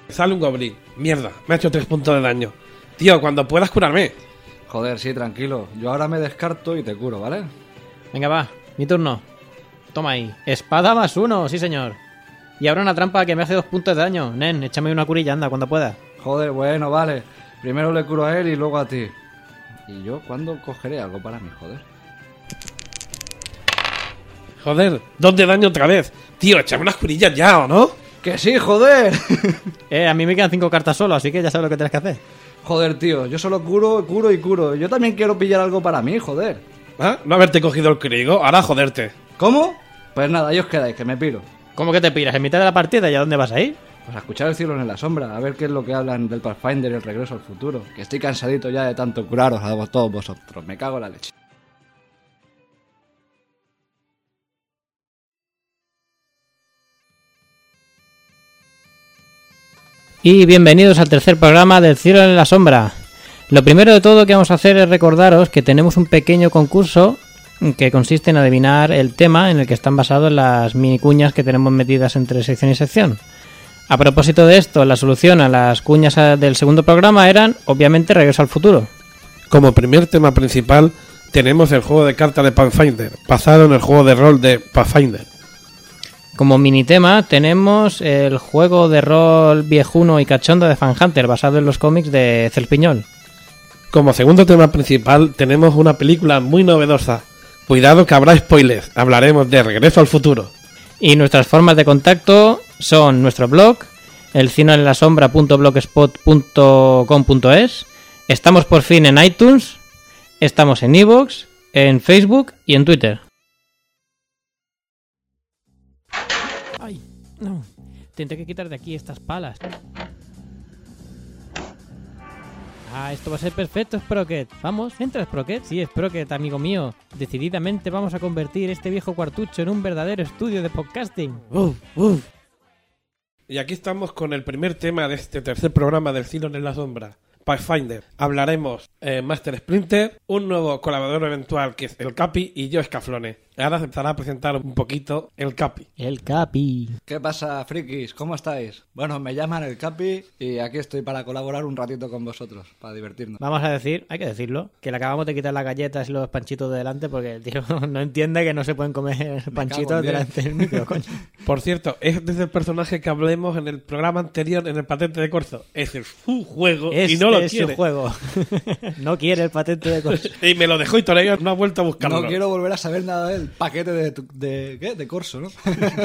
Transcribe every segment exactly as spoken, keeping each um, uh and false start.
Sale un goblin. Mierda, me ha hecho tres puntos de daño. Tío, cuando puedas curarme. Joder, sí, tranquilo. Yo ahora me descarto y te curo, ¿vale? Venga, va, mi turno. Toma ahí. Espada más uno, sí señor. Y ahora una trampa que me hace dos puntos de daño. Nen, échame una curilla, anda, cuando puedas. Joder, bueno, vale. Primero le curo a él y luego a ti. ¿Y yo cuándo cogeré algo para mí, joder? Joder, dos de daño otra vez. Tío, échame unas curillas ya, ¿o no? ¡Que sí, joder! Eh, a mí me quedan cinco cartas solo, así que ya sabes lo que tienes que hacer. Joder, tío, yo solo curo, curo y curo. Yo también quiero pillar algo para mí, joder. ¿Ah? No haberte cogido el crigo, ahora joderte. ¿Cómo? Pues nada, ahí os quedáis, que me piro. ¿Cómo que te piras? ¿En mitad de la partida? ¿Y a dónde vas a ir? Pues a escuchar el cielo en la sombra, a ver qué es lo que hablan del Pathfinder y el regreso al futuro. Que estoy cansadito ya de tanto curaros a todos vosotros. Me cago en la leche. Y bienvenidos al tercer programa del Cielo en la Sombra. Lo primero de todo que vamos a hacer es recordaros que tenemos un pequeño concurso que consiste en adivinar el tema en el que están basados las mini cuñas que tenemos metidas entre sección y sección. A propósito de esto, la solución a las cuñas del segundo programa eran, obviamente, Regreso al Futuro. Como primer tema principal tenemos el juego de cartas de Pathfinder, basado en el juego de rol de Pathfinder. Como mini tema tenemos el juego de rol viejuno y cachondo de Fan Hunter, basado en los cómics de Celpiñol. Como segundo tema principal tenemos una película muy novedosa. Cuidado que habrá spoilers, hablaremos de Regreso al Futuro. Y nuestras formas de contacto son nuestro blog, el cielo en la sombra punto blogspot punto com punto es. Estamos por fin en iTunes, estamos en iVoox, en Facebook y en Twitter. Ay, no. Tendré que quitar de aquí estas palas. Ah, esto va a ser perfecto, Sprocket. Vamos, entra, Sprocket. Sí, Sprocket, amigo mío. Decididamente vamos a convertir este viejo cuartucho en un verdadero estudio de podcasting. Uf, uf. Y aquí estamos con el primer tema de este tercer programa del Cielo en la Sombra, Pathfinder. Hablaremos eh, Master Splinter, un nuevo colaborador eventual que es el Capi y yo, Escaflone. Ahora se empezará a presentar un poquito el Capi. El Capi. ¿Qué pasa, frikis? ¿Cómo estáis? Bueno, me llaman el Capi y aquí estoy para colaborar un ratito con vosotros, para divertirnos. Vamos a decir, hay que decirlo, que le acabamos de quitar las galletas y los panchitos de delante porque el tío no entiende que no se pueden comer panchitos delante del micro, coño. Por cierto, es desde el personaje que hablemos en el programa anterior, en el patente de corso. Ese es su juego este y no lo es quiere. Su juego. No quiere el patente de corso. Y me lo dejó y todavía no ha vuelto a buscarlo. No quiero volver a saber nada del paquete de, de, ¿qué? De corso, ¿no?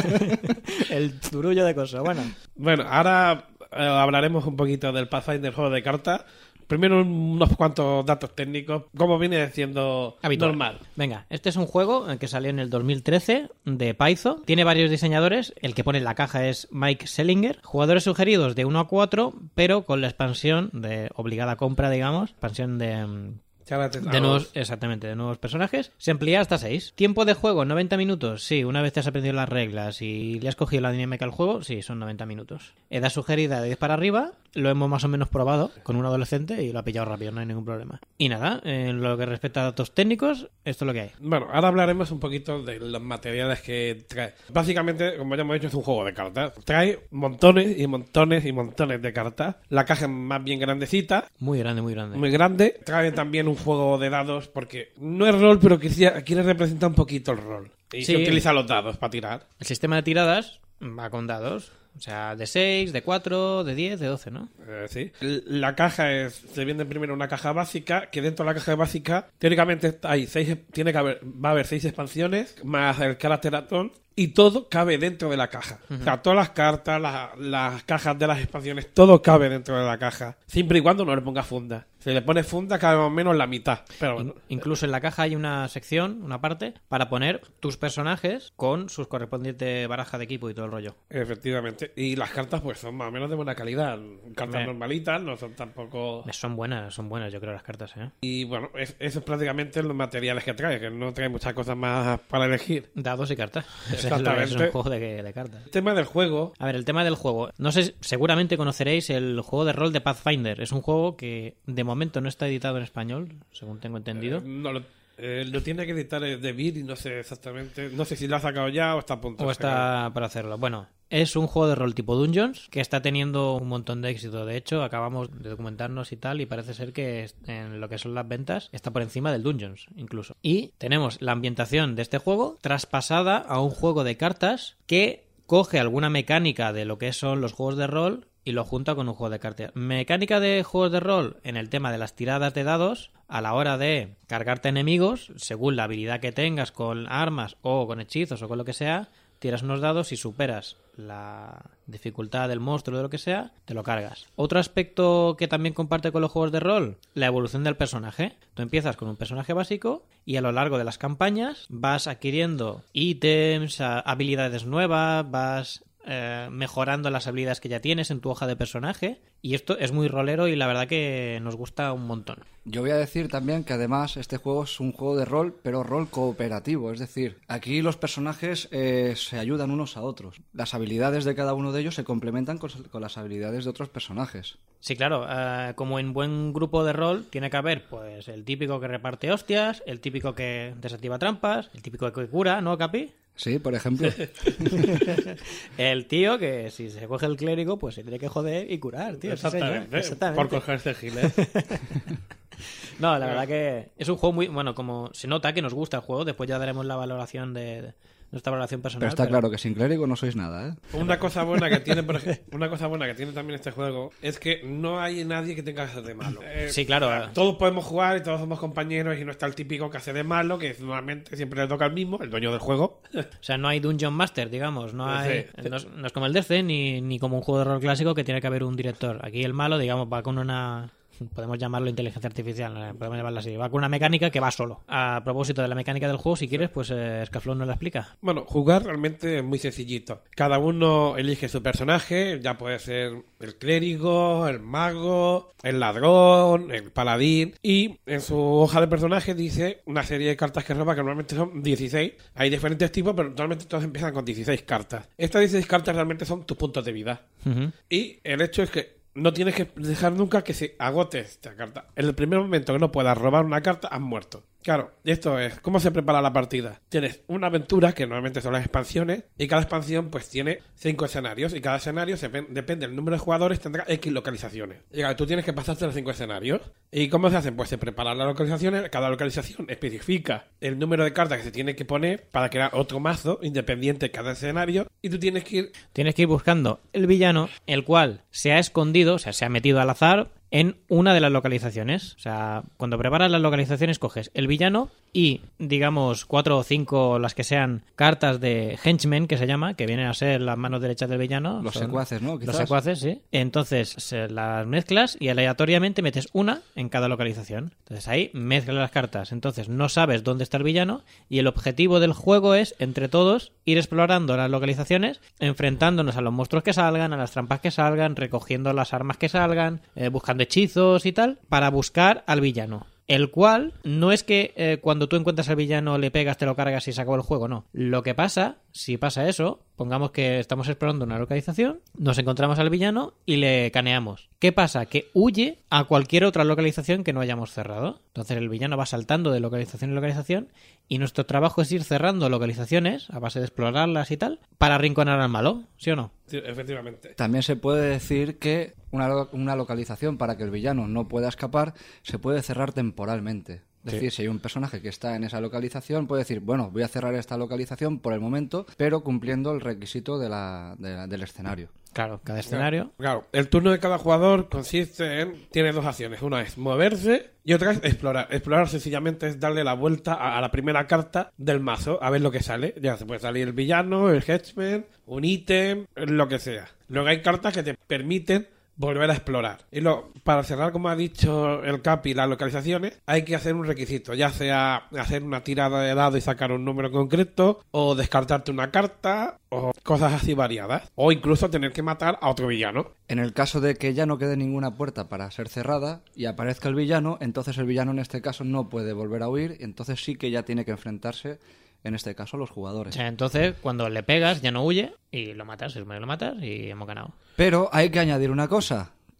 El turullo de corso, bueno. Bueno, ahora eh, hablaremos un poquito del Pathfinder juego de cartas. Primero unos cuantos datos técnicos, como viene siendo habitual. Normal. Venga, este es un juego que salió en el dos mil trece de Paizo. Tiene varios diseñadores. El que pone en la caja es Mike Selinger. Jugadores sugeridos de uno a cuatro, pero con la expansión de obligada compra, digamos. Expansión de... De nuevos, exactamente, de nuevos personajes. Se amplía hasta seis. Tiempo de juego, noventa minutos. Sí, una vez te has aprendido las reglas y le has cogido la dinámica al juego, sí, son noventa minutos. Edad sugerida de diez para arriba. Lo hemos más o menos probado con un adolescente y lo ha pillado rápido, no hay ningún problema. Y nada, en lo que respecta a datos técnicos, esto es lo que hay. Bueno, ahora hablaremos un poquito de los materiales que trae. Básicamente, como ya hemos dicho, es un juego de cartas. Trae montones y montones y montones de cartas. La caja es más bien grandecita. Muy grande, muy grande. Muy grande. Trae también un juego de dados, porque no es rol, pero quiere representar un poquito el rol. Y sí, se utiliza los dados para tirar. El sistema de tiradas va con dados. O sea, de seis, de cuatro, de diez, de doce, ¿no? Eh, sí. La caja es... Se vende primero una caja básica, que dentro de la caja básica, teóricamente hay seis... Tiene que haber... Va a haber seis expansiones, más el Character Add-on, y todo cabe dentro de la caja. Uh-huh. O sea, todas las cartas, las, las cajas de las expansiones, todo cabe dentro de la caja. Siempre y cuando no le ponga funda. Si le pones funda, cabe más o menos la mitad. Pero bueno. In- incluso en la caja hay una sección, una parte, para poner tus personajes con sus correspondientes barajas de equipo y todo el rollo. Efectivamente. Y las cartas pues son más o menos de buena calidad. Cartas Me... normalitas, no son tampoco... Son buenas, son buenas yo creo las cartas, ¿eh? Y bueno, es, eso es prácticamente los materiales que trae, que no trae muchas cosas más para elegir. Dados y cartas. Exactamente. Es un juego de, de cartas. El tema del juego... A ver, el tema del juego. No sé, seguramente conoceréis el juego de rol de Pathfinder. Es un juego que de momento no está editado en español, según tengo entendido. Eh, no lo... Eh, lo tiene que editar de Beat y no sé exactamente. No sé si lo ha sacado ya o está a punto. O de sacarlo. está para hacerlo. Bueno, es un juego de rol tipo Dungeons que está teniendo un montón de éxito. De hecho, acabamos de documentarnos y tal, y parece ser que en lo que son las ventas está por encima del Dungeons, incluso. Y tenemos la ambientación de este juego traspasada a un juego de cartas que coge alguna mecánica de lo que son los juegos de rol y lo junta con un juego de cartas. Mecánica de juegos de rol en el tema de las tiradas de dados a la hora de cargarte enemigos, según la habilidad que tengas con armas o con hechizos o con lo que sea, tiras unos dados y superas la dificultad del monstruo o de lo que sea, te lo cargas. Otro aspecto que también comparte con los juegos de rol, la evolución del personaje. Tú empiezas con un personaje básico y a lo largo de las campañas vas adquiriendo ítems, habilidades nuevas, vas eh, mejorando las habilidades que ya tienes en tu hoja de personaje, y esto es muy rolero y la verdad que nos gusta un montón. Yo voy a decir también que además este juego es un juego de rol, pero rol cooperativo, es decir, aquí los personajes eh, se ayudan unos a otros. Las habilidades de cada uno de ellos se complementan con, con las habilidades de otros personajes. Sí, claro, eh, como en buen grupo de rol tiene que haber pues el típico que reparte hostias, el típico que desactiva trampas, el típico que cura, ¿no, Capi? Sí, por ejemplo. El tío que si se coge el clérigo pues se tiene que joder y curar, tío. Exactamente, Exactamente. por cogerse giles. No, la verdad que es un juego muy... Bueno, como se nota que nos gusta el juego, después ya daremos la valoración de... de nuestra valoración personal. Pero está pero... claro que sin clérigo no sois nada, ¿eh? Una cosa buena que tiene, por ejemplo, una cosa buena que tiene también este juego es que no hay nadie que tenga que hacer de malo. Eh, Sí, claro. Todos podemos jugar y todos somos compañeros y no está el típico que hace de malo, que normalmente siempre le toca al mismo, el dueño del juego. O sea, no hay Dungeon Master, digamos. No hay... Sí. No es, no es como el D C ni, ni como un juego de rol clásico que tiene que haber un director. Aquí el malo, digamos, va con una... Podemos llamarlo inteligencia artificial, ¿no? Podemos llamarlo así. Va con una mecánica que va solo. A propósito de la mecánica del juego, si quieres, pues eh, Scaflón nos la explica. Bueno, jugar realmente es muy sencillito. Cada uno elige su personaje, ya puede ser el clérigo, el mago, el ladrón, el paladín, y en su hoja de personaje dice una serie de cartas que roba, que normalmente son dieciséis. Hay diferentes tipos, pero normalmente todos empiezan con dieciséis cartas. Estas dieciséis cartas realmente son tus puntos de vida. Uh-huh. Y el hecho es que no tienes que dejar nunca que se agote esta carta. En el primer momento que no puedas robar una carta, has muerto. Claro, y esto es, ¿cómo se prepara la partida? Tienes una aventura, que normalmente son las expansiones, y cada expansión pues tiene cinco escenarios, y cada escenario, se ven, depende del número de jugadores, tendrá X localizaciones. Y claro, tú tienes que pasarte los cinco escenarios. ¿Y cómo se hacen? Pues se preparan las localizaciones, cada localización especifica el número de cartas que se tiene que poner para crear otro mazo independiente de cada escenario, y tú tienes que ir... Tienes que ir buscando el villano, el cual se ha escondido, o sea, se ha metido al azar en una de las localizaciones. O sea, cuando preparas las localizaciones coges el villano y, digamos, cuatro o cinco, las que sean cartas de henchmen, que se llama, que vienen a ser las manos derechas del villano. Los Son secuaces, ¿no? Quizás. Los secuaces, sí. Entonces se las mezclas y aleatoriamente metes una en cada localización. Entonces ahí mezclas las cartas. Entonces no sabes dónde está el villano y el objetivo del juego es, entre todos, ir explorando las localizaciones, enfrentándonos a los monstruos que salgan, a las trampas que salgan, recogiendo las armas que salgan, eh, buscando hechizos y tal, para buscar al villano. El cual no es que eh, cuando tú encuentras al villano le pegas, te lo cargas y se acabó el juego, no. Lo que pasa, si pasa eso, pongamos que estamos explorando una localización, nos encontramos al villano y le caneamos. ¿Qué pasa? Que huye a cualquier otra localización que no hayamos cerrado. Entonces el villano va saltando de localización en localización y nuestro trabajo es ir cerrando localizaciones a base de explorarlas y tal para arrinconar al malo, ¿sí o no? Sí, efectivamente. También se puede decir que una, lo- una localización, para que el villano no pueda escapar, se puede cerrar temporalmente. Es Sí. decir, si hay un personaje que está en esa localización, puede decir, bueno, voy a cerrar esta localización por el momento, pero cumpliendo el requisito de la, de la- del escenario. Claro, cada escenario. Claro, el turno de cada jugador consiste en... Tiene dos acciones. Una es moverse y otra es explorar. Explorar sencillamente es darle la vuelta a, a la primera carta del mazo, a ver lo que sale. Ya se puede salir el villano, el henchmen, un ítem, lo que sea. Luego hay cartas que te permiten volver a explorar. Y luego, para cerrar, como ha dicho el Capi, las localizaciones, hay que hacer un requisito, ya sea hacer una tirada de dado y sacar un número concreto, o descartarte una carta, o cosas así variadas, o incluso tener que matar a otro villano. En el caso de que ya no quede ninguna puerta para ser cerrada y aparezca el villano, entonces el villano en este caso no puede volver a huir, y entonces sí que ya tiene que enfrentarse, en este caso, a los O jugadores. sea, entonces cuando le pegas ya no huye y lo matas, se supone que lo matas y hemos ganado. Pero hay que añadir una cosa,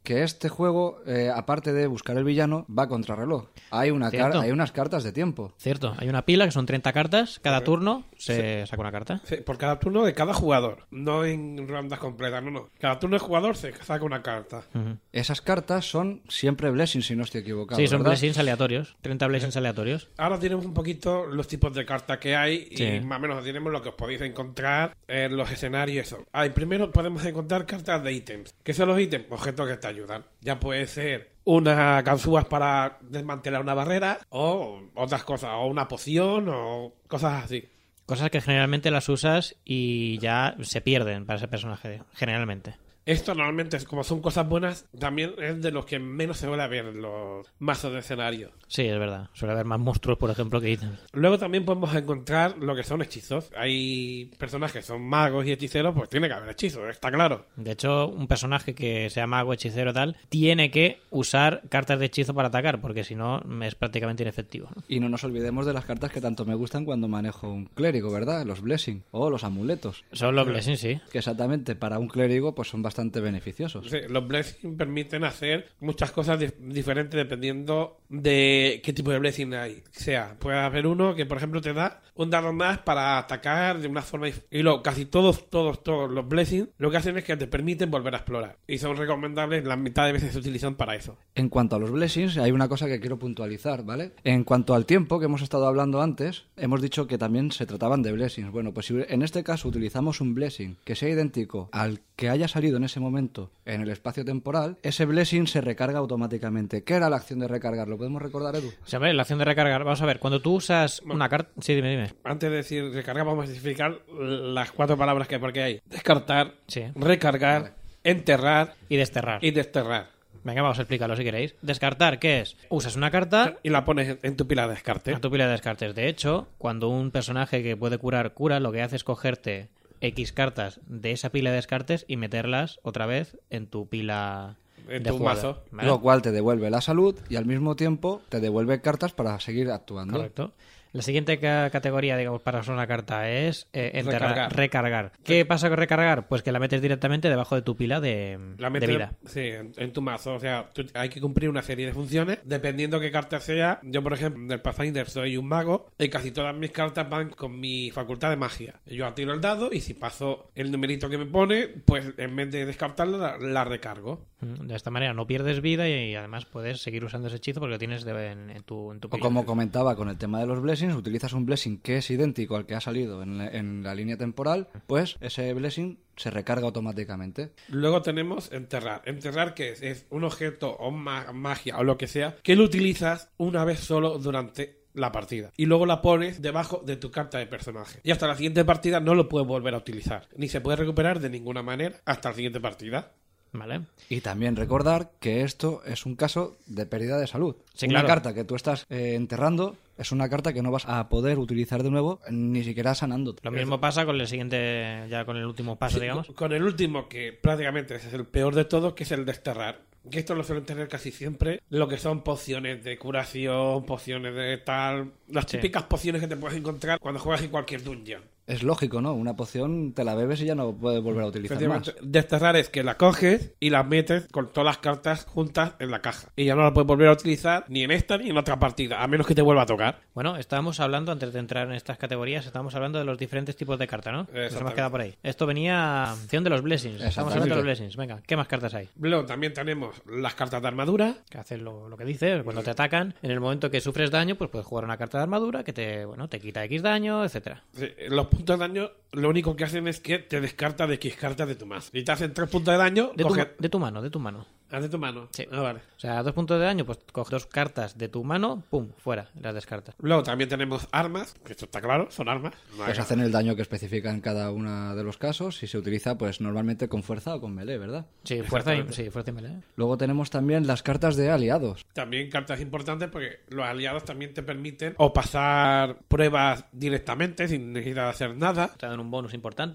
que este juego, eh, aparte de buscar el villano, va contra reloj. Hay, una car- hay unas cartas de tiempo. Cierto, hay una pila que son treinta cartas, cada okay. turno se sí. saca una carta. Sí, por cada turno de cada jugador, no en rondas completas, no, no. Cada turno del jugador se saca una carta. Uh-huh. Esas cartas son siempre blessings, si no estoy equivocado. Sí, son ¿verdad? blessings aleatorios, treinta blessings aleatorios. Ahora tenemos un poquito los tipos de cartas que hay y sí. más o menos tenemos lo que os podéis encontrar en los escenarios. Eso. Ahí, primero podemos encontrar cartas de ítems. ¿Qué son los ítems? Objetos que te ayudan. Ya puede ser una ganzúas para desmantelar una barrera o otras cosas, o una poción o cosas así. Cosas que generalmente las usas y ya se pierden para ese personaje, generalmente. Esto normalmente, como son cosas buenas, también es de los que menos se suele ver en los mazos de escenario. Sí, es verdad. Suele haber más monstruos, por ejemplo, que ítems. Luego también podemos encontrar lo que son hechizos. Hay personajes que son magos y hechiceros, pues tiene que haber hechizos, está claro. De hecho, un personaje que sea mago, hechicero tal, tiene que usar cartas de hechizo para atacar, porque si no es prácticamente inefectivo. Y no nos olvidemos de las cartas que tanto me gustan cuando manejo un clérigo, ¿verdad? Los blessing o los amuletos. Son los blessing, sí. Que exactamente para un clérigo pues son bastante bastante beneficiosos. Sí, los blessing permiten hacer muchas cosas dif- diferentes dependiendo de qué tipo de blessing hay. O sea, puede haber uno que, por ejemplo, te da un dado más para atacar de una forma dif- y luego casi todos, todos, todos los blessings lo que hacen es que te permiten volver a explorar. Y son recomendables, la mitad de veces se utilizan para eso. En cuanto a los blessings, hay una cosa que quiero puntualizar, ¿vale? En cuanto al tiempo que hemos estado hablando antes, hemos dicho que también se trataban de blessings. Bueno, pues si en este caso utilizamos un blessing que sea idéntico al que haya salido en ese momento en el espacio temporal, ese blessing se recarga automáticamente. ¿Qué era la acción de recargar? ¿Lo podemos recordar, Edu? Sí, a ver, la acción de recargar, vamos a ver, cuando tú usas bueno, una carta... Sí, dime, dime. Antes de decir recargar, vamos a especificar las cuatro palabras que porque hay. Descartar, sí. recargar, vale. enterrar y desterrar. Y desterrar. Venga, vamos a explicarlo si queréis. Descartar, ¿qué es? Usas una carta... y la pones en tu pila de descartes. En tu pila de descartes. De hecho, cuando un personaje que puede curar cura, lo que hace es cogerte X cartas de esa pila de descartes y meterlas otra vez en tu pila... en de tu jugador, mazo. ¿vale? Lo cual te devuelve la salud y al mismo tiempo te devuelve cartas para seguir actuando. Correcto. La siguiente ca- categoría, digamos, para usar una carta es eh, enterrar, recargar. recargar. ¿Qué pasa con recargar? Pues que la metes directamente debajo de tu pila de, la metes, de vida. Sí, en, en tu mazo. O sea, tú, hay que cumplir una serie de funciones dependiendo qué carta sea. Yo, por ejemplo, del Pathfinder soy un mago y casi todas mis cartas van con mi facultad de magia. Yo tiro el dado y si paso el numerito que me pone, pues en vez de descartarla, la, la recargo. De esta manera no pierdes vida y, y además puedes seguir usando ese hechizo porque lo tienes de, en, en tu, en tu pila. O como comentaba con el tema de los blessings, utilizas un blessing que es idéntico al que ha salido en la, en la línea temporal, pues ese blessing se recarga automáticamente. Luego tenemos enterrar. Enterrar, ¿qué es? Es un objeto o ma- magia o lo que sea que lo utilizas una vez solo durante la partida. Y luego la pones debajo de tu carta de personaje. Y hasta la siguiente partida no lo puedes volver a utilizar. Ni se puede recuperar de ninguna manera hasta la siguiente partida. Vale. Y también recordar que esto es un caso de pérdida de salud. Sí, una claro. carta que tú estás eh, enterrando es una carta que no vas a poder utilizar de nuevo ni siquiera sanándote. Lo mismo pasa con el siguiente, ya con el último paso, Sí, digamos. Con el último, que prácticamente es el peor de todos, que es el desterrar. Que esto lo suelen tener casi siempre lo que son pociones de curación, pociones de tal... Las Sí. típicas pociones que te puedes encontrar cuando juegas en cualquier dungeon. Es lógico, ¿no? Una poción te la bebes y ya no puedes volver a utilizar más. Efectivamente, desterrar es que la coges y la metes con todas las cartas juntas en la caja. Y ya no la puedes volver a utilizar ni en esta ni en otra partida, a menos que te vuelva a tocar. Bueno, estábamos hablando, antes de entrar en estas categorías, estábamos hablando de los diferentes tipos de carta, ¿no? Nos hemos quedado por ahí. Esto venía a acción de los blessings. Estamos hablando de los blessings. Venga, ¿qué más cartas hay? Luego también tenemos las cartas de armadura. Que hacen lo, lo que dice, cuando te atacan, en el momento que sufres daño, pues puedes jugar una carta de armadura que te, bueno, te quita X daño, etcétera. Sí, los puntos de daño lo único que hacen es que te descarta de X cartas de tu mazo. Si te hacen tres puntos de daño, De tu, coge... de tu mano, de tu mano. Ah, de tu mano. Sí. Ah, vale. O sea, dos puntos de daño, pues coges dos cartas de tu mano, pum, fuera, las descartas. Luego también tenemos armas, que esto está claro, son armas. No hay- Pues hacen el daño que especifica en cada uno de los casos y se utiliza pues normalmente con fuerza o con melee, ¿verdad? Sí, fuerza y, Exactamente. sí, fuerza y melee. Luego tenemos también las cartas de aliados. También cartas importantes porque los aliados también te permiten o pasar pruebas directamente sin necesidad de hacer nada. Te dan un bonus importante.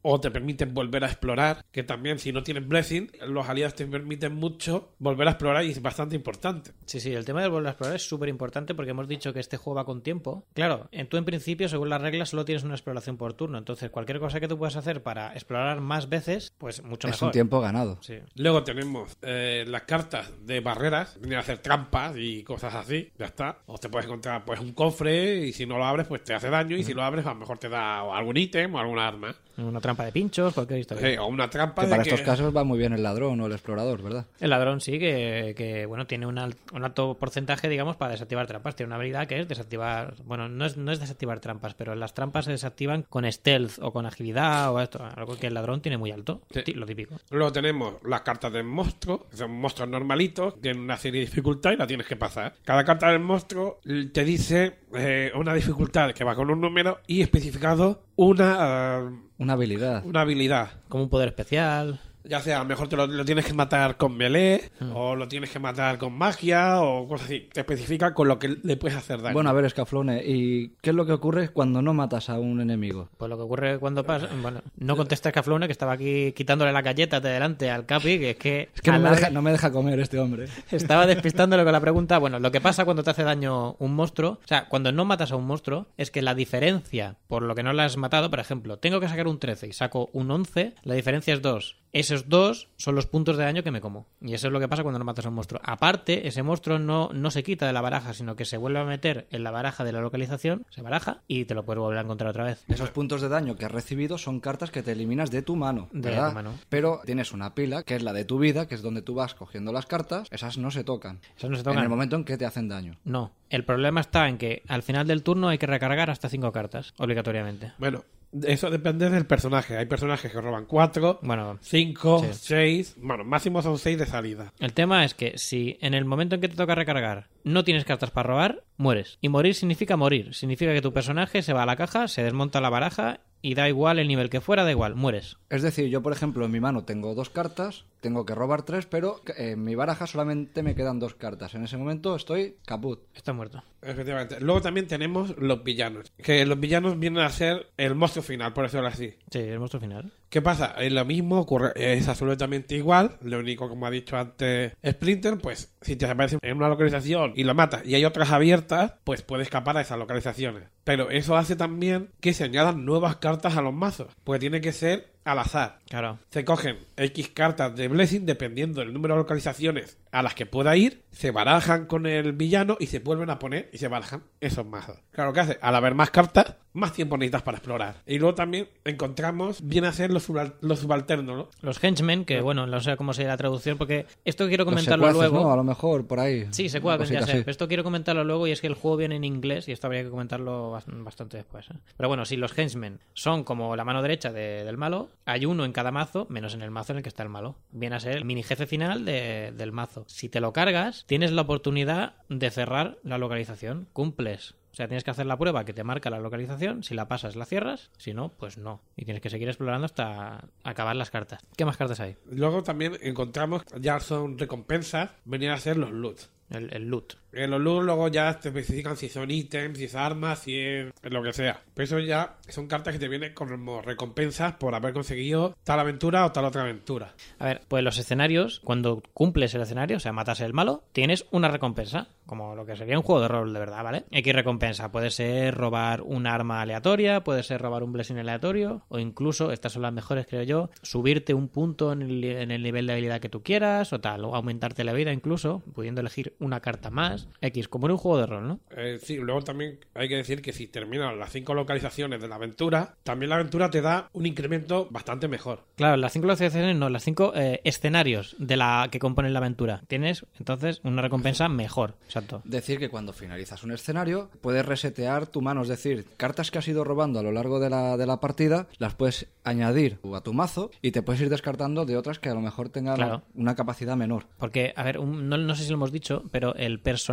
o te permiten volver a explorar, que también si no tienes Blessing, los aliados te permiten mucho volver a explorar y es bastante importante. Sí, sí, el tema del volver a explorar es súper importante porque hemos dicho que este juego va con tiempo. Claro, en, tú en principio, según las reglas, solo tienes una exploración por turno, entonces cualquier cosa que tú puedas hacer para explorar más veces, pues mucho es mejor. un tiempo ganado. Sí. Luego tenemos eh, las cartas de barreras, vienen a hacer trampas y cosas así, ya está. O te puedes encontrar pues un cofre y si no lo abres pues te hace daño y uh-huh. si lo abres a lo mejor te da algún ítem o alguna arma. Una trampa de pinchos, cualquier historia. Sí, o una trampa que de para que... estos casos va muy bien el ladrón o el explorador, ¿verdad? El ladrón sí, que, que bueno, tiene un, alt, un alto porcentaje, digamos, para desactivar trampas. Tiene una habilidad que es desactivar... Bueno, no es, no es desactivar trampas, pero las trampas se desactivan con stealth o con agilidad o esto, algo que el ladrón tiene muy alto, sí. Lo típico. Luego tenemos las cartas del monstruo, que son monstruos normalitos, tienen una serie de dificultades y la tienes que pasar. Cada carta del monstruo te dice eh, una dificultad que va con un número y especificado una... Uh, una habilidad. Una habilidad. Como un poder especial... Ya sea, a lo mejor te lo, lo tienes que matar con melee, mm. o lo tienes que matar con magia, o cosas así. Te especifica con lo que le puedes hacer daño. Bueno, a ver, Escaflone, ¿y qué es lo que ocurre cuando no matas a un enemigo? Pues lo que ocurre cuando pasa... Bueno, no contesta Escaflone, que estaba aquí quitándole la galleta de delante al Capi, que es que... Es que no me, deja, no me deja comer este hombre. Estaba despistándole con la pregunta. Bueno, lo que pasa cuando te hace daño un monstruo... O sea, cuando no matas a un monstruo, es que la diferencia por lo que no lo has matado... Por ejemplo, tengo que sacar un trece y saco un once, la diferencia es dos. Esos dos son los puntos de daño que me como. Y eso es lo que pasa cuando no matas a un monstruo. Aparte, ese monstruo no, no se quita de la baraja, sino que se vuelve a meter en la baraja de la localización, se baraja y te lo puedes volver a encontrar otra vez. Esos puntos de daño que has recibido son cartas que te eliminas de tu mano, ¿verdad? De tu mano. Pero tienes una pila, que es la de tu vida, que es donde tú vas cogiendo las cartas. Esas no se tocan. Esas no se tocan. En el momento en que te hacen daño. No. El problema está en que al final del turno hay que recargar hasta cinco cartas, obligatoriamente. Bueno, eso depende del personaje. Hay personajes que roban cuatro, bueno, cinco, sí. seis. Bueno, máximo son seis de salida. El tema es que si en el momento en que te toca recargar no tienes cartas para robar, mueres. Y morir significa morir. Significa que tu personaje se va a la caja, se desmonta la baraja y da igual el nivel que fuera, da igual, mueres. Es decir, yo por ejemplo en mi mano tengo dos cartas, tengo que robar tres, pero en mi baraja solamente me quedan dos cartas. En ese momento estoy caput. Está muerto. Efectivamente. Luego también tenemos los villanos. Que los villanos vienen a ser el monstruo final, por decirlo así. Sí, el monstruo final. ¿Qué pasa? Es lo mismo, ocurre, es absolutamente igual. Lo único, como ha dicho antes Splinter, pues si te aparece en una localización y lo matas y hay otras abiertas, pues puedes escapar a esas localizaciones. Pero eso hace también que se añadan nuevas cartas a los mazos. Porque tiene que ser al azar. Claro. Se cogen X cartas de Blessing dependiendo del número de localizaciones a las que pueda ir, se barajan con el villano y se vuelven a poner y se barajan esos mazos. Claro, ¿qué hace? Al haber más cartas, más tiempo necesitas para explorar. Y luego también encontramos, viene a ser los, subal- los subalternos, ¿no? Los henchmen, que bueno, no sé cómo sería la traducción, porque esto quiero comentarlo los secuaces, luego. ¿no? A lo mejor por ahí. Sí, secuaces, ya sé. Pero esto quiero comentarlo luego y es que el juego viene en inglés y esto habría que comentarlo bastante después, ¿eh? Pero bueno, si los henchmen son como la mano derecha de, del malo, hay uno en cada mazo, menos en el mazo en el que está el malo. Viene a ser el mini jefe final de, del mazo. Si te lo cargas, tienes la oportunidad de cerrar la localización. Cumples. O sea, tienes que hacer la prueba que te marca la localización. Si la pasas, la cierras. Si no, pues no. Y tienes que seguir explorando hasta acabar las cartas. ¿Qué más cartas hay? Luego también encontramos, ya son recompensas, venían a ser los loot. El, el loot. En los loot luego ya te especifican si son ítems, si es armas, si es lo que sea. Pero eso ya son cartas que te vienen como recompensas por haber conseguido tal aventura o tal otra aventura. A ver, pues los escenarios, cuando cumples el escenario, o sea, matas el malo, tienes una recompensa. Como lo que sería un juego de rol de verdad, ¿vale? X recompensa. Puede ser robar un arma aleatoria, puede ser robar un blessing aleatorio, o incluso, estas son las mejores creo yo, subirte un punto en el, en el nivel de habilidad que tú quieras, o tal, o aumentarte la vida incluso, pudiendo elegir una carta más. X, como en un juego de rol, ¿no? Eh, sí, luego también hay que decir que si terminan las cinco localizaciones de la aventura, también la aventura te da un incremento bastante mejor. Claro, las cinco localizaciones no, las cinco eh, escenarios de la que componen la aventura. Tienes, entonces, una recompensa mejor. Exacto. Decir que cuando finalizas un escenario, puedes resetear tu mano, es decir, cartas que has ido robando a lo largo de la, de la partida, las puedes añadir a tu mazo y te puedes ir descartando de otras que a lo mejor tengan claro. una capacidad menor. Porque, a ver, un, no, no sé si lo hemos dicho, pero el personaje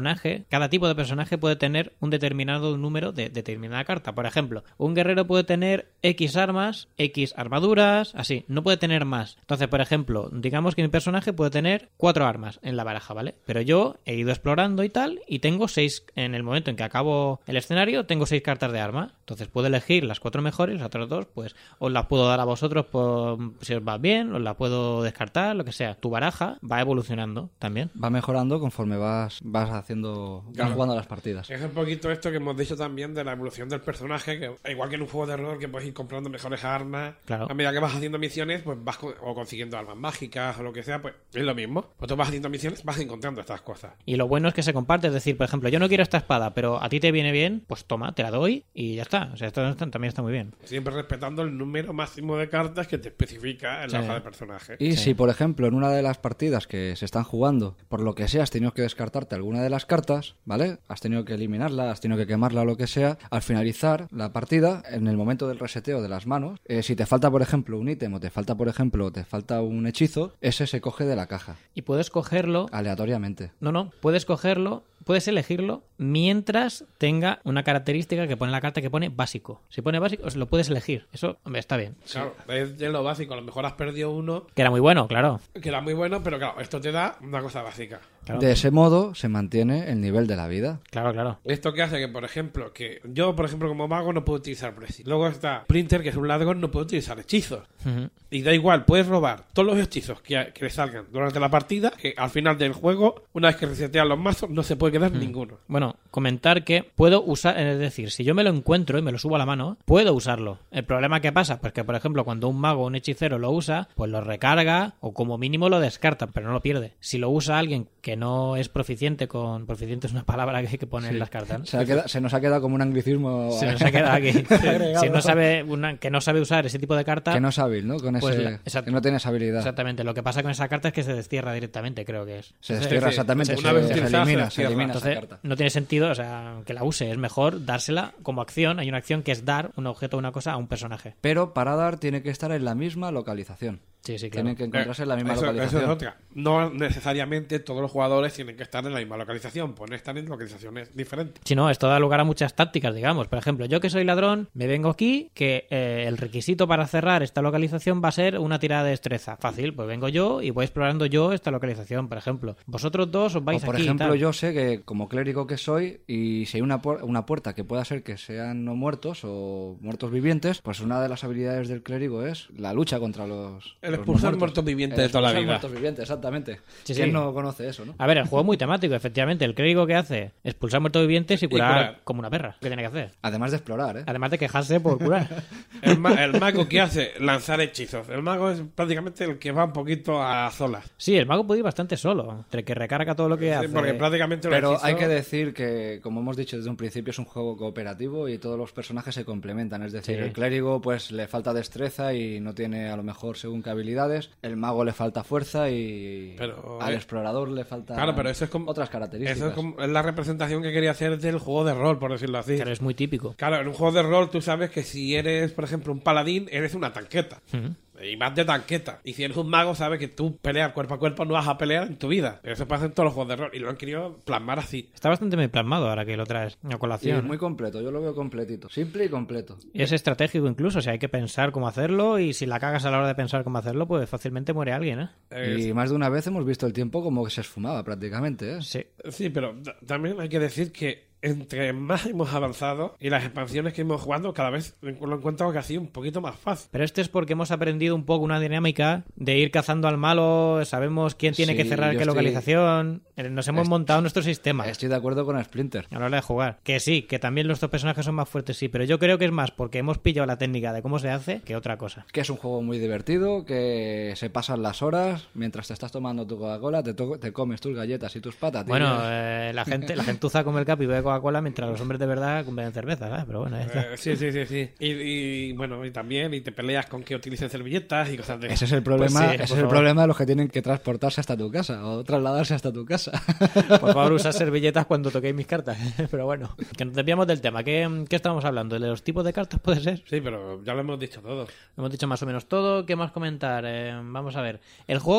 personaje, cada tipo de personaje puede tener un determinado número de determinada carta. Por ejemplo, un guerrero puede tener X armas, X armaduras, así, no puede tener más. Entonces, por ejemplo, digamos que mi personaje puede tener cuatro armas en la baraja, ¿vale? Pero yo he ido explorando y tal, y tengo seis, en el momento en que acabo el escenario, tengo seis cartas de arma. Entonces puedo elegir las cuatro mejores, las otras dos, pues os las puedo dar a vosotros por, si os va bien, os las puedo descartar, lo que sea. Tu baraja va evolucionando también. Va mejorando conforme vas vas haciendo, vas Claro. jugando las partidas. Es un poquito esto que hemos dicho también de la evolución del personaje, que igual que en un juego de rol que puedes ir comprando mejores armas, Claro. a medida que vas haciendo misiones, pues vas co- o consiguiendo armas mágicas o lo que sea, pues es lo mismo. Pues tú vas haciendo misiones, vas encontrando estas cosas. Y lo bueno es que se comparte, es decir, por ejemplo, yo no quiero esta espada, pero a ti te viene bien, pues toma, te la doy y ya está. O sea, esto también está muy bien. Siempre respetando el número máximo de cartas que te especifica en la Sí. hoja de personaje. Y Sí. si, por ejemplo, en una de las partidas que se están jugando, por lo que sea, has tenido que descartarte alguna de las cartas, ¿vale? Has tenido que eliminarla, has tenido que quemarla o lo que sea, al finalizar la partida, en el momento del reseteo de las manos, eh, si te falta, por ejemplo, un ítem o te falta, por ejemplo, te falta un hechizo, ese se coge de la caja, Y puedes cogerlo... aleatoriamente. No, no, puedes cogerlo, puedes elegirlo mientras tenga una característica que pone en la carta que pone básico. Si pone básico, lo puedes elegir. Eso, hombre, está bien. Claro, es de lo básico. A lo mejor has perdido uno Que era muy bueno, claro. que era muy bueno, pero claro, esto te da una cosa básica. Claro, De ese modo se mantiene el nivel de la vida. claro. claro. Esto que hace que, por ejemplo, que yo, por ejemplo, como mago no puedo utilizar Presi. Luego está Splinter, que es un ladrón, no puede utilizar hechizos. Ujú. Y da igual, puedes robar todos los hechizos que, que le salgan durante la partida, que al final del juego, una vez que resetean los mazos, no se puede quedar ninguno. Bueno, comentar que puedo usar, es decir, si yo me lo encuentro y me lo subo a la mano, puedo usarlo. El problema que pasa, pues que por ejemplo cuando un mago o un hechicero lo usa, pues lo recarga o como mínimo lo descarta, pero no lo pierde. Si lo usa alguien que no es proficiente con... Proficiente es una palabra que hay que poner en las cartas, ¿no? Se, ha quedado- se nos ha quedado como un anglicismo Se nos ha quedado aquí. agregado. Si no sabe una, que no sabe usar ese tipo de carta, que no es hábil, ¿no? Con Pues ese, la- exacto. que no tiene esa habilidad. exactamente. Lo que pasa con esa carta es que se destierra directamente, creo que es. Se Sí, destierra sí. exactamente, Una se, vez se utilizada, elimina, se se elimina esa Entonces, carta. no tiene sentido, o sea, que la use. Es mejor dársela como acción. Hay una acción que es dar un objeto o una cosa a un personaje. Pero para dar tiene que estar en la misma localización. Sí, sí, claro. Tienen que encontrarse en la misma eso, eso localización. es otra. No necesariamente todos los jugadores tienen que estar en la misma localización, pueden estar en localizaciones diferentes. Si no, esto da lugar a muchas tácticas, digamos. Por ejemplo, yo que soy ladrón, me vengo aquí, que eh, el requisito para cerrar esta localización va a ser una tirada de destreza. Fácil, pues vengo yo y voy explorando yo esta localización, por ejemplo. Vosotros dos os vais O por aquí y ejemplo, tal. yo sé que como clérigo que soy, y si hay una, puer- una puerta que pueda ser que sean no muertos o muertos vivientes, pues una de las habilidades del clérigo es la lucha contra los El los expulsar no muertos vivientes El de toda la expulsar vida. muertos vivientes, exactamente. Sí, ¿Quién sí. no conoce eso, no? A ver, el juego es muy temático, efectivamente. El clérigo que hace expulsar muertos vivientes y curar, curar. como una perra. ¿Qué tiene que hacer? Además de explorar, ¿eh? Además de quejarse por curar. El, ma- el mago que hace lanzar hechizos. El mago es prácticamente el que va un poquito a solas. Sí, el mago puede ir bastante solo. Entre que recarga todo lo que Sí, hace. porque prácticamente el Pero hechizo- hay que decir que, como hemos dicho desde un principio, es un juego cooperativo y todos los personajes se complementan. Es decir, Sí. el clérigo pues le falta destreza y no tiene a lo mejor según qué habilidades. El mago le falta fuerza y Pero, al eh, explorador le falta Claro, pero eso es como- otras características. Eso es, como- es la representación que quería hacer del juego de rol, por decirlo así. Claro, es muy típico. Claro, en un juego de rol tú sabes que si eres, por ejemplo, un paladín, eres una tanqueta. Ujú. Y más de tanqueta. Y si eres un mago, sabes que tú peleas cuerpo a cuerpo no vas a pelear en tu vida. Pero eso pasa en todos los juegos de rol. Y lo han querido plasmar así. Está bastante bien plasmado ahora que lo traes a Sí, colación. muy completo, yo lo veo completito. Simple y completo. Y es estratégico incluso, o sea, hay que pensar cómo hacerlo y si la cagas a la hora de pensar cómo hacerlo, pues fácilmente muere alguien, ¿eh? Eh, Y más de una vez hemos visto el tiempo como que se esfumaba prácticamente, ¿eh? Sí. Sí, pero t- también hay que decir que entre más hemos avanzado y las expansiones que hemos jugado, cada vez lo encuentro casi un poquito más fácil. Pero este es porque hemos aprendido un poco una dinámica de ir cazando al malo, sabemos quién tiene Sí, que cerrar yo qué estoy- localización, eh, nos hemos Est- montado nuestro sistema. Estoy de acuerdo con Splinter. A la hora de jugar. Que sí, que también nuestros personajes son más fuertes, sí, pero yo creo que es más porque hemos pillado la técnica de cómo se hace que otra cosa. Que es un juego muy divertido, que se pasan las horas mientras te estás tomando tu Coca-Cola, te, to- te comes tus galletas y tus patatas. Bueno, eh, la gente la gentuza come el capi y bebe Coca-Cola mientras los hombres de verdad comen cerveza, ¿sabes? Pero bueno, ya está. Eh, sí, sí, sí, sí. Y, y, bueno, y también y te peleas con que utilicen servilletas y cosas de Ese es el problema, Pues sí, ese por es el favor. problema de los que tienen que transportarse hasta tu casa o trasladarse hasta tu casa. Por favor, usa servilletas cuando toquéis mis cartas. Pero bueno, que nos desviamos del tema. ¿Qué, qué estábamos hablando? ¿De los tipos de cartas puede ser? Sí, pero ya lo hemos dicho todo. Hemos dicho más o menos todo. ¿Qué más comentar? Eh, vamos a ver. El juego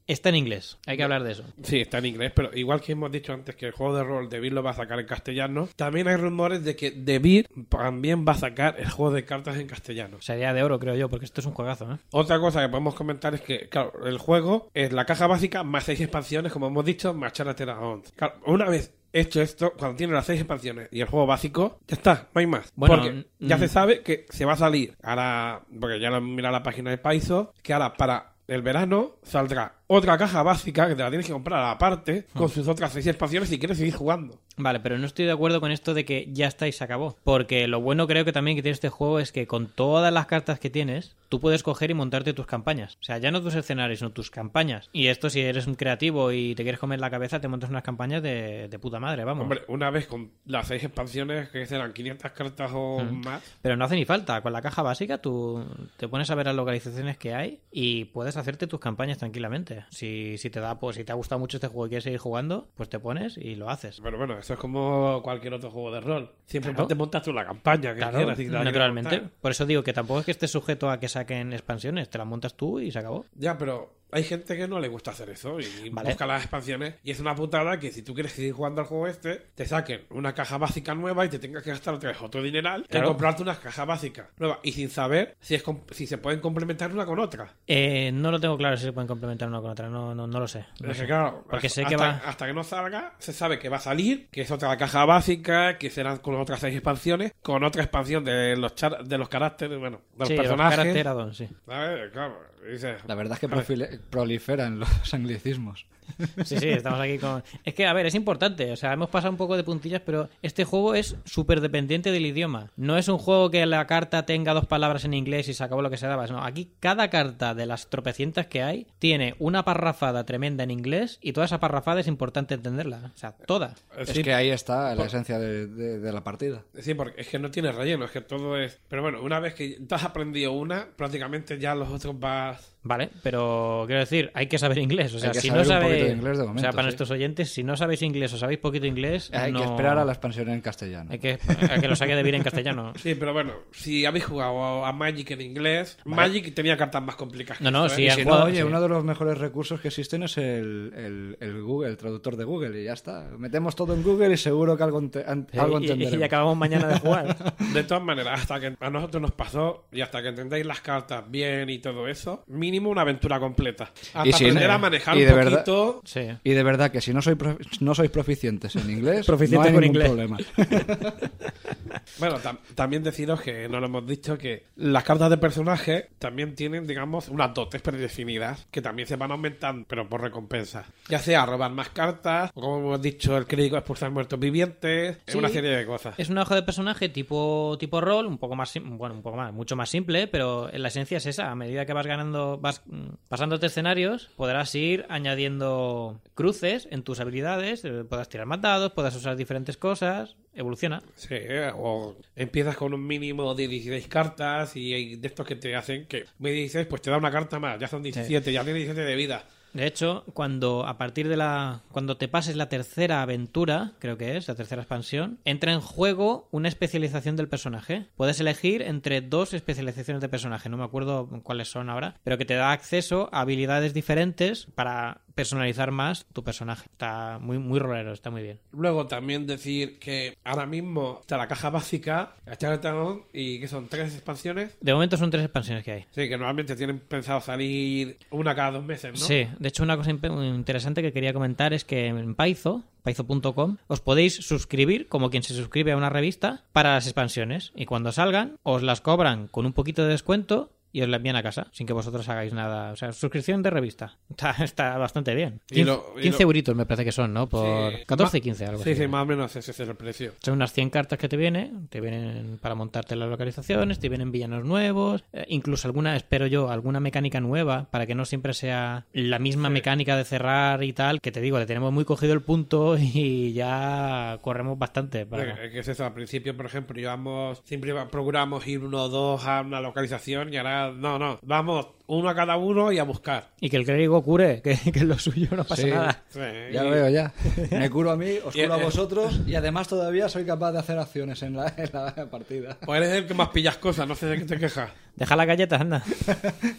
Está en inglés, hay que hablar de eso. Sí, está en inglés, pero igual que hemos dicho antes que el juego de rol de Beer lo va a sacar en castellano, también hay rumores de que de Beer también va a sacar el juego de cartas en castellano. Sería de oro, creo yo, porque esto es un juegazo, ¿eh? Otra cosa que podemos comentar es que, claro, el juego es la caja básica más seis expansiones, como hemos dicho, más Charter Dragons. Claro, una vez hecho esto, cuando tiene las seis expansiones y el juego básico, ya está, no hay más. Bueno, porque ya mm, se sabe que se va a salir ahora, porque ya lo mira la página de Paizo, que ahora para el verano saldrá otra caja básica que te la tienes que comprar aparte con sus otras seis expansiones si quieres seguir jugando. Vale, pero no estoy de acuerdo con esto de que ya está y se acabó. Porque lo bueno creo que también que tiene este juego es que con todas las cartas que tienes, tú puedes coger y montarte tus campañas. O sea, ya no tus escenarios, sino tus campañas. Y esto, si eres un creativo y te quieres comer la cabeza, te montas unas campañas de, de puta madre, vamos. Hombre, una vez con las seis expansiones, que serán quinientas cartas o mm. más. Pero no hace ni falta. Con la caja básica tú te pones a ver las localizaciones que hay y puedes hacerte tus campañas tranquilamente. Si, si te da, pues si te ha gustado mucho este juego y quieres seguir jugando, pues te pones y lo haces. Pero bueno, eso es como cualquier otro juego de rol. Siempre claro. te montas tú la campaña que claro, quieras. Y naturalmente. Por eso digo que tampoco es que estés sujeto a que saquen expansiones. Te las montas tú y se acabó. Ya, pero hay gente que no le gusta hacer eso y vale. busca las expansiones. Y es una putada que si tú quieres seguir jugando al juego este, te saquen una caja básica nueva y te tengas que gastar otra vez otro dineral claro. en comprarte una caja básica nueva. Y sin saber si es si se pueden complementar una con otra. Eh, no lo tengo claro si se pueden complementar una con otra. No, no, no lo sé. No es sé. Que claro, porque hasta, sé que va... hasta que no salga, se sabe que va a salir, que es otra caja básica, que serán con otras seis expansiones, con otra expansión de los char de los caracteres, bueno, de los sí, personajes. Los caracteradon, sí. A ver, claro. Dice, la verdad es que profile, proliferan los anglicismos. Sí, sí, estamos aquí con... Es que, a ver, es importante. O sea, hemos pasado un poco de puntillas, pero este juego es súper dependiente del idioma. No es un juego que la carta tenga dos palabras en inglés y se acabó lo que se daba. No, aquí cada carta de las tropecientas que hay tiene una parrafada tremenda en inglés y toda esa parrafada es importante entenderla. O sea, toda. Es sí, que ahí está la por... esencia de, de, de la partida. Sí, porque es que no tiene relleno, es que todo es... Pero bueno, una vez que te has aprendido una, prácticamente ya los otros vas... Vale, pero quiero decir, hay que saber inglés. O sea, hay que si saber no sabéis... de inglés de momento, o sea, para sí. nuestros oyentes, si no sabéis inglés o sabéis poquito inglés... Hay no... que esperar a la expansión en castellano. Hay que, a que lo saque de vir en castellano. Sí, pero bueno, si habéis jugado a Magic en inglés, vale. Magic tenía cartas más complicadas. No, no, sí, ¿eh? si si jugado, no, oye, sí. uno de los mejores recursos que existen es el, el, el Google, el traductor de Google, y ya está. Metemos todo en Google y seguro que algo, ente sí, algo y, entenderemos. Y acabamos mañana de jugar. De todas maneras, hasta que a nosotros nos pasó y hasta que entendáis las cartas bien y todo eso, mínimo una aventura completa. Hasta y si, aprender a manejar y un de poquito... Verdad, sí. Y de verdad que si no, soy prof, no sois proficientes en inglés, Proficiente no hay con ningún inglés. problema. Bueno, tam también deciros que no lo hemos dicho, que las cartas de personaje también tienen, digamos, unas dotes predefinidas que también se van aumentando, pero por recompensa. Ya sea robar más cartas, o como hemos dicho, el crítico expulsar muertos vivientes, sí, una serie de cosas. Es una hoja de personaje tipo tipo rol, un poco más, bueno, un poco más, mucho más simple, pero la esencia es esa. A medida que vas ganando, vas pasándote escenarios, podrás ir añadiendo cruces en tus habilidades, podrás tirar más dados, podrás usar diferentes cosas, evoluciona. Sí, o empiezas con un mínimo de dieciséis cartas y hay de estos que te hacen que me dieciséis, pues te da una carta más, ya son diecisiete, sí. Ya tienes diecisiete de vida. De hecho, cuando a partir de la cuando te pases la tercera aventura, creo que es, la tercera expansión, entra en juego una especialización del personaje. Puedes elegir entre dos especializaciones de personaje, no me acuerdo cuáles son ahora, pero que te da acceso a habilidades diferentes para personalizar más tu personaje. Está muy muy rolero, está muy bien. Luego también decir que ahora mismo está la caja básica, la Charter y que son tres expansiones. De momento son tres expansiones que hay. Sí, que normalmente tienen pensado salir una cada dos meses, ¿no? Sí. De hecho, una cosa interesante que quería comentar es que en Paizo, paizo punto com, os podéis suscribir como quien se suscribe a una revista para las expansiones. Y cuando salgan, os las cobran con un poquito de descuento y os la envían a casa, sin que vosotros hagáis nada. O sea, suscripción de revista. Está, está bastante bien. quince, lo, quince lo... euritos me parece que son, ¿no? Por sí, catorce, quince, algo sí, así. Sí, sí, más o menos ese es el precio. Son unas cien cartas que te vienen. Te vienen para montarte las localizaciones, te vienen villanos nuevos, eh, incluso alguna, espero yo, alguna mecánica nueva, para que no siempre sea la misma sí. mecánica de cerrar y tal, que te digo, le tenemos muy cogido el punto y ya corremos bastante. Para... Es que es eso, al principio, por ejemplo, íbamos, siempre procuramos ir uno o dos a una localización y ahora no, no, vamos uno a cada uno y a buscar. Y que el clérigo cure, que, que es lo suyo, no pasa sí, nada. Sí, ya y... lo veo, ya. Me curo a mí, os curo a vosotros y además todavía soy capaz de hacer acciones en la, en la partida. Pues eres el que más pillas cosas, no sé de qué te quejas. Deja las galletas, anda.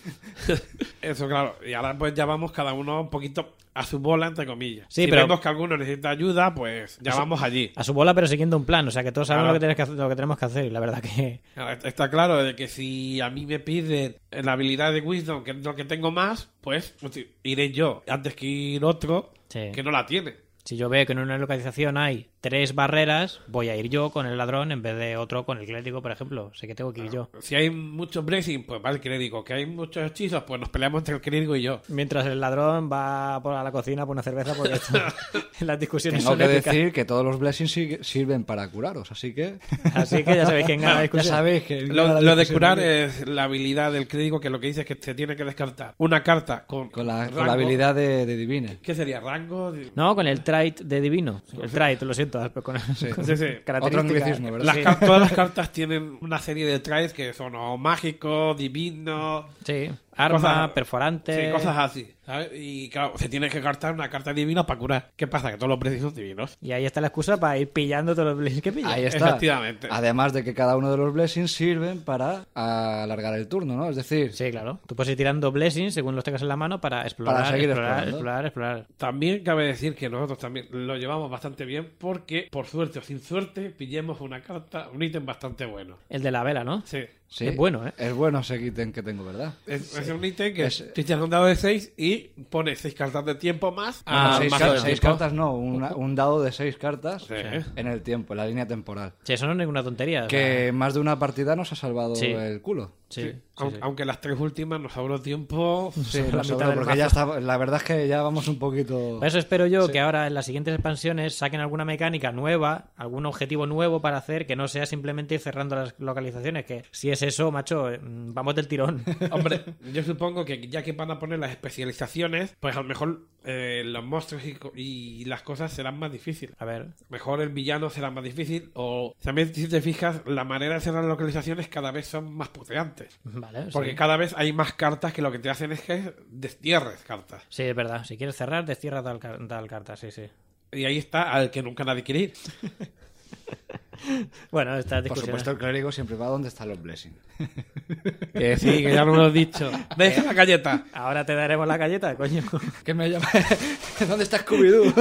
Eso, claro. Y ahora pues ya vamos cada uno un poquito a su bola, entre comillas. Sí, si pero- vemos que alguno necesita ayuda, pues ya Eso- vamos allí. A su bola, pero siguiendo un plan. O sea, que todos sabemos Claro. lo, que tienes que hacer- lo que tenemos que hacer. Y la verdad que... Claro, está claro de que si a mí me piden la habilidad de Wisdom, que es lo que tengo más, pues iré yo antes que ir otro Sí. que no la tiene. Si yo veo que en una localización hay tres barreras, voy a ir yo con el ladrón en vez de otro con el clérigo, por ejemplo. Sé que tengo que ir yo. Si hay muchos blessings, pues va el clérigo. Que hay muchos hechizos, pues nos peleamos entre el clérigo y yo. Mientras el ladrón va por a la cocina por una cerveza porque esto- las discusiones Tengo son que épicas. decir que todos los blessings sig- sirven para curaros, así que... Así que ya sabéis quién gana la ya discusión. sabéis que... Lo, lo de curar es la habilidad del clérigo, que lo que dice es que se tiene que descartar una carta con, Con la, con rango. la habilidad de, de Divine. ¿Qué sería? ¿Rango? No, con el trait de divino. El trait, lo siento. Pero con Sí. Sí, sí. característica- Otro anglicismo, ¿verdad? Las Sí. car- todas las cartas tienen una serie de traits que son o mágicos, divinos, Sí. Arma, Cosas- perforante... sí, cosas así, ¿sabes? Y claro, se tiene que cartar una carta divina para curar. ¿Qué pasa? Que todos los precios son divinos. Y ahí está la excusa para ir pillando todos los blessings que pillas. Ahí está. Efectivamente. Además de que cada uno de los blessings sirven para alargar el turno, ¿no? Es decir, Sí, claro. Tú puedes ir tirando blessings según los tengas en la mano para explorar, Para seguir explorar, explorando. explorar, explorar. También cabe decir que nosotros también lo llevamos bastante bien porque, por suerte o sin suerte, pillemos una carta, un ítem bastante bueno. El de la vela, ¿no? Sí. sí, Es bueno, ¿eh? Es bueno ese ítem que tengo, ¿verdad? Es, es un ítem que Es- te tiras un dado de seis y pones seis cartas de tiempo más Ah, a seis, más car- de seis tiempo. cartas no, una- un dado de seis cartas Sí. en el tiempo, en la línea temporal. Sí, eso no es ninguna tontería. o sea, Que más de una partida nos ha salvado Sí. el culo. sí, Sí. sí, Aun- sí. Aunque las tres últimas nos sobró tiempo. Sí, La nos mitad sobró, del porque mazo. ya está, la verdad es que ya vamos un poquito... Por eso espero yo Sí. que ahora en las siguientes expansiones saquen alguna mecánica nueva, algún objetivo nuevo para hacer, que no sea simplemente ir cerrando las localizaciones, que si es eso, macho, eh, vamos del tirón. Hombre, yo supongo que ya que van a poner las especializaciones, pues a lo mejor eh, los monstruos y, co- y las cosas serán más difíciles. A ver, Mejor el villano será más difícil. O también, si te fijas, la manera de cerrar las localizaciones cada vez son más puteantes. vale. Porque sí. cada vez hay más cartas que lo que te hacen es que destierres cartas. Sí, es verdad. Si quieres cerrar, destierra tal, car- tal carta, sí, sí. Y ahí está al que nunca nadie quiere ir. Bueno, estas Por discusiones... supuesto, el clérigo siempre va donde están los blessings. Que sí, que ya lo hemos dicho. Deja la galleta. Ahora te daremos la galleta, coño. ¿Qué me llama? ¿Dónde está Scooby-Doo?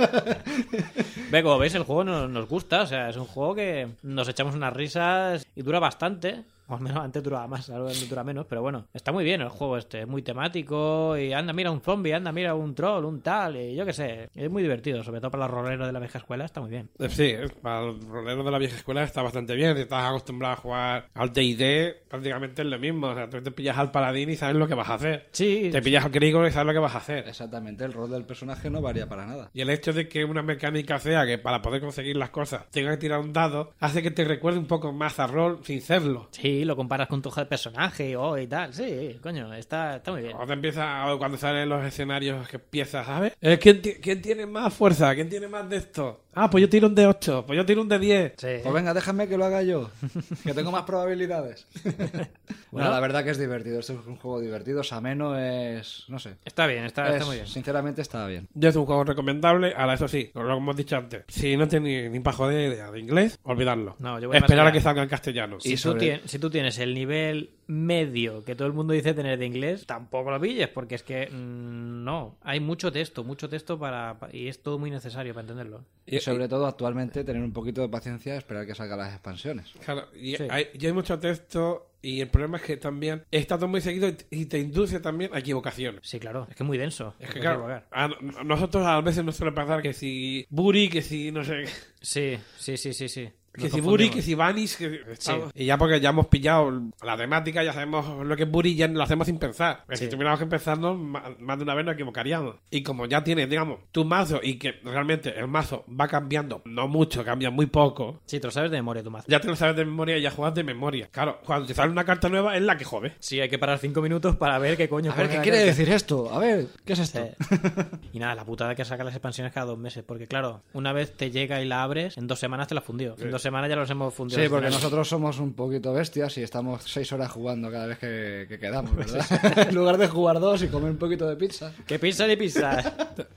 Ve, como veis, el juego nos, nos gusta. O sea, es un juego que nos echamos unas risas y dura bastante. O al menos antes duraba más, ahora dura menos. Pero bueno, está muy bien el juego este. Es muy temático. Y anda, mira un zombie, anda, mira un troll, un tal. Y yo qué sé. Es muy divertido. Sobre todo para los roleros de la vieja escuela, está muy bien. Eh, Sí, para el rolero de la vieja escuela está bastante bien. Si estás acostumbrado a jugar al D y D, prácticamente es lo mismo. O sea, tú te pillas al paladín y sabes lo que vas a hacer. Sí, Te pillas al clérigo y sabes lo que vas a hacer. Exactamente, el rol del personaje no varía para nada. Y el hecho de que una mecánica sea que para poder conseguir las cosas tenga que tirar un dado, hace que te recuerde un poco más a rol sin serlo. sí, lo comparas con tu hoja de personaje oh, y tal. Sí, coño, está, está muy bien. Cuando empieza, o cuando salen los escenarios que empiezas, ¿sabes? Eh, ¿quién, ti- ¿Quién tiene más fuerza? ¿Quién tiene más de esto? Ah, pues yo tiro un de ocho, pues yo tiro un de diez. Sí. Pues venga, déjame que lo haga yo, que tengo más probabilidades. Bueno. No, la verdad que es divertido, esto es un juego divertido, es ameno, es... no sé. Está bien, está, está Es- muy bien. Sinceramente está bien. Ya es un juego recomendable. Ahora, eso sí, lo hemos dicho antes. Si no tenéis ni pajo de idea de inglés, olvidadlo. No, yo voy más Esperar a allá. que salga en castellano. Si, Y tú sobre- tien- si tú tienes el nivel medio que todo el mundo dice tener de inglés, tampoco lo pilles, porque es que mm, no, hay mucho texto, mucho texto para, pa- y es todo muy necesario para entenderlo. Y sobre todo actualmente tener un poquito de paciencia, esperar que salgan las expansiones. Claro, y Sí. hay, y hay mucho texto. Y el problema es que también está todo muy seguido y- y te induce también a equivocaciones. Sí, claro, es que es muy denso. Es que, Puedes claro, equivocar. a, a nosotros a veces nos suele pasar que si Buri, que si no sé, Sí, sí, sí, sí, sí. que Nos si Buri, confundimos. que si Vanish, que Sí. y ya porque ya hemos pillado la temática, ya sabemos lo que es Buri, ya lo hacemos sin pensar. Sí. Si tuviéramos que empezarnos, ma- más de una vez nos equivocaríamos. Y como ya tienes, digamos, tu mazo y que realmente el mazo va cambiando, no mucho, cambia muy poco, Sí, te lo sabes de memoria tu mazo. ya te lo sabes de memoria y ya juegas de memoria. Claro, cuando te sale una carta nueva es la que jode. Sí, hay que parar cinco minutos para ver qué coño A ver, pone ¿qué la quiere carta. decir esto? A ver, ¿qué es esto? Sí. Y nada, la putada que saca las expansiones cada dos meses. Porque claro, una vez te llega y la abres, en dos semanas te la fundió. En dos semanas ya los hemos fundido. Sí, los porque escenarios. nosotros somos un poquito bestias y estamos seis horas jugando cada vez que, que quedamos, ¿verdad? En lugar de jugar dos y comer un poquito de pizza. ¡Qué pizza ni pizza!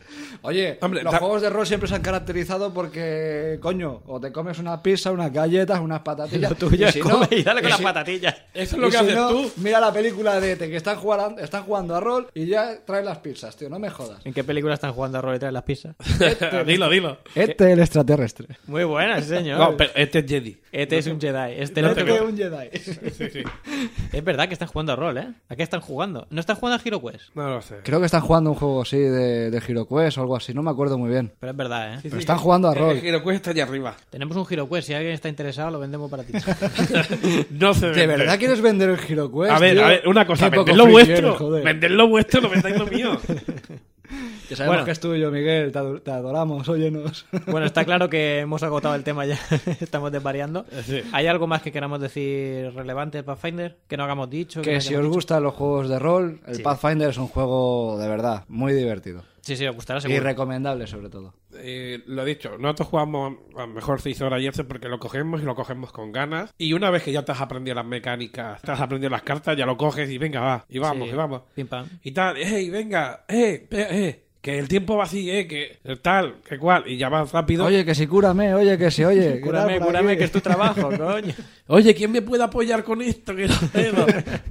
Oye, Hombre, los ta- juegos de rol siempre se han caracterizado porque, coño, o te comes una pizza, unas galletas, unas patatillas. Lo tuyo y es si comer no- y dale con y las si- patatillas. Eso es y lo que si haces no, tú. Mira la película de E T, que están jugando, están jugando a rol y ya traen las pizzas, tío, no me jodas. ¿En qué película están jugando a rol y traen las pizzas? dilo, dilo. Este el extraterrestre. Muy buena, sí, señor. No, pero este es Jedi. Este es un Jedi. Este no Este te es un Jedi. Sí, sí. Es verdad que están jugando a rol, ¿eh? ¿A qué están jugando? ¿No están jugando a Hero Quest? No lo sé. Creo que están jugando un juego así de, de Hero Quest o algo así, no me acuerdo muy bien. Pero es verdad, ¿eh? Sí, Pero sí, están que- jugando a que rol. El Hero Quest está allá arriba. Tenemos un Hero Quest. Si alguien está interesado, lo vendemos para ti. No se ¿De vende. verdad quieres vender el Hero Quest? A ver, tío? a ver, una cosa, Qué poco vended lo friki vuestro. eres, joder. Vended lo vuestro, no vendáis lo mío. Que sabemos Bueno. que es tuyo, Miguel, te, ado- te adoramos, óyenos. Bueno, está claro que hemos agotado el tema ya. Estamos desvariando. Sí. ¿Hay algo más que queramos decir relevante de Pathfinder? Que no hagamos dicho. Que no si hayamos os dicho? gustan los juegos de rol, el Sí. Pathfinder es un juego de verdad muy divertido. Sí, sí, os gustará Y seguro. recomendable sobre todo. Eh, lo dicho, nosotros jugamos a lo mejor seis horas y eso porque lo cogemos y lo cogemos con ganas. Y una vez que ya te has aprendido las mecánicas, te has aprendido las cartas, ya lo coges y venga, va, y vamos, Sí. y vamos. Pim pam. Y tal, hey, venga, eh, eh, eh, que el tiempo va así, eh, que tal, que cual, y ya vas rápido. Oye, que si cúrame, oye, que si, oye. ¿qué Cúrame, tal por cúrame, aquí? que es tu trabajo, coño. Oye, ¿quién me puede apoyar con esto? Que no puedo.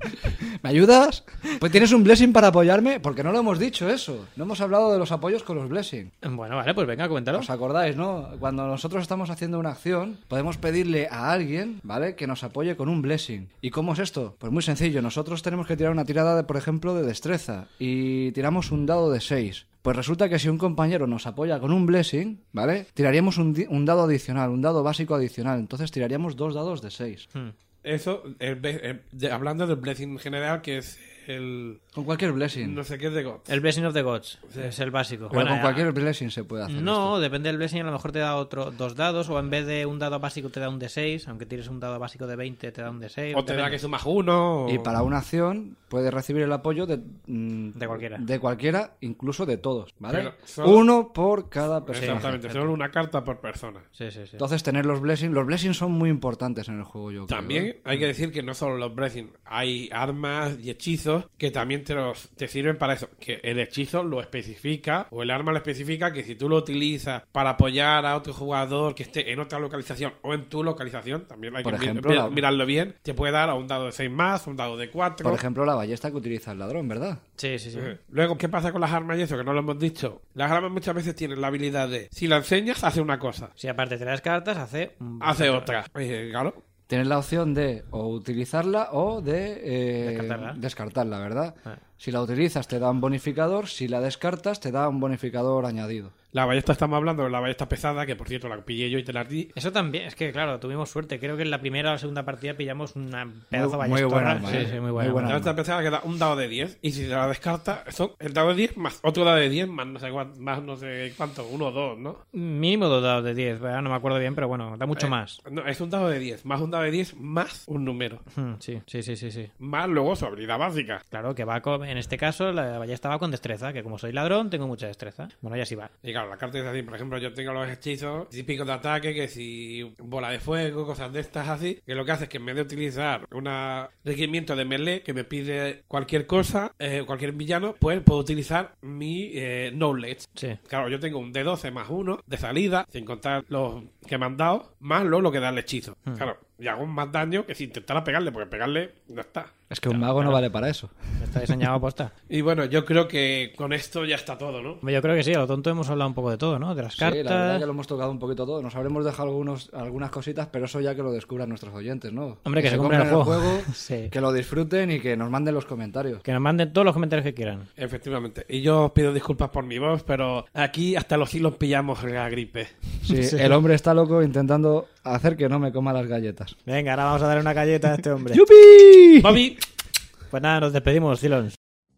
¿Me ayudas? Pues tienes un blessing para apoyarme, porque no lo hemos dicho eso. No hemos hablado de los apoyos con los blessing. Bueno, vale, pues venga, coméntalo. ¿Os acordáis, no? Cuando nosotros estamos haciendo una acción, podemos pedirle a alguien, ¿vale? Que nos apoye con un blessing. ¿Y cómo es esto? Pues muy sencillo. Nosotros tenemos que tirar una tirada, de, por ejemplo, de destreza. Y tiramos un dado de seis. Pues resulta que si un compañero nos apoya con un blessing, ¿vale? Tiraríamos un, di- un dado adicional, un dado básico adicional. Entonces tiraríamos dos dados de seis. Hmm. Eso, el ble- el- de- hablando del blessing general, que es el... Con cualquier blessing. No sé qué es de God. El Blessing of the Gods es el básico. Pero Bueno, con ya- cualquier blessing se puede hacer No, esto. depende del blessing, a lo mejor te da otro dos dados, o en vez de un dado básico te da un de seis, aunque tires un dado básico de veinte te da un de seis. O te da depende. que sumas uno. o- Y para una acción puedes recibir el apoyo de, mm, De cualquiera. De cualquiera, incluso de todos, ¿vale? Pero solo- Uno por cada persona. Exactamente, solo una carta por persona. Sí, sí, sí. Entonces tener los blessings, los blessings son muy importantes en el juego, yo creo, También ¿eh? hay que decir que no solo los blessings, hay armas y hechizos que también te, los, te sirven para eso. Que el hechizo lo especifica, o el arma lo especifica, que si tú lo utilizas para apoyar a otro jugador que esté en otra localización o en tu localización, también hay Por que mi- ejemplo, mi- la- mirarlo bien, te puede dar a un dado de seis más, un dado de cuatro. Por ejemplo, la ballesta que utiliza el ladrón, ¿verdad? Sí, sí, sí. Eh, Luego, ¿qué pasa con las armas y eso? Que no lo hemos dicho. Las armas muchas veces tienen la habilidad de, si la enseñas, hace una cosa, Si aparte te das cartas, hace... un- hace otra. Eh, claro. Tienes la opción de o utilizarla o de eh, Descartarla. descartarla, ¿verdad? Ah. Si la utilizas te da un bonificador, si la descartas te da un bonificador añadido. La ballesta estamos hablando de la ballesta pesada, que por cierto la pillé yo y te la di. Eso también, es que claro, tuvimos suerte. Creo que en la primera o la segunda partida pillamos una pedazo Muy- ballestorra. muy buena arma, Sí, ¿eh? sí, muy Muy buena. buena. La ballesta pesada que da un dado de diez, y si la descarta, son el dado de diez más otro dado de diez, más no sé cuánto, más no sé cuánto, uno o dos, ¿no? Mínimo dos dados de diez, ¿verdad? No me acuerdo bien, pero bueno, da mucho Eh, más. No, es un dado de diez, más un dado de diez, más un número. Hmm, Sí, sí, sí, sí, sí. Más luego su habilidad básica. Claro, que va con, en este caso la ballesta va con destreza, que como soy ladrón tengo mucha destreza. Bueno, ya sí va. Y claro, la carta es así, por ejemplo, yo tengo los hechizos típicos de ataque, que si bola de fuego, cosas de estas así, que lo que hace es que en vez de utilizar un requerimiento de melee que me pide cualquier cosa, eh, cualquier villano, pues puedo utilizar mi eh, knowledge. Sí. Claro, yo tengo un D doce más uno de salida, sin contar los que me han dado, más luego lo que da el hechizo. Claro, y hago más daño que si intentara pegarle, porque pegarle no está. Es que un mago no vale para eso. Está diseñado a posta. Y bueno, yo creo que con esto ya está todo, ¿no? Yo creo que sí, a lo tonto hemos hablado un poco de todo, ¿no? De las Sí, la verdad cartas. que lo hemos tocado un poquito todo. Nos habremos dejado algunos, algunas cositas, pero eso ya que lo descubran nuestros oyentes, ¿no? Hombre, que se compren el juego. Sí. que lo disfruten y que nos manden los comentarios. Que nos manden todos los comentarios que quieran. Efectivamente. Y yo os pido disculpas por mi voz, pero aquí hasta los hilos pillamos la gripe. Sí, el hombre está loco intentando hacer que no me coma las galletas. Venga, ahora vamos a darle una galleta a este hombre. ¡Yupi! Bobby, Pues nada, nos despedimos, Silons.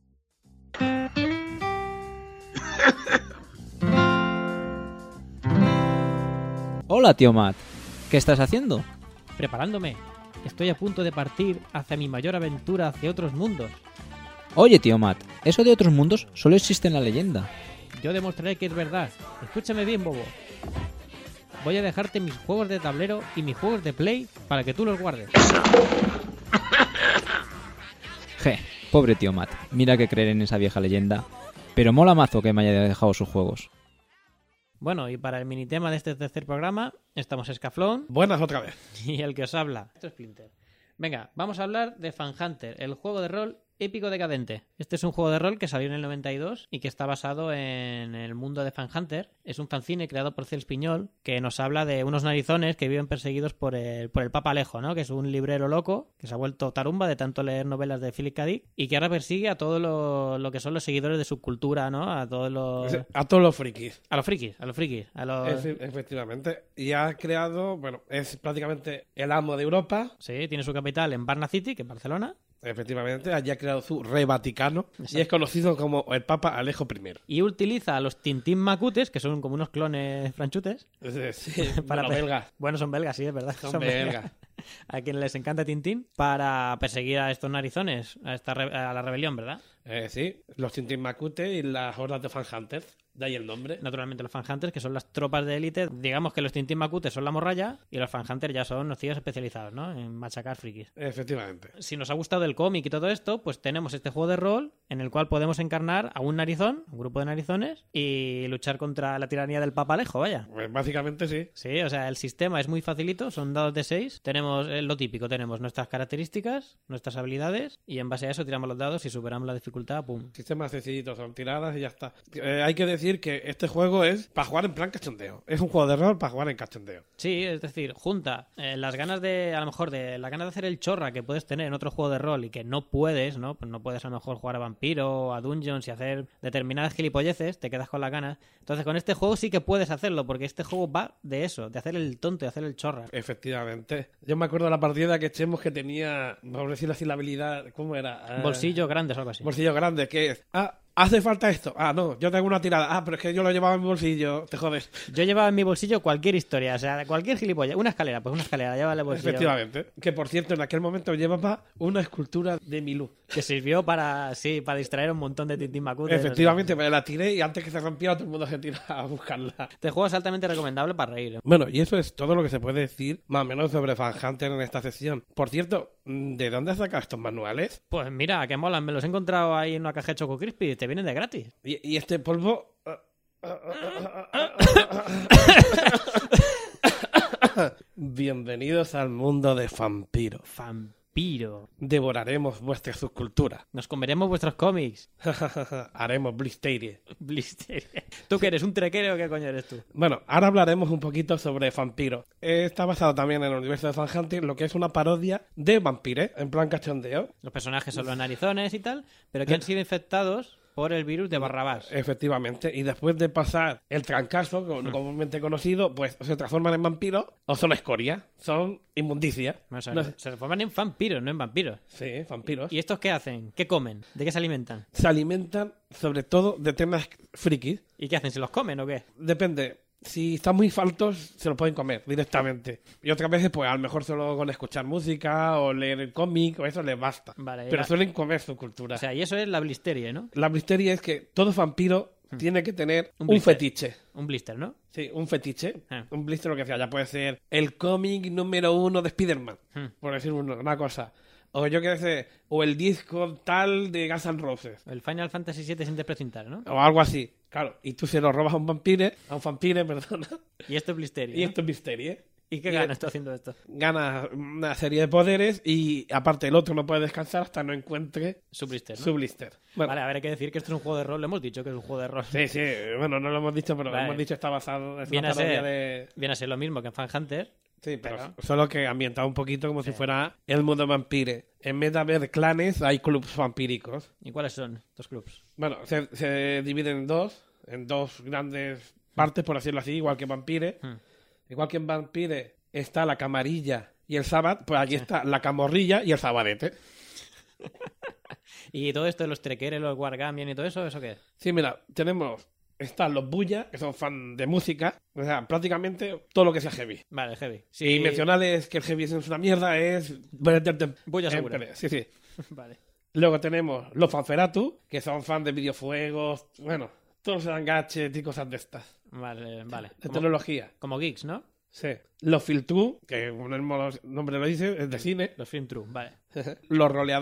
Hola, tío Matt. ¿Qué estás haciendo? Preparándome. Estoy a punto de partir hacia mi mayor aventura hacia otros mundos. Oye, tío Matt, eso de otros mundos solo existe en la leyenda. Yo demostraré que es verdad. Escúchame bien, bobo. Voy a dejarte mis juegos de tablero y mis juegos de play para que tú los guardes. Je, pobre tío Matt. Mira que creer en esa vieja leyenda. Pero mola mazo que me haya dejado sus juegos. Bueno, y para el minitema de este tercer programa, estamos Escaflón Buenas otra vez. y el que os habla. Esto es Splinter. Venga, vamos a hablar de Fan Hunter, el juego de rol épico decadente. Este es un juego de rol que salió en el noventa y dos y que está basado en el mundo de Fan Hunter. Es un fanzine creado por Cels Piñol que nos habla de unos narizones que viven perseguidos por el, por el Papa Alejo, ¿no? Que es un librero loco que se ha vuelto tarumba de tanto leer novelas de Philip K. Dick y que ahora persigue a todo lo, lo que son los seguidores de su cultura, ¿no? A todos los... A todos los frikis. A los frikis, a los frikis. A los... Efe- efectivamente. Y ha creado, bueno, es prácticamente el amo de Europa. Sí, tiene su capital en Varna City, que es Barcelona. Efectivamente, allí ha creado su Re Vaticano y es conocido como el Papa Alejo I. Y utiliza a los Tintín Macutes, que son como unos clones franchutes. Sí, Para bueno, pe- belgas. Bueno, son belgas, sí, es verdad. Son belgas. A quienes les encanta Tintín. Para perseguir a estos narizones, a, esta re- a la rebelión, ¿verdad? Eh, sí, los Tintin Makute y las hordas de Fan Hunters. De ahí el nombre. Naturalmente los fanhunters, que son las tropas de élite. Digamos que los Tintín Macutes son la morralla y los fanhunters ya son los tíos especializados, ¿no? En machacar frikis. Efectivamente. Si nos ha gustado el cómic y todo esto, pues tenemos este juego de rol en el cual podemos encarnar a un narizón, un grupo de narizones, y luchar contra la tiranía del Papa Alejo, vaya. Pues básicamente sí. Sí, o sea, el sistema es muy facilito, son dados de seis. Tenemos eh, lo típico, tenemos nuestras características, nuestras habilidades, y en base a eso tiramos los dados y superamos la dificultad, pum. Sistemas sencillitos, son tiradas y ya está. Eh, hay que decir que este juego es para jugar en plan cachondeo. Es un juego de rol para jugar en cachondeo. Sí, es decir, junta eh, las ganas de, a lo mejor, de la ganas de hacer el chorra que puedes tener en otro juego de rol y que no puedes, ¿no? Pues no puedes a lo mejor jugar a Vampiro o a Dungeons y hacer determinadas gilipolleces, te quedas con las ganas. Entonces con este juego sí que puedes hacerlo, porque este juego va de eso, de hacer el tonto, de hacer el chorra. Efectivamente. Yo me acuerdo de la partida que echemos que tenía, vamos a decirlo así, la habilidad, ¿cómo era? Eh, Bolsillo grande o algo así. Bolsillo grande, que es, ah, hace falta esto. Ah, no, yo tengo una tirada. Ah, pero es que yo lo llevaba en mi bolsillo, te jodes. Yo llevaba en mi bolsillo cualquier historia, o sea, cualquier gilipollas. Una escalera, pues una escalera, lleva en el bolsillo. Efectivamente. Que por cierto, en aquel momento llevaba una escultura de Milú. Que sirvió para, sí, para distraer a un montón de Tintín Macutes. Efectivamente, me la tiré y antes que se rompiera todo el mundo se tira a buscarla. Este juego es altamente recomendable para reír. ¿eh? Bueno, y eso es todo lo que se puede decir más o menos sobre Fan Hunter en esta sección. Por cierto, ¿de dónde has sacado estos manuales? Pues mira, que molan, me los he encontrado ahí en una caja de Choco Crispy, te vienen de gratis. Y, y este polvo... Bienvenidos al mundo de Vampiro. Vampiro. Devoraremos vuestra subcultura. Nos comeremos vuestros cómics. Haremos Blisteria. Blister. ¿Tú que eres un trequero o qué coño eres tú? Bueno, ahora hablaremos un poquito sobre Vampiro. Está basado también en el universo de Fan Hunter, lo que es una parodia de Vampire, en plan cachondeo. Los personajes son los narizones y tal, pero que han sido infectados por el virus de Barrabás. Efectivamente, y después de pasar el trancazo, como- comúnmente conocido, pues o se transforman en vampiros o son escoria, son inmundicia. O sea, No- se transforman en vampiros, no en vampiros. Sí, vampiros. ¿Y estos qué hacen? ¿Qué comen? ¿De qué se alimentan? Se alimentan sobre todo de temas frikis. ¿Y qué hacen? ¿Se los comen o qué? Depende. Si están muy faltos, se lo pueden comer directamente. Y otras veces, pues a lo mejor solo con escuchar música o leer el cómic, o eso les basta. Vale, Pero la- suelen comer su cultura. O sea, y eso es la blisteria, ¿no? La misteria es que todo vampiro tiene que tener Un un, blister. fetiche. Un blister, ¿no? Sí, un fetiche. Ah. Un blister, lo que sea. Ya puede ser el cómic número uno de Spider-Man, Hmm. por decir uno- una cosa. O yo qué sé, o el disco tal de Guns N' Roses. El Final Fantasy siete sin desprecintar, ¿no? O algo así. Claro, y tú se lo robas a un vampire, a un vampire, perdona. Y esto es blisteria, Y ¿no? esto es misterio. ¿Y qué y- ganas tú haciendo esto? Gana una serie de poderes y aparte el otro no puede descansar hasta no encuentre Su blister, ¿no? su blister. Bueno, Vale, a ver, hay que decir que esto es un juego de rol. Lo hemos dicho que es un juego de rol. sí, sí, bueno, no lo hemos dicho, pero Vale. hemos dicho que está basado en Viene una a ser- parodia de... Viene a ser lo mismo que en Fan Hunter. Sí, pero, Pero- solo que ambientado un poquito como si fuera el mundo vampire. En vez de haber clanes, hay clubs vampíricos. ¿Y cuáles son estos clubs? Bueno, se, se dividen en dos, en dos grandes partes, por decirlo así, igual que Vampire. Hmm. Igual que en Vampire está la camarilla y el sábado, pues aquí está la camorrilla y el sabadete. ¿Y todo esto de los trequeres, los wargamian y todo eso, eso qué es? Sí, mira, tenemos... Están los Buya, que son fan de música. O sea, prácticamente todo lo que sea heavy. Vale, heavy. Si mencionarles que el heavy es una mierda, es... Bulla segura. Eh, Sí, sí. Vale. Luego tenemos los fanferatu, que son fan de videojuegos, bueno, todos eran gadgets y cosas de estas, Vale, vale. de Como, tecnología. como geeks, ¿no? Sí. Los filtru, que como el nombre lo dice, es de cine. Los film true, vale. Los roleador,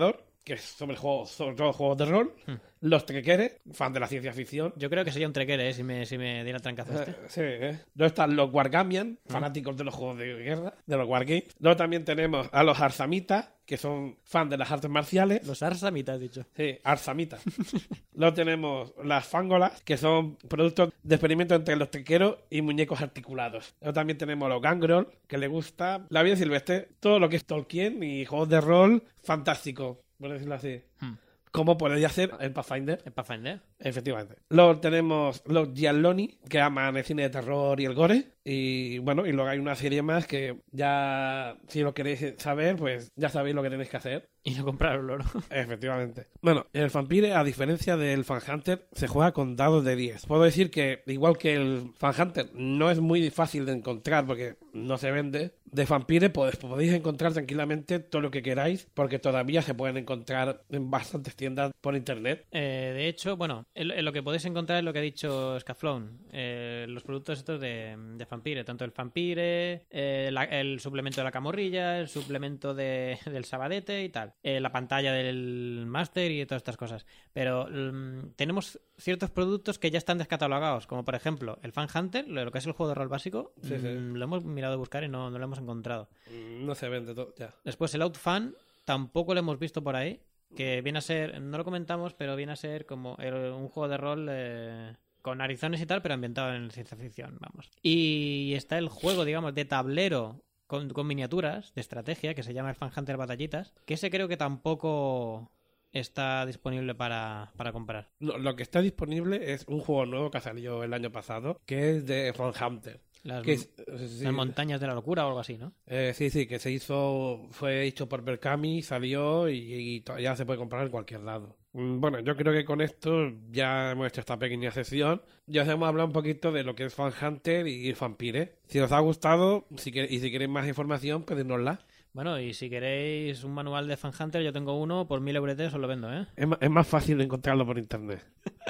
que es sobre juegos, sobre todo juegos de rol. Hmm. Los trequeres, fan de la ciencia ficción. Yo creo que sería un trequere, ¿eh? si me, si me diera el trancazo este. Eh, sí, ¿eh? Luego están los Wargamian, fanáticos hmm. de los juegos de guerra, de los Wargames. Luego también tenemos a los Arsamitas, que son fan de las artes marciales. Los Arsamitas, has dicho. Sí, Arsamitas. Luego tenemos las Fangolas, que son productos de experimento entre los trequeros y muñecos articulados. Luego también tenemos los Gangrel, que le gusta la vida silvestre, todo lo que es Tolkien y juegos de rol fantástico, por decirlo así. Hmm. Como podría ser el Pathfinder. El Pathfinder. Efectivamente. Luego tenemos los Gialloni, que aman el cine de terror y el gore. Y bueno, y luego hay una serie más que ya, si lo queréis saber, pues ya sabéis lo que tenéis que hacer. Y no comprarlo, ¿no? Efectivamente. Bueno, el Vampire, a diferencia del Fan Hunter, se juega con dados de diez. Puedo decir que, igual que el Fan Hunter, no es muy fácil de encontrar porque no se vende. De Vampire pues, podéis encontrar tranquilamente todo lo que queráis, porque todavía se pueden encontrar en bastantes tiendas por internet. Eh, de hecho, bueno, en, en lo que podéis encontrar es lo que ha dicho Scaflón. Eh, los productos estos de, de Vampire, tanto el Vampire, eh, la, el suplemento de la camorrilla, el suplemento de, del sabadete y tal. Eh, la pantalla del máster y todas estas cosas. Pero um, tenemos ciertos productos que ya están descatalogados, como por ejemplo el Fan Hunter, lo que es el juego de rol básico. Sí, sí. Um, lo hemos mirado a buscar y no, no lo hemos encontrado. No se vende todo, ya. Después el Outfan tampoco lo hemos visto por ahí, que viene a ser, no lo comentamos, pero viene a ser como el, un juego de rol eh, con narizones y tal, pero ambientado en ciencia ficción, vamos. Y está el juego, digamos, de tablero con, con miniaturas de estrategia, que se llama el Fan Hunter Batallitas, que ese creo que tampoco está disponible para, para comprar. Lo, lo que está disponible es un juego nuevo que salió el año pasado, que es de Fan Hunter. Las, que es, sí, las montañas de la locura o algo así, ¿no? Eh, sí, sí, que se hizo, fue hecho por Berkami, salió y, y ya se puede comprar en cualquier lado. Bueno, yo creo que con esto ya hemos hecho esta pequeña sesión. Ya os hemos hablado un poquito de lo que es Fan Hunter y Vampire. Si os ha gustado si que, y si queréis más información, pedidnosla. Bueno, y si queréis un manual de Fan Hunter, yo tengo uno, por mil euretes os lo vendo, ¿eh? Es, es más fácil encontrarlo por internet.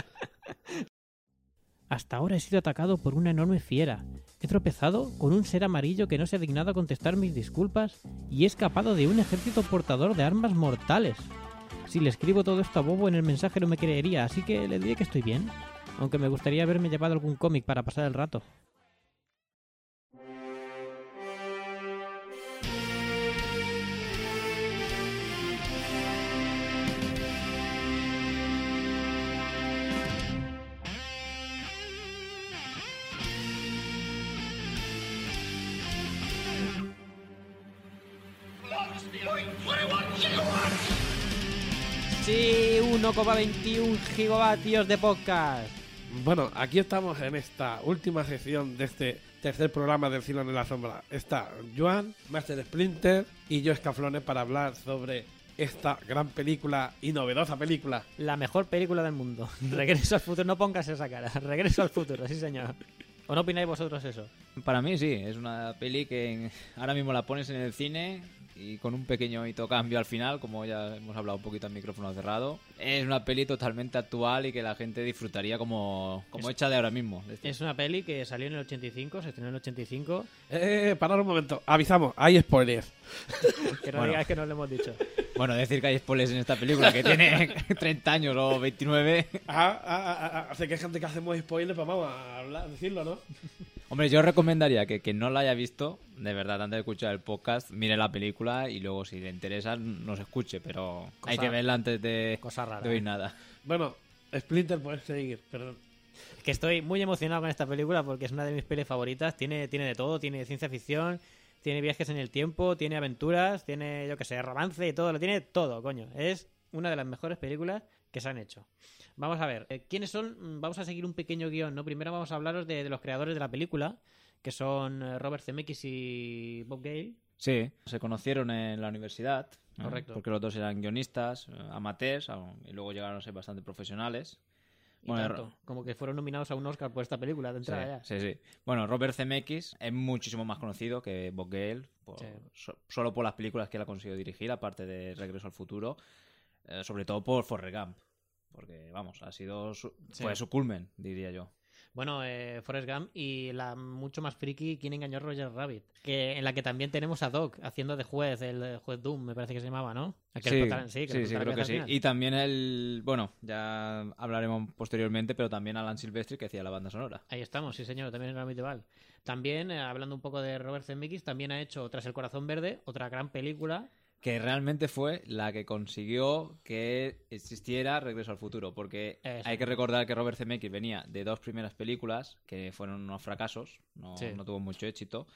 Hasta ahora he sido atacado por una enorme fiera. He tropezado con un ser amarillo que no se ha dignado a contestar mis disculpas y he escapado de un ejército portador de armas mortales. Si le escribo todo esto a Bobo en el mensaje no me creería, así que le diré que estoy bien. Aunque me gustaría haberme llevado algún cómic para pasar el rato. Sí, uno coma veintiuno gigavatios de podcast. Bueno, aquí estamos en esta última sección de este tercer programa del Cielo en la Sombra. Está Joan, Master Splinter y yo, Escaflones, para hablar sobre esta gran película y novedosa película. La mejor película del mundo. Regreso al futuro. No pongas esa cara. Regreso al futuro, sí señor. ¿O no opináis vosotros eso? Para mí sí, es una peli que ahora mismo la pones en el cine y con un pequeño hito cambio al final, como ya hemos hablado un poquito en micrófono cerrado. Es una peli totalmente actual y que la gente disfrutaría como, como es, hecha de ahora mismo. De este. Es una peli que salió en el ochenta y cinco, se estrenó en el ochenta y cinco. Eh, parad un momento, avisamos, hay spoilers. Que no bueno. digáis que no lo hemos dicho. Bueno, decir que hay spoilers en esta película que tiene treinta años o veintinueve. Ah, ah, ah, hace que hay gente que hacemos spoilers, pues vamos a hablar, decirlo, ¿no? Hombre, yo recomendaría que quien no la haya visto, de verdad, antes de escuchar el podcast, mire la película y luego si le interesa nos escuche, pero cosa, hay que verla antes de, cosa rara, de oír ¿eh? nada. Bueno, Splinter, puedes seguir, perdón. Que estoy muy emocionado con esta película porque es una de mis pelis favoritas, tiene, tiene de todo, tiene ciencia ficción, tiene viajes en el tiempo, tiene aventuras, tiene, yo que sé, romance y todo, lo tiene todo, coño. Es una de las mejores películas que se han hecho. Vamos a ver, eh, ¿quiénes son? Vamos a seguir un pequeño guión, ¿no? Primero vamos a hablaros de, de los creadores de la película, que son eh, Robert Zemeckis y Bob Gale. Sí, se conocieron en la universidad, ¿no? Correcto. Porque los dos eran guionistas, amateurs, y luego llegaron a ser bastante profesionales. Y bueno, tanto, como que fueron nominados a un Oscar por esta película de entrada sí, ya. Sí, sí. Bueno, Robert Zemeckis es muchísimo más conocido que Bob Gale, por, sí. so, solo por las películas que él ha conseguido dirigir, aparte de Regreso al Futuro, eh, sobre todo por Forrest Gump. Porque, vamos, ha sido su, sí. fue su culmen, diría yo. Bueno, eh, Forrest Gump y la mucho más friki ¿Quién engañó a Roger Rabbit? Que, en la que también tenemos a Doc haciendo de juez, el juez Doom, me parece que se llamaba, ¿no? El que Sí, le cortaron- sí, que sí, le sí, cortaron creo la que cabeza sí. al final. Y también el... Bueno, ya hablaremos posteriormente, pero también Alan Silvestri, que hacía la banda sonora. Ahí estamos, sí señor, también era medieval. También, eh, hablando un poco de Robert Zemeckis, también ha hecho Tras el corazón verde, otra gran película. Que realmente fue la que consiguió que existiera Regreso al Futuro. Porque Eso. hay que recordar que Robert Zemeckis venía de dos primeras películas que fueron unos fracasos, no, Sí. no tuvo mucho éxito.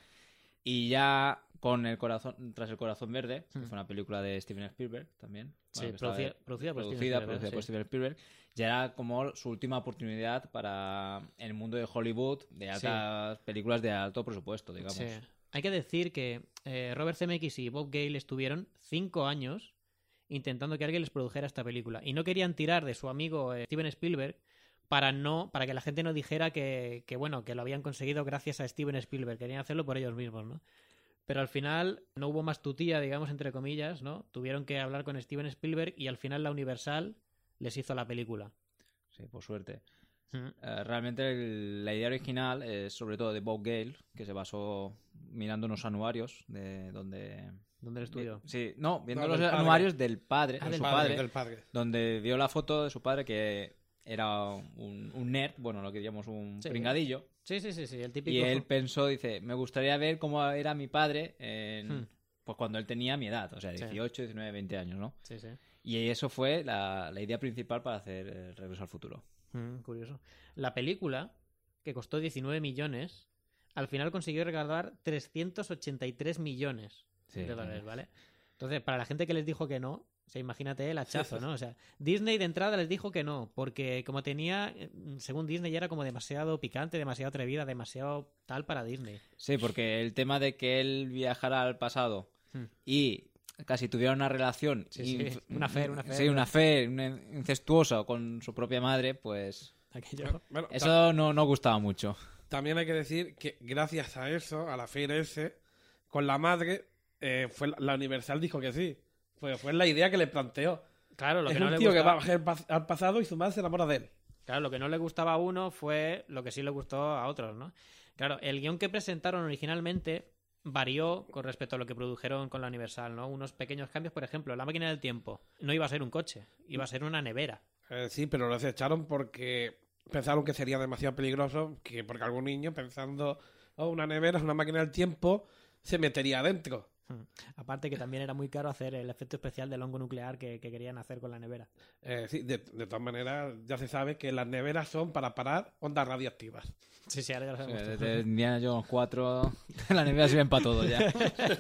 Y ya con el corazón, Tras el corazón verde, que fue una película de Steven Spielberg también. Sí, que estaba- producida- producida por Steven producida, Spielberg, producida por sí. Steven Spielberg. Ya era como su última oportunidad para el mundo de Hollywood, de altas películas de alto presupuesto, digamos. Sí. Hay que decir que eh, Robert Zemeckis y Bob Gale estuvieron cinco años intentando que alguien les produjera esta película. Y no querían tirar de su amigo eh, Steven Spielberg para no para que la gente no dijera que, que, bueno, que lo habían conseguido gracias a Steven Spielberg. Querían hacerlo por ellos mismos, ¿no? Pero al final no hubo más tutía, digamos, entre comillas, ¿no? Tuvieron que hablar con Steven Spielberg y al final la Universal les hizo la película. Sí, por suerte. Mm. Eh, realmente el- la idea original es sobre todo de Bob Gale, que se basó mirando unos anuarios de donde... ¿Dónde el estudio? Sí, no, viendo No, los del padre. anuarios del padre, Ah, de del su Padre, padre, del padre. donde vio la foto de su padre que era un, un nerd, bueno, lo que diríamos un Sí. pringadillo, Sí, sí, sí, sí, el típico... y él pensó, dice, me gustaría ver cómo era mi padre en, Hmm. pues cuando él tenía mi edad, o sea, Sí. dieciocho, diecinueve, veinte años, ¿no? Sí, sí. Y eso fue la, la idea principal para hacer el Regreso al Futuro. Mm, curioso. La película, que costó diecinueve millones, al final consiguió recaudar trescientos ochenta y tres millones Sí. de dólares, ¿vale? Entonces, para la gente que les dijo que no, o sea, imagínate el hachazo, ¿no? O sea, Disney de entrada les dijo que no, porque como tenía, eh, según Disney, ya era como demasiado picante, demasiado atrevida, demasiado tal para Disney. Sí, porque el tema de que él viajara al pasado Hmm. y casi tuviera una relación... Sí, sí, inf- una fe, una fe. Sí, una fe una incestuosa con su propia madre, pues... Aquello. Bueno, ta- Eso no, no gustaba mucho. también hay que decir que gracias a eso, a la feria ese, con la madre, eh, fue la- la Universal dijo que sí. Fue, fue la idea que le planteó. Claro, lo Es que no un le tío que va gustaba... a viajar al pas- al pasado y su madre se enamora de él. Claro, lo que no le gustaba a uno fue lo que sí le gustó a otros, ¿no? Claro, el guión que presentaron originalmente varió con respecto a lo que produjeron con la Universal, ¿no? Unos pequeños cambios, por ejemplo, la máquina del tiempo no iba a ser un coche, iba a ser una nevera. Eh, sí, pero lo desecharon porque pensaron que sería demasiado peligroso, que porque algún niño pensando, oh, una nevera es una máquina del tiempo, se metería adentro. Hmm. Aparte que también era muy caro hacer el efecto especial del hongo nuclear que, que querían hacer con la nevera. Eh, sí, de, de todas maneras, ya se sabe que las neveras son para parar ondas radiactivas. Sí, sí, ahora ya lo sabemos. Desde Indiana Jones cuatro, la nevera sirven para todo ya.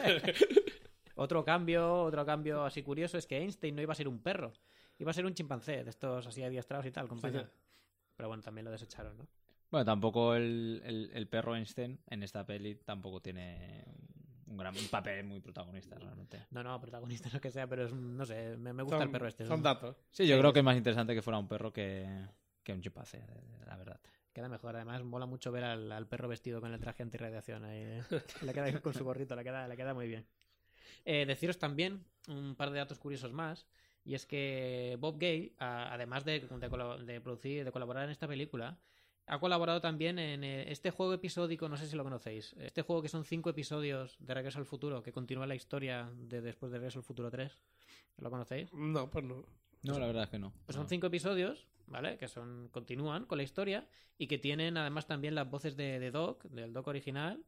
Otro cambio, otro cambio así curioso es que Einstein no iba a ser un perro, iba a ser un chimpancé, de estos así adiestrados y tal, compañía. Sí, sí. Pero bueno, también lo desecharon, ¿no? Bueno, tampoco el, el, el perro Einstein en esta peli tampoco tiene un, gran, un papel muy protagonista realmente. No, no, protagonista no que sea, pero es, un- no sé, me, me gusta Son, el perro este. es son un- datos. Sí, yo creo que es más interesante que fuera un perro que, que un chimpancé, la verdad. Queda mejor, además mola mucho ver al, al perro vestido con el traje antirradiación ahí, ¿eh? Le queda ahí con su gorrito, le queda, le queda muy bien. Eh, deciros también un par de datos curiosos más, y es que Bob Gale, a- además de, de, colo- de producir, de colaborar en esta película, ha colaborado también en eh, este juego episódico, no sé si lo conocéis, este juego que son cinco episodios de Regreso al Futuro, que continúa la historia de después de Regreso al Futuro tres. ¿Lo conocéis? No, pues no. No, la verdad es que no. Pues son No. cinco episodios, ¿vale? Que son continúan con la historia y que tienen además también las voces de, de Doc, del Doc original.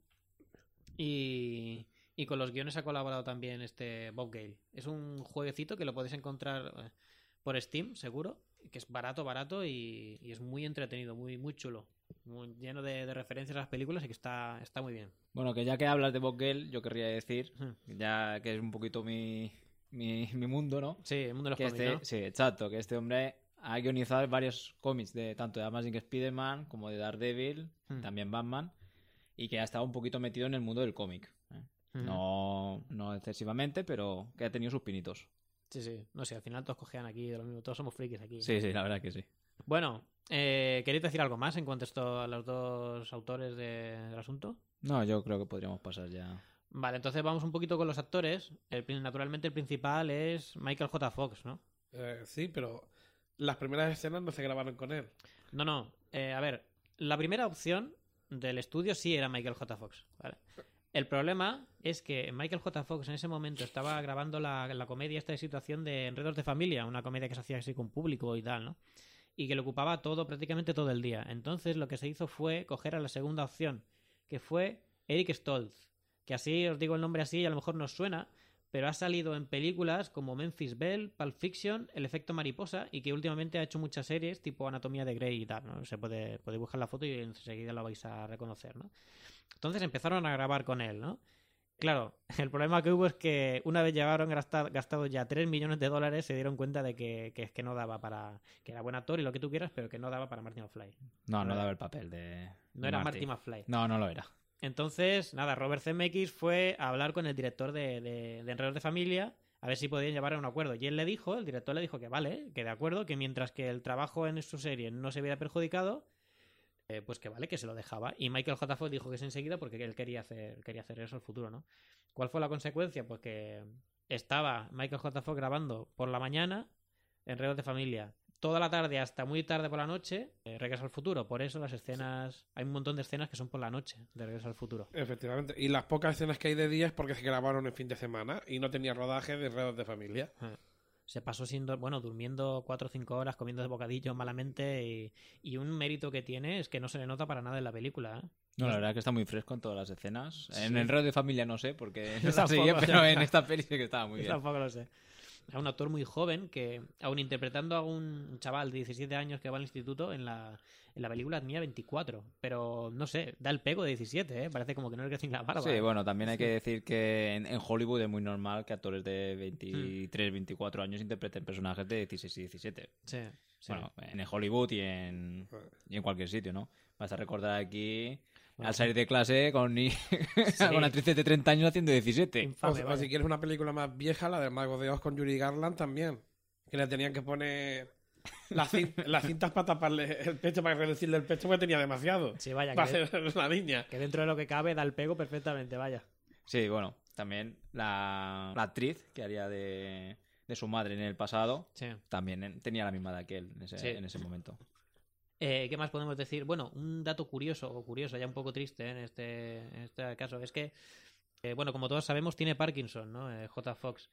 Y, y con los guiones ha colaborado también este Bob Gale. Es un jueguecito que lo podéis encontrar eh, por Steam, seguro, que es barato, barato y, y es muy entretenido, muy, muy chulo. Muy lleno de, de referencias a las películas y que está, está muy bien. Bueno, que ya que hablas de Bob Gale, yo querría decir, Ujú. ya que es un poquito mi, mi, mi mundo, ¿no? Sí, el mundo de los Que cómics, este, ¿no? sí, exacto, que este hombre ha guionizado varios cómics de tanto de Amazing Spider-Man como de Daredevil, Hmm. también Batman, y que ha estado un poquito metido en el mundo del cómic. ¿eh? Ujú. No, no excesivamente, pero que ha tenido sus pinitos. Sí, sí. No sé, al final todos cojean aquí de lo mismo. Todos somos frikis aquí. Sí, sí, la verdad que sí. Bueno, eh, ¿queréis decir algo más en cuanto a, esto, a los dos autores de- del asunto? No, yo creo que podríamos pasar ya. Vale, entonces vamos un poquito con los actores. El, prin- naturalmente el principal es Michael J. Fox, ¿no? Eh, sí, pero las primeras escenas no se grabaron con él. No, no. eh, a ver, La primera opción del estudio sí era Michael J. Fox, ¿vale? El problema es que Michael J. Fox en ese momento estaba grabando la, la comedia esta de situación de Enredos de Familia, una comedia que se hacía así con público y tal, ¿no? Y que le ocupaba todo, prácticamente todo el día. Entonces lo que se hizo fue coger a la segunda opción, que fue Eric Stoltz, que así os digo el nombre así y a lo mejor nos suena, pero ha salido en películas como Memphis Belle, Pulp Fiction, El efecto mariposa y que últimamente ha hecho muchas series tipo Anatomía de Grey y tal, ¿no? Se puede, puede buscar la foto y enseguida lo vais a reconocer, ¿no? Entonces empezaron a grabar con él, ¿no? Claro, el problema que hubo es que una vez llevaron gastado, gastado ya tres millones de dólares se dieron cuenta de que, que, que no daba para... que era buen actor y lo que tú quieras, pero que no daba para Marty McFly. No, no daba el papel de... No de era Marty. Marty McFly. No, no lo era. Entonces, nada, Robert Zemeckis fue a hablar con el director de, de, de Enredos de Familia a ver si podían llevar a un acuerdo. Y él le dijo, el director le dijo que vale, que de acuerdo, que mientras que el trabajo en su serie no se viera perjudicado, eh, pues que vale, que se lo dejaba. Y Michael J. Fox dijo que sí enseguida porque él quería hacer, quería hacer eso en el futuro, ¿no? ¿Cuál fue la consecuencia? Pues que estaba Michael J. Fox grabando por la mañana Enredos de Familia, toda la tarde hasta muy tarde por la noche, eh, Regreso al Futuro. Por eso las escenas... Hay un montón de escenas que son por la noche de Regreso al Futuro. Efectivamente. Y las pocas escenas que hay de día es porque se grabaron en fin de semana y no tenía rodaje de Enredos de Familia. Ah. Se pasó sin dor- bueno, durmiendo cuatro o cinco horas, comiendo de bocadillo malamente y, y un mérito que tiene es que no se le nota para nada en la película, ¿eh? No, la verdad es que está muy fresco en todas las escenas. Sí. En Enredo de Familia no sé, porque Yo no la seguía, tampoco. pero en esta peli sí que estaba muy Yo bien. tampoco lo sé. Es un actor muy joven que, aun interpretando a un chaval de diecisiete años que va al instituto, en la, en la película tenía veinticuatro. Pero, no sé, da el pego de diecisiete, ¿eh? Parece como que no le crece ni la barba. Sí, bueno, también hay que decir que en, en Hollywood es muy normal que actores de veintitrés, veinticuatro años interpreten personajes de dieciséis y diecisiete. Sí, sí. Bueno, en Hollywood y en, y en cualquier sitio, ¿no? Vas a recordar aquí al salir de clase con, ni... con actrices de treinta años haciendo diecisiete. O, Infame, o vaya. si quieres una película más vieja, la del Mago de Oz con Yuri Garland también. Que le tenían que poner las, cin- las cintas para taparle el pecho, para reducirle el pecho, porque tenía demasiado. Sí, vaya, Para que- hacer la niña. Que dentro de lo que cabe da el pego perfectamente, vaya. Sí, bueno, también la, la actriz que haría de, de su madre en el pasado Sí. también en- tenía la misma edad que él en ese, Sí. en ese momento. Eh, ¿Qué más podemos decir? Bueno, un dato curioso, o curioso, ya un poco triste, ¿eh? en, este, en este caso, es que, eh, bueno, como todos sabemos, tiene Parkinson, ¿no? Eh, J. Fox.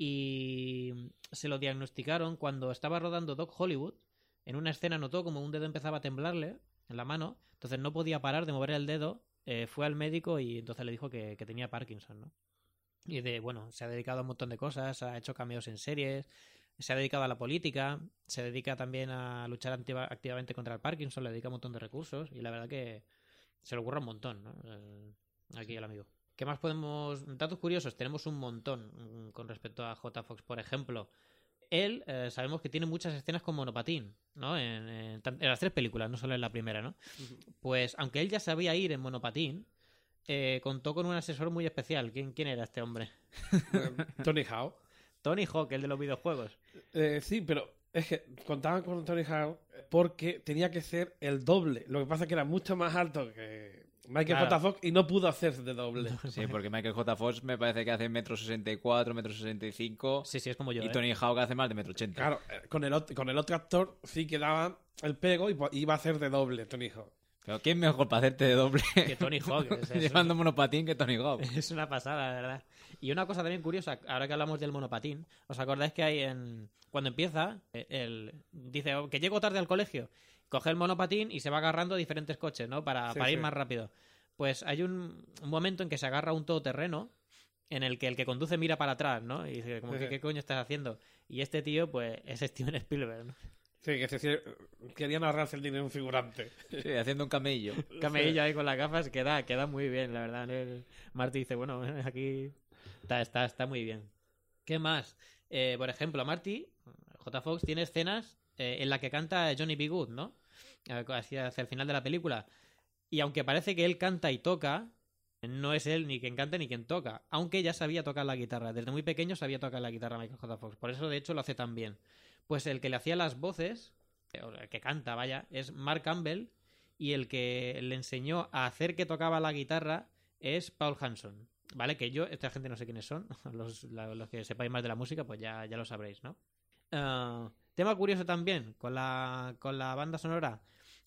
Y se lo diagnosticaron cuando estaba rodando Doc Hollywood. En una escena notó como un dedo empezaba a temblarle en la mano, entonces no podía parar de mover el dedo. Eh, fue al médico y entonces le dijo que, que tenía Parkinson, ¿no? Y de, bueno, se ha dedicado a un montón de cosas, ha hecho cameos en series, se ha dedicado a la política, se dedica también a luchar activa- activamente contra el Parkinson, le dedica un montón de recursos y la verdad que se le ocurre un montón, ¿no? Eh, aquí el amigo. ¿Qué más podemos...? Datos curiosos, tenemos un montón mm, con respecto a J. Fox. Por ejemplo, él, eh, sabemos que tiene muchas escenas con monopatín, ¿no? En, en tan- en las tres películas, no solo en la primera, ¿no? Pues aunque él ya sabía ir en monopatín, eh, contó con un asesor muy especial. ¿Quién, quién era este hombre? Eh, Tony Hawk. Tony Hawk, el de los videojuegos. Eh, sí, pero es que contaban con Tony Hawk porque tenía que ser el doble. Lo que pasa es que era mucho más alto que Michael Claro. J. Fox y no pudo hacerse de doble. Sí, porque Michael J. Fox me parece que hace metro sesenta y cuatro, metro sesenta y cinco. Sí, sí, es como yo. Y ¿eh? Tony Hawk hace más de metro ochenta. Claro, eh, con el, ot- con el otro actor sí que daba el pego y po- iba a hacer de doble Tony Hawk. Pero ¿quién mejor para hacerte de doble? Que Tony Hawk. Es, es- Llevando monopatín que Tony Hawk. es una pasada, la verdad. Y una cosa también curiosa, ahora que hablamos del monopatín, ¿os acordáis que hay en... Cuando empieza, eh, él dice "Oh, que llego tarde al colegio, coge el monopatín y se va agarrando a diferentes coches, ¿no? Para, Sí, para ir sí. más rápido. Pues hay un, un momento en que se agarra a un todoterreno en el que el que conduce mira para atrás, ¿no? Y dice, como, Sí, ¿qué, sí. qué coño estás haciendo? Y este tío, pues, es Steven Spielberg, ¿no? Sí, que se- se- querían ahorrarse el dinero en un figurante. Sí, haciendo un camello. Camello ahí con las gafas, queda, queda muy bien, la verdad. El Marty dice, bueno, aquí está, está, está muy bien. ¿Qué más? Eh, por ejemplo, Marty, J. Fox, tiene escenas eh, en la que canta Johnny B. Good, ¿no? Eh, Hacia, hacia el final de la película. Y aunque parece que él canta y toca, no es él ni quien canta ni quien toca. Aunque ya sabía tocar la guitarra. Desde muy pequeño sabía tocar la guitarra Michael J. Fox. Por eso, de hecho, lo hace tan bien. Pues el que le hacía las voces, o el que canta, vaya, es Mark Campbell. Y el que le enseñó a hacer que tocaba la guitarra es Paul Hanson. ¿Vale? Que yo, esta gente no sé quiénes son. Los, la- los que sepáis más de la música, pues ya, ya lo sabréis, ¿no? Ah, tema curioso también con la, con la banda sonora.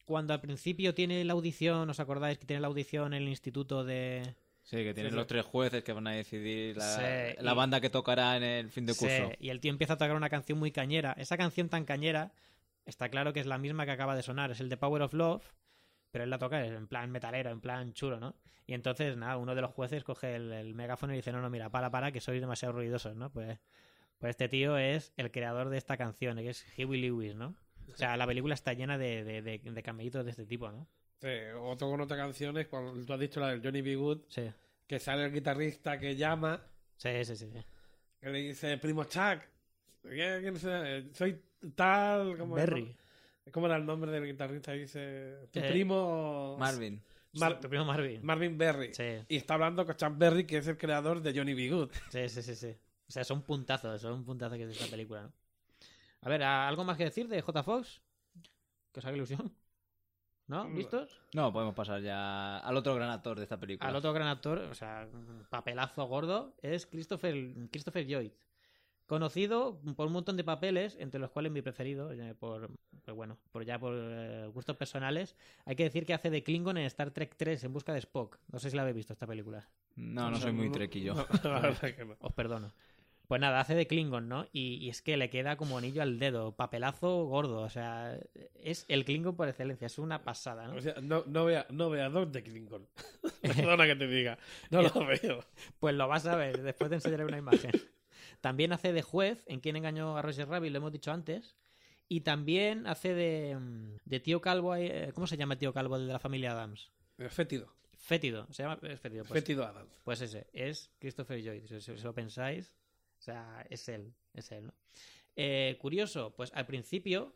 cuando al principio tiene la audición, ¿os acordáis que tiene la audición en el instituto de... Sí, que tienen Sí, sí. los tres jueces que van a decidir la, Sí, la y- banda que tocará en el fin de Sí, curso. y el tío empieza a tocar una canción muy cañera. Esa canción tan cañera, está claro que es la misma que acaba de sonar, es el de Power of Love, pero él la toca en plan metalero, en plan chulo, ¿no? Y entonces, nada, uno de los jueces coge el, el megáfono y dice, no, no, mira, para, para, que sois demasiado ruidosos, ¿no? Pues, pues este tío es el creador de esta canción, que es Huey Lewis, ¿no? O sea, la película está llena de, de, de, de camellitos de este tipo, ¿no? Sí, otro con otra canción es cuando tú has dicho la del Johnny B. Good, Sí, que sale el guitarrista que llama, sí, sí, sí. sí. que le dice, primo Chuck, ¿quién- quién se- soy tal... como Berry. ¿Cómo era el nombre del guitarrista? Dice, tu Eh, primo... Marvin. Mar- Tu primo Marvin. Marvin Berry. Sí. Y está hablando con Chuck Berry, que es el creador de Johnny B. Good. Sí, sí, sí, sí. O sea, son puntazos, son puntazos que es esta película, ¿no? A ver, ¿algo más que decir de J. Fox? ¿Que os haga ilusión? ¿No? ¿Listos? No, podemos pasar ya al otro gran actor de esta película. Al otro gran actor, o sea, un papelazo gordo, es Christopher, Christopher Lloyd. Conocido por un montón de papeles, entre los cuales mi preferido, eh, por, pues bueno, por ya por eh, gustos personales, hay que decir que hace de Klingon en Star Trek tres en busca de Spock. No sé si la habéis visto esta película. No, no soy muy trequillo. No, la verdad que no. Os perdono. Pues nada, hace de Klingon, ¿no? Y, y es que le queda como anillo al dedo, papelazo gordo, o sea, es el Klingon por excelencia, es una pasada, ¿no? O sea, no, no vea, no vea Don de Klingon. Perdona que te diga. No lo veo. Pues lo vas a ver, después te enseñaré una imagen. También hace de juez en Quien engañó a Roger Rabbit, lo hemos dicho antes. Y también hace de, de tío calvo, eh, ¿cómo se llama el tío calvo el de la familia Adams? Fétido. Fétido, se llama es Fétido. Pues, Fétido Adams. pues ese, es Christopher Lloyd, si, si- si lo pensáis, o sea, es él, es él, ¿no? Eh, curioso, pues al principio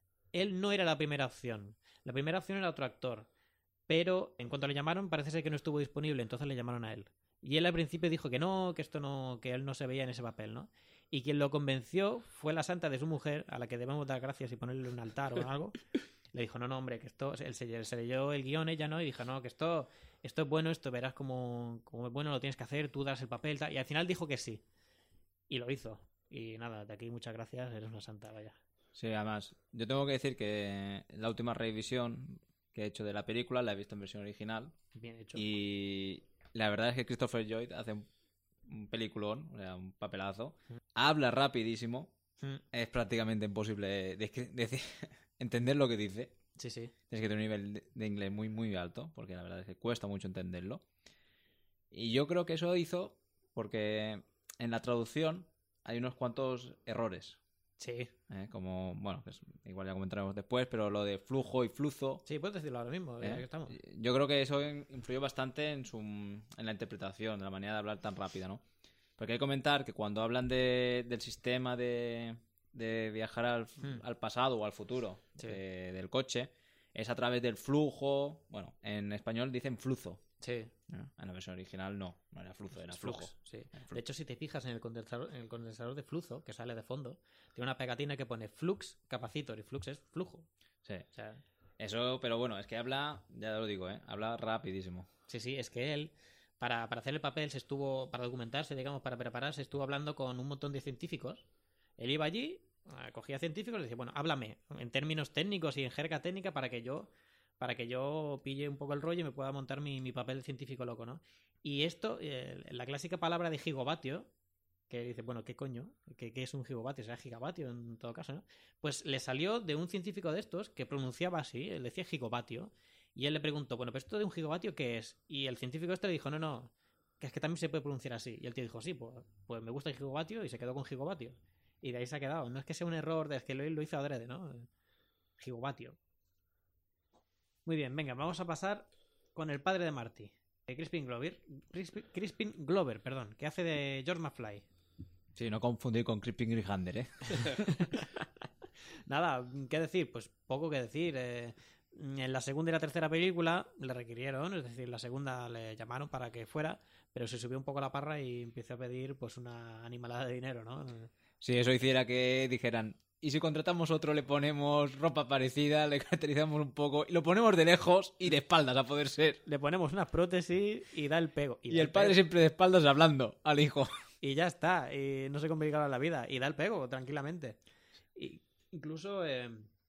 él no era la primera opción. La primera opción era otro actor. Pero en cuanto le llamaron, parece ser que no estuvo disponible, entonces le llamaron a él. Y él al principio dijo que no, que esto no, que él no se veía en ese papel, ¿no? Y quien lo convenció fue la santa de su mujer, a la que debemos dar gracias y ponerle un altar o algo. Le dijo, no, no, hombre, que esto, él se, se leyó el guión ella, ¿no? Y dijo, no, que esto, esto es bueno, esto verás como, como es bueno, lo tienes que hacer, tú das el papel, tal. Y al final dijo que sí. Y lo hizo. Y nada, de aquí muchas gracias, eres una santa, vaya. Sí, además, yo tengo que decir que la última revisión que he hecho de la película la he visto en versión original. Bien hecho. Y la verdad es que Christopher Lloyd hace un, un peliculón, o sea, un papelazo. Habla rapidísimo. Mm, Es prácticamente imposible de- de- entender lo que dice. sí, sí. Tienes que tener un nivel de- de inglés muy, muy alto, porque la verdad es que cuesta mucho entenderlo. Y yo creo que eso hizo porque en la traducción hay unos cuantos errores. Sí. ¿eh? Como, bueno, pues igual ya comentaremos después, pero lo de flujo y flujo. Sí, puedes decirlo ahora mismo, ya ¿eh? que estamos. Yo creo que eso in- influyó bastante en su en la interpretación, de la manera de hablar tan rápida, ¿no? Porque hay que comentar que cuando hablan de, del sistema de, de viajar al, Hmm. al pasado o al futuro Sí. de- del coche, es a través del flujo. Bueno, en español dicen flujo. Sí. ¿eh? En la versión original no, no era flujo, era flujo. Flux, sí. flujo. De hecho, si te fijas en el condensador, en el condensador de flujo que sale de fondo, tiene una pegatina que pone flux capacitor y flux es flujo. Sí. O sea, Eso, pero bueno, es que habla, ya lo digo, ¿eh? Habla rapidísimo. sí, sí, es que él, para, para hacer el papel, se estuvo, para documentarse, digamos, para prepararse, estuvo hablando con un montón de científicos. Él iba allí, eh, cogía científicos y le decía, bueno, háblame en términos técnicos y en jerga técnica para que yo para que yo pille un poco el rollo y me pueda montar mi, mi papel científico loco, ¿no? Y esto, eh, la clásica palabra de gigavatio, que dice, bueno, ¿qué coño? ¿Qué, qué es un gigavatio? ¿Será gigavatio en todo caso, no? Pues le salió de un científico de estos que pronunciaba así, él decía gigavatio, y él le preguntó, bueno, ¿pero esto de un gigavatio qué es? Y el científico este le dijo, no, no, que es que también se puede pronunciar así. Y el tío dijo, sí, pues, pues me gusta el gigavatio y se quedó con gigavatio. Y de ahí se ha quedado. No es que sea un error, es que lo, lo hizo adrede, ¿no? Gigavatio. Muy bien, venga, vamos a pasar con el padre de Marty. Eh, Crispin Glover, Crispin, Crispin Glover, perdón, que hace de George McFly. Sí, no confundir con Crispin Grihander, ¿eh? Nada, ¿qué decir? Pues poco que decir. Eh, en la segunda y la tercera película le requirieron, es decir, la segunda le llamaron para que fuera, pero se subió un poco la parra y empezó a pedir pues una animalada de dinero, ¿no? Si eso hiciera que dijeran, y si contratamos otro le ponemos ropa parecida, le caracterizamos un poco, y lo ponemos de lejos y de espaldas a poder ser. Le ponemos unas prótesis y da el pego. Y, da el padre pego. siempre de espaldas hablando al hijo. Y ya está, y no se complica la vida. Y da el pego, tranquilamente. Y incluso, eh,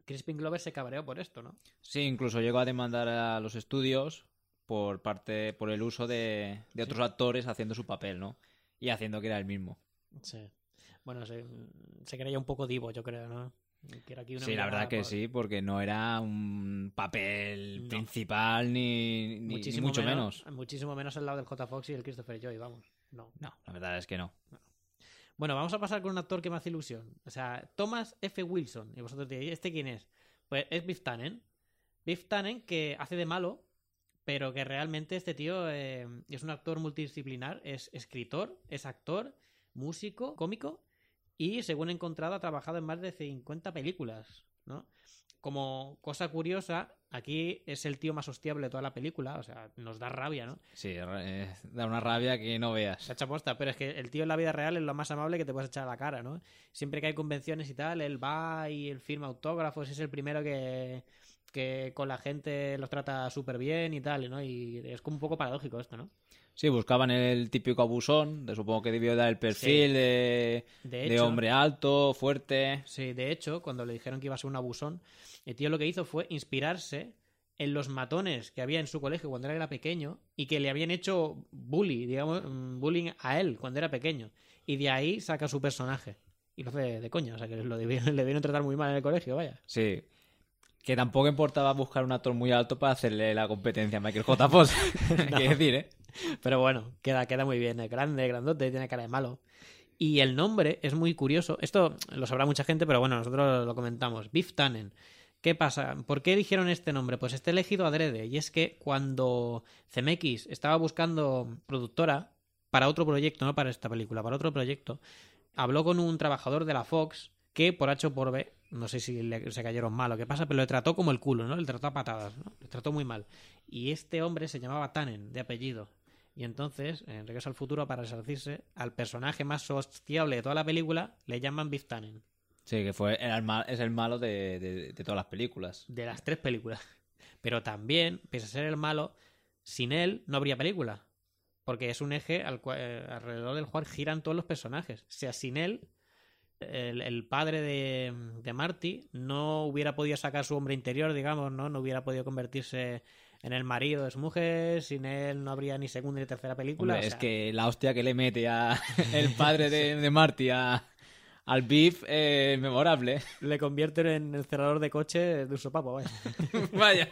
Crispin Glover se cabreó por esto, ¿no? Sí, incluso llegó a demandar a los estudios por parte por el uso de, de otros actores haciendo su papel, ¿no? Y haciendo que era el mismo. Sí. Bueno, se, se creía un poco divo, yo creo, ¿no? Que era aquí una Sí, la verdad que por... sí, porque no era un papel No. principal ni, ni, muchísimo ni mucho menos. Muchísimo menos al lado del J. Fox y el Christopher Joy, vamos. No. No, la verdad es que no. Bueno, vamos a pasar con un actor que me hace ilusión. O sea, Thomas F. Wilson. Y vosotros diréis, ¿este quién es? Pues es Biff Tannen. Biff Tannen, que hace de malo, pero que realmente este tío eh, es un actor multidisciplinar. Es escritor, es actor, músico, cómico y, según he encontrado, ha trabajado en más de cincuenta películas, ¿no? Como cosa curiosa, aquí es el tío más hostiable de toda la película, o sea, nos da rabia, ¿no? Sí, eh, da una rabia que no veas. Se echa posta, pero es que el tío en la vida real es lo más amable que te puedes echar a la cara, ¿no? Siempre que hay convenciones y tal, él va y él firma autógrafos, es el primero que, que con la gente los trata súper bien y tal, ¿no? Y es como un poco paradójico esto, ¿no? Sí, buscaban el típico abusón, de, supongo que debió dar el perfil Sí. de, De de hecho- hombre alto, fuerte. Sí, de hecho, cuando le dijeron que iba a ser un abusón, el tío lo que hizo fue inspirarse en los matones que había en su colegio cuando él era pequeño y que le habían hecho bully, digamos, mm, bullying a él cuando era pequeño. Y de ahí saca su personaje. Y lo hace de coña, o sea que lo debieron, le debieron tratar muy mal en el colegio, vaya. Sí. Que tampoco importaba buscar un actor muy alto para hacerle la competencia a Michael J. Fox. Hay que decir, ¿eh? Pero bueno, queda, queda muy bien, es grande, grandote, tiene cara de malo. Y el nombre es muy curioso. Esto lo sabrá mucha gente, pero bueno, nosotros lo comentamos. Biff Tannen. ¿Qué pasa? ¿Por qué eligieron este nombre? Pues este elegido adrede. Y es que cuando C M X estaba buscando productora para otro proyecto, no para esta película, para otro proyecto, habló con un trabajador de la Fox que por H o por B, no sé si le, se cayeron mal o qué pasa, pero le trató como el culo, ¿no? Le trató a patadas, ¿no? Le trató muy mal. Y este hombre se llamaba Tannen, de apellido. Y entonces, en Regreso al Futuro, para resarcirse, al personaje más hostiable de toda la película le llaman Biff Tannen. Sí, que fue era el mal- es el malo de, de- de todas las películas. De las tres películas. Pero también, pese a ser el malo, sin él no habría película. Porque es un eje al cual, eh, alrededor del cual giran todos los personajes. O sea, sin él, el, el padre de, de Marty no hubiera podido sacar su hombre interior, digamos, ¿no? No hubiera podido convertirse en el marido de su mujer. Sin él no habría ni segunda ni tercera película. Hombre, o es sea, que la hostia que le mete a el padre de, de Marty a, al Biff es memorable. le convierten en el cerrador de coche de un sopapo, vaya. Vaya,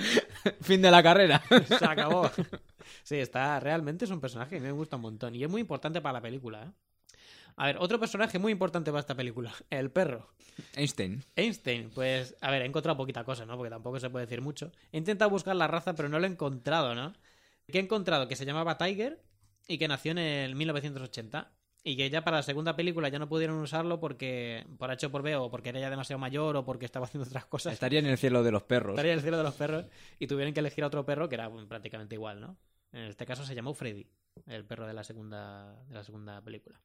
fin de la carrera. Se acabó. Sí, está. Realmente es un personaje que me gusta un montón. Y es muy importante para la película, ¿eh? A ver, otro personaje muy importante para esta película. El perro. Einstein. Einstein. Pues, a ver, he encontrado poquita cosa, ¿no? Porque tampoco se puede decir mucho. He intentado buscar la raza, pero no lo he encontrado, ¿no? Que he encontrado que se llamaba Tiger y que nació en el mil novecientos ochenta. Y que ya para la segunda película ya no pudieron usarlo porque, por H o por B, o porque era ya demasiado mayor o porque estaba haciendo otras cosas. Estaría en el cielo de los perros. Estaría en el cielo de los perros y tuvieron que elegir a otro perro que era bueno, prácticamente igual, ¿no? En este caso se llamó Freddy, el perro de la segunda, de la segunda película.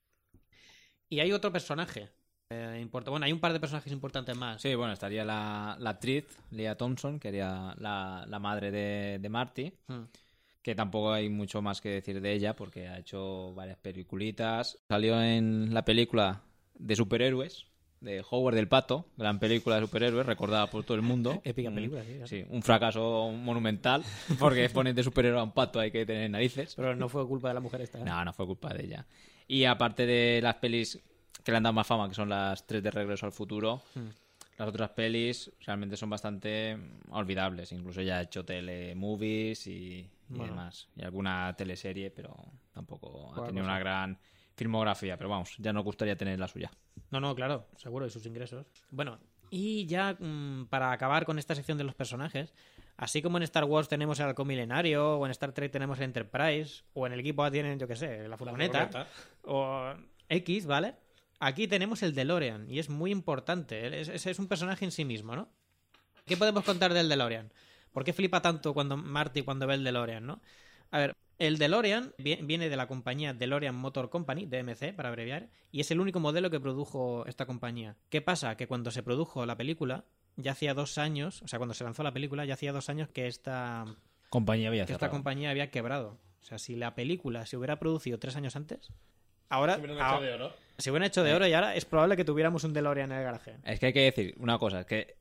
Y hay otro personaje. Eh, importa- bueno, hay un par de personajes importantes más. Sí, bueno, estaría la, la actriz, Lea Thompson, que era la, la madre de, de Marty, Hmm. que tampoco hay mucho más que decir de ella porque ha hecho varias peliculitas. Salió en la película de superhéroes, de Howard del Pato, gran película de superhéroes, recordada por todo el mundo. Épica Un- película, sí, claro. Sí, un fracaso monumental, porque poner de superhéroe a un pato hay que tener narices. Pero no fue culpa de la mujer esta. ¿eh? No, no fue culpa de ella. Y aparte de las pelis que le han dado más fama, que son las tres de Regreso al Futuro, Hmm. las otras pelis realmente son bastante olvidables. Incluso ya ha hecho telemovies y, y Bueno. demás. Y alguna teleserie, pero tampoco ha Poca tenido cosa. una gran filmografía. Pero vamos, ya nos gustaría tener la suya. No, no, claro, seguro, y sus ingresos. Bueno, y ya mm, para acabar con esta sección de los personajes, así como en Star Wars tenemos el halcón milenario, o en Star Trek tenemos el Enterprise, o en el equipo A tienen, yo qué sé, la furgoneta, furgoneta. o X, ¿vale? Aquí tenemos el DeLorean, y es muy importante, es, es, es un personaje en sí mismo, ¿no? ¿Qué podemos contar del DeLorean? ¿Por qué flipa tanto cuando Marty cuando ve el DeLorean, no? A ver, el DeLorean vi- viene de la compañía DeLorean Motor Company, D M C para abreviar, y es el único modelo que produjo esta compañía. ¿Qué pasa? Que cuando se produjo la película, ya hacía dos años, o sea, cuando se lanzó la película, ya hacía dos años que esta, Compañía había que esta cerrado. compañía había quebrado. O sea, si la película se hubiera producido tres años antes, ahora Se hubieran ah, hecho de oro. se hubieran hecho de oro y ahora es probable que tuviéramos un DeLorean en el garaje. Es que hay que decir una cosa, es que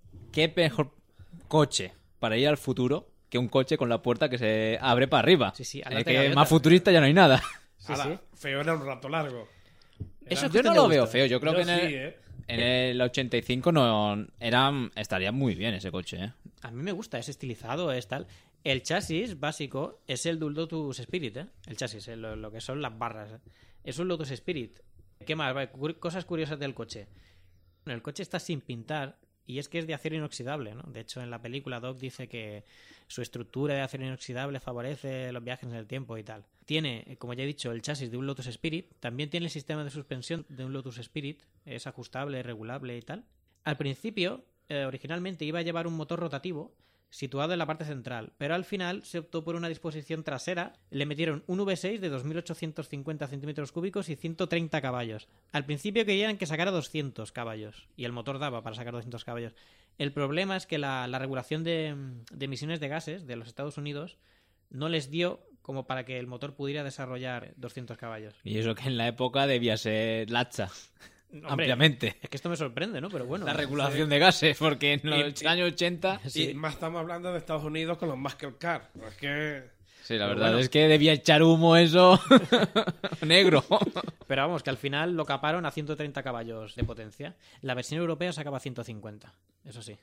¿qué mejor coche para ir al futuro que un coche con la puerta que se abre para arriba? Sí, sí, Es adelante, que gaviota. más futurista ya no hay nada. Sí, Ahora, sí. feo era un rato largo. Eso es Yo cuestión no de lo gusto. veo feo. Yo creo Yo que en, sí, el, ¿eh? en el ochenta y cinco no era, estaría muy bien ese coche, ¿eh? A mí me gusta, es estilizado, es tal. El chasis básico es el del Lotus Spirit, ¿eh? El chasis, eh, lo, lo que son las barras. ¿eh? Es un Lotus Spirit. ¿Qué más? Vale, cur- cosas curiosas del coche. Bueno, el coche está sin pintar y es que es de acero inoxidable, ¿no? De hecho, en la película Doc dice que su estructura de acero inoxidable favorece los viajes en el tiempo y tal. Tiene, eh, como ya he dicho, el chasis de un Lotus Spirit. También tiene el sistema de suspensión de un Lotus Spirit. Es ajustable, regulable y tal. Al principio, eh, originalmente iba a llevar un motor rotativo situado en la parte central, pero al final se optó por una disposición trasera. Le metieron un V seis de dos mil ochocientos cincuenta centímetros cúbicos y ciento treinta caballos. Al principio querían que sacara doscientos caballos, y el motor daba para sacar doscientos caballos. El problema es que la, la regulación de, de emisiones de gases de los Estados Unidos no les dio como para que el motor pudiera desarrollar doscientos caballos. Y eso que en la época debía ser lacha. Hombre, Ampliamente. Es que esto me sorprende, ¿no? Pero bueno. La regulación de gases, porque en los Y- años ochenta... Sí. Y más estamos hablando de Estados Unidos con los muscle car. Es que... Sí, la Pero verdad bueno. es que debía echar humo eso negro. Pero vamos, que al final lo caparon a ciento treinta caballos de potencia. La versión europea sacaba ciento cincuenta, eso sí.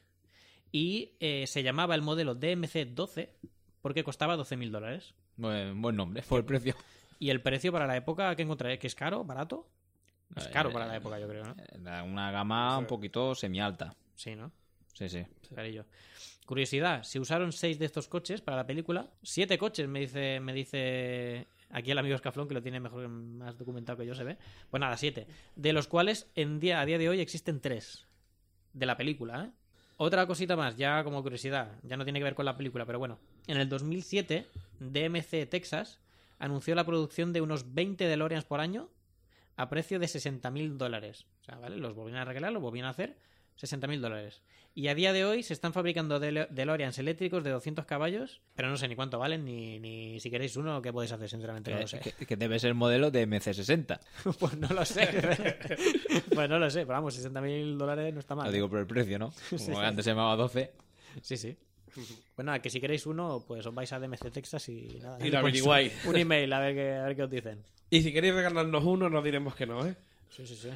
Y eh, se llamaba el modelo D M C doce porque costaba doce mil dólares. Buen, buen nombre, por el precio. Y el precio para la época, ¿qué encontraré? ¿Que es caro? ¿Barato? Es caro Eh, para la época, yo creo, ¿no? Era Una gama un poquito semi-alta. Sí, ¿no? Sí, sí. Carillo. Curiosidad, se usaron seis de estos coches para la película. Siete coches, me dice, me dice aquí el amigo Escaflón, que lo tiene mejor, más documentado que yo, se ve. Pues nada, siete. De los cuales en día, a día de hoy existen tres. De la película, ¿eh? Otra cosita más, ya como curiosidad, ya no tiene que ver con la película, pero bueno. En el dos mil siete, D M C Texas anunció la producción de unos veinte DeLoreans por año a precio de sesenta mil dólares. O sea, ¿vale? Los volvían a arreglar, los volvían a hacer, sesenta mil dólares. Y a día de hoy se están fabricando Dele- DeLoreans eléctricos de doscientos caballos, pero no sé ni cuánto valen, ni, ni si queréis uno, qué podéis hacer, sinceramente, no lo sé. Que, que debe ser el modelo de M C sesenta. Pues no lo sé. Pues no lo sé, pero vamos, sesenta mil dólares no está mal. Lo digo por el precio, ¿no? Como antes se llamaba doce. Sí, sí. Pues nada, que si queréis uno, pues os vais a D M C Texas y nada. Y lo pues averiguáis. Un email a ver qué, a ver qué os dicen. Y si queréis regalarnos uno, no diremos que no, ¿eh? Sí, sí, sí.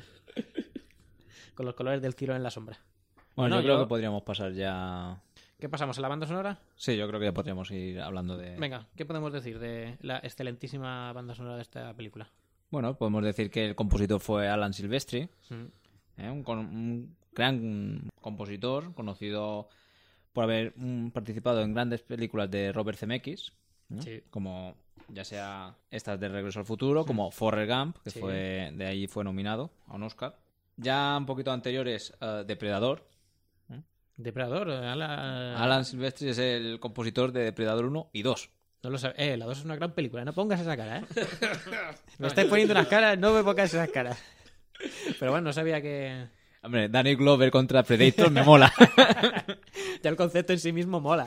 Con los colores del tiro en la sombra. Bueno, Bueno, yo creo yo- que podríamos pasar ya... ¿Qué pasamos? ¿A la banda sonora? Sí, yo creo que ya podríamos ir hablando de... Venga, ¿qué podemos decir de la excelentísima banda sonora de esta película? Bueno, podemos decir que el compositor fue Alan Silvestri, Mm. ¿eh? un, con- un gran compositor, conocido por haber mm, participado en grandes películas de Robert Zemeckis, ¿no? Sí. Como ya sea estas de Regreso al Futuro, como Forrest Gump, que Sí. fue de ahí fue nominado a un Oscar. Ya un poquito anteriores, eh, Depredador. Depredador, a la... Alan Silvestri es el compositor de Depredador uno y dos. No lo sabe. Eh, la dos es una gran película, no pongas esa cara, ¿eh? Me estáis poniendo unas caras, no me pongas esas caras. Pero bueno, no sabía que... Hombre, Danny Glover contra Predator me mola. Ya el concepto en sí mismo mola,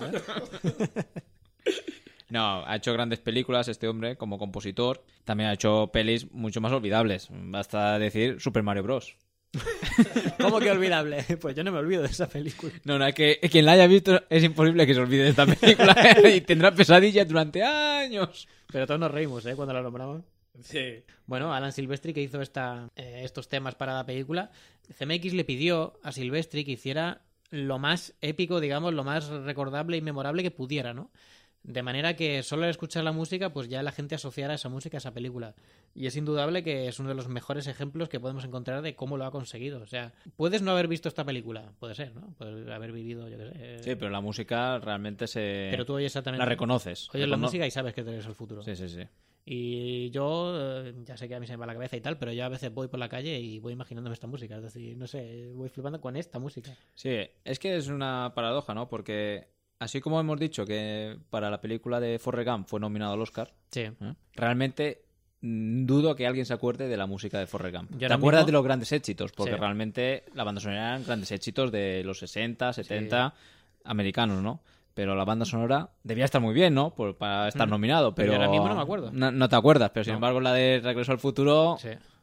¿eh? No, ha hecho grandes películas este hombre como compositor. También ha hecho pelis mucho más olvidables. Basta decir Super Mario Bros. ¿Cómo que olvidable? Pues yo no me olvido de esa película. No, no, es que quien la haya visto es imposible que se olvide de esta película y tendrá pesadillas durante años. Pero todos nos reímos, ¿eh? Cuando la nombramos. Sí. Bueno, Alan Silvestri, que hizo esta, eh, estos temas para la película, C M X le pidió a Silvestri que hiciera lo más épico, digamos, lo más recordable y memorable que pudiera, ¿no? De manera que solo al escuchar la música, pues ya la gente asociara esa música a esa película. Y es indudable que es uno de los mejores ejemplos que podemos encontrar de cómo lo ha conseguido. O sea, puedes no haber visto esta película, puede ser, ¿no? Puedes haber vivido, yo qué sé. eh, Sí, pero la música realmente se... pero tú oyes exactamente. la reconoces. Oyes la Recono- música y sabes que es el futuro. Sí, sí, sí. Y yo, eh, ya sé que a mí se me va la cabeza y tal, pero yo a veces voy por la calle y voy imaginándome esta música. Es decir, no sé, voy flipando con esta música. Sí, es que es una paradoja, ¿no? Porque así como hemos dicho que para la película de Forrest Gump fue nominado al Oscar, Sí. ¿eh? Realmente mm, dudo que alguien se acuerde de la música de Forrest Gump. Yo ¿Te ahora acuerdas mismo- de los grandes éxitos? Porque Sí. realmente la banda sonora eran grandes éxitos de los sesenta, setenta americanos, ¿no? Pero la banda sonora debía estar muy bien, ¿no? Por, para estar Mm. nominado, Pero pero... yo ahora mismo no me acuerdo. No, no te acuerdas, pero sin No. embargo la de Regreso al Futuro Sí.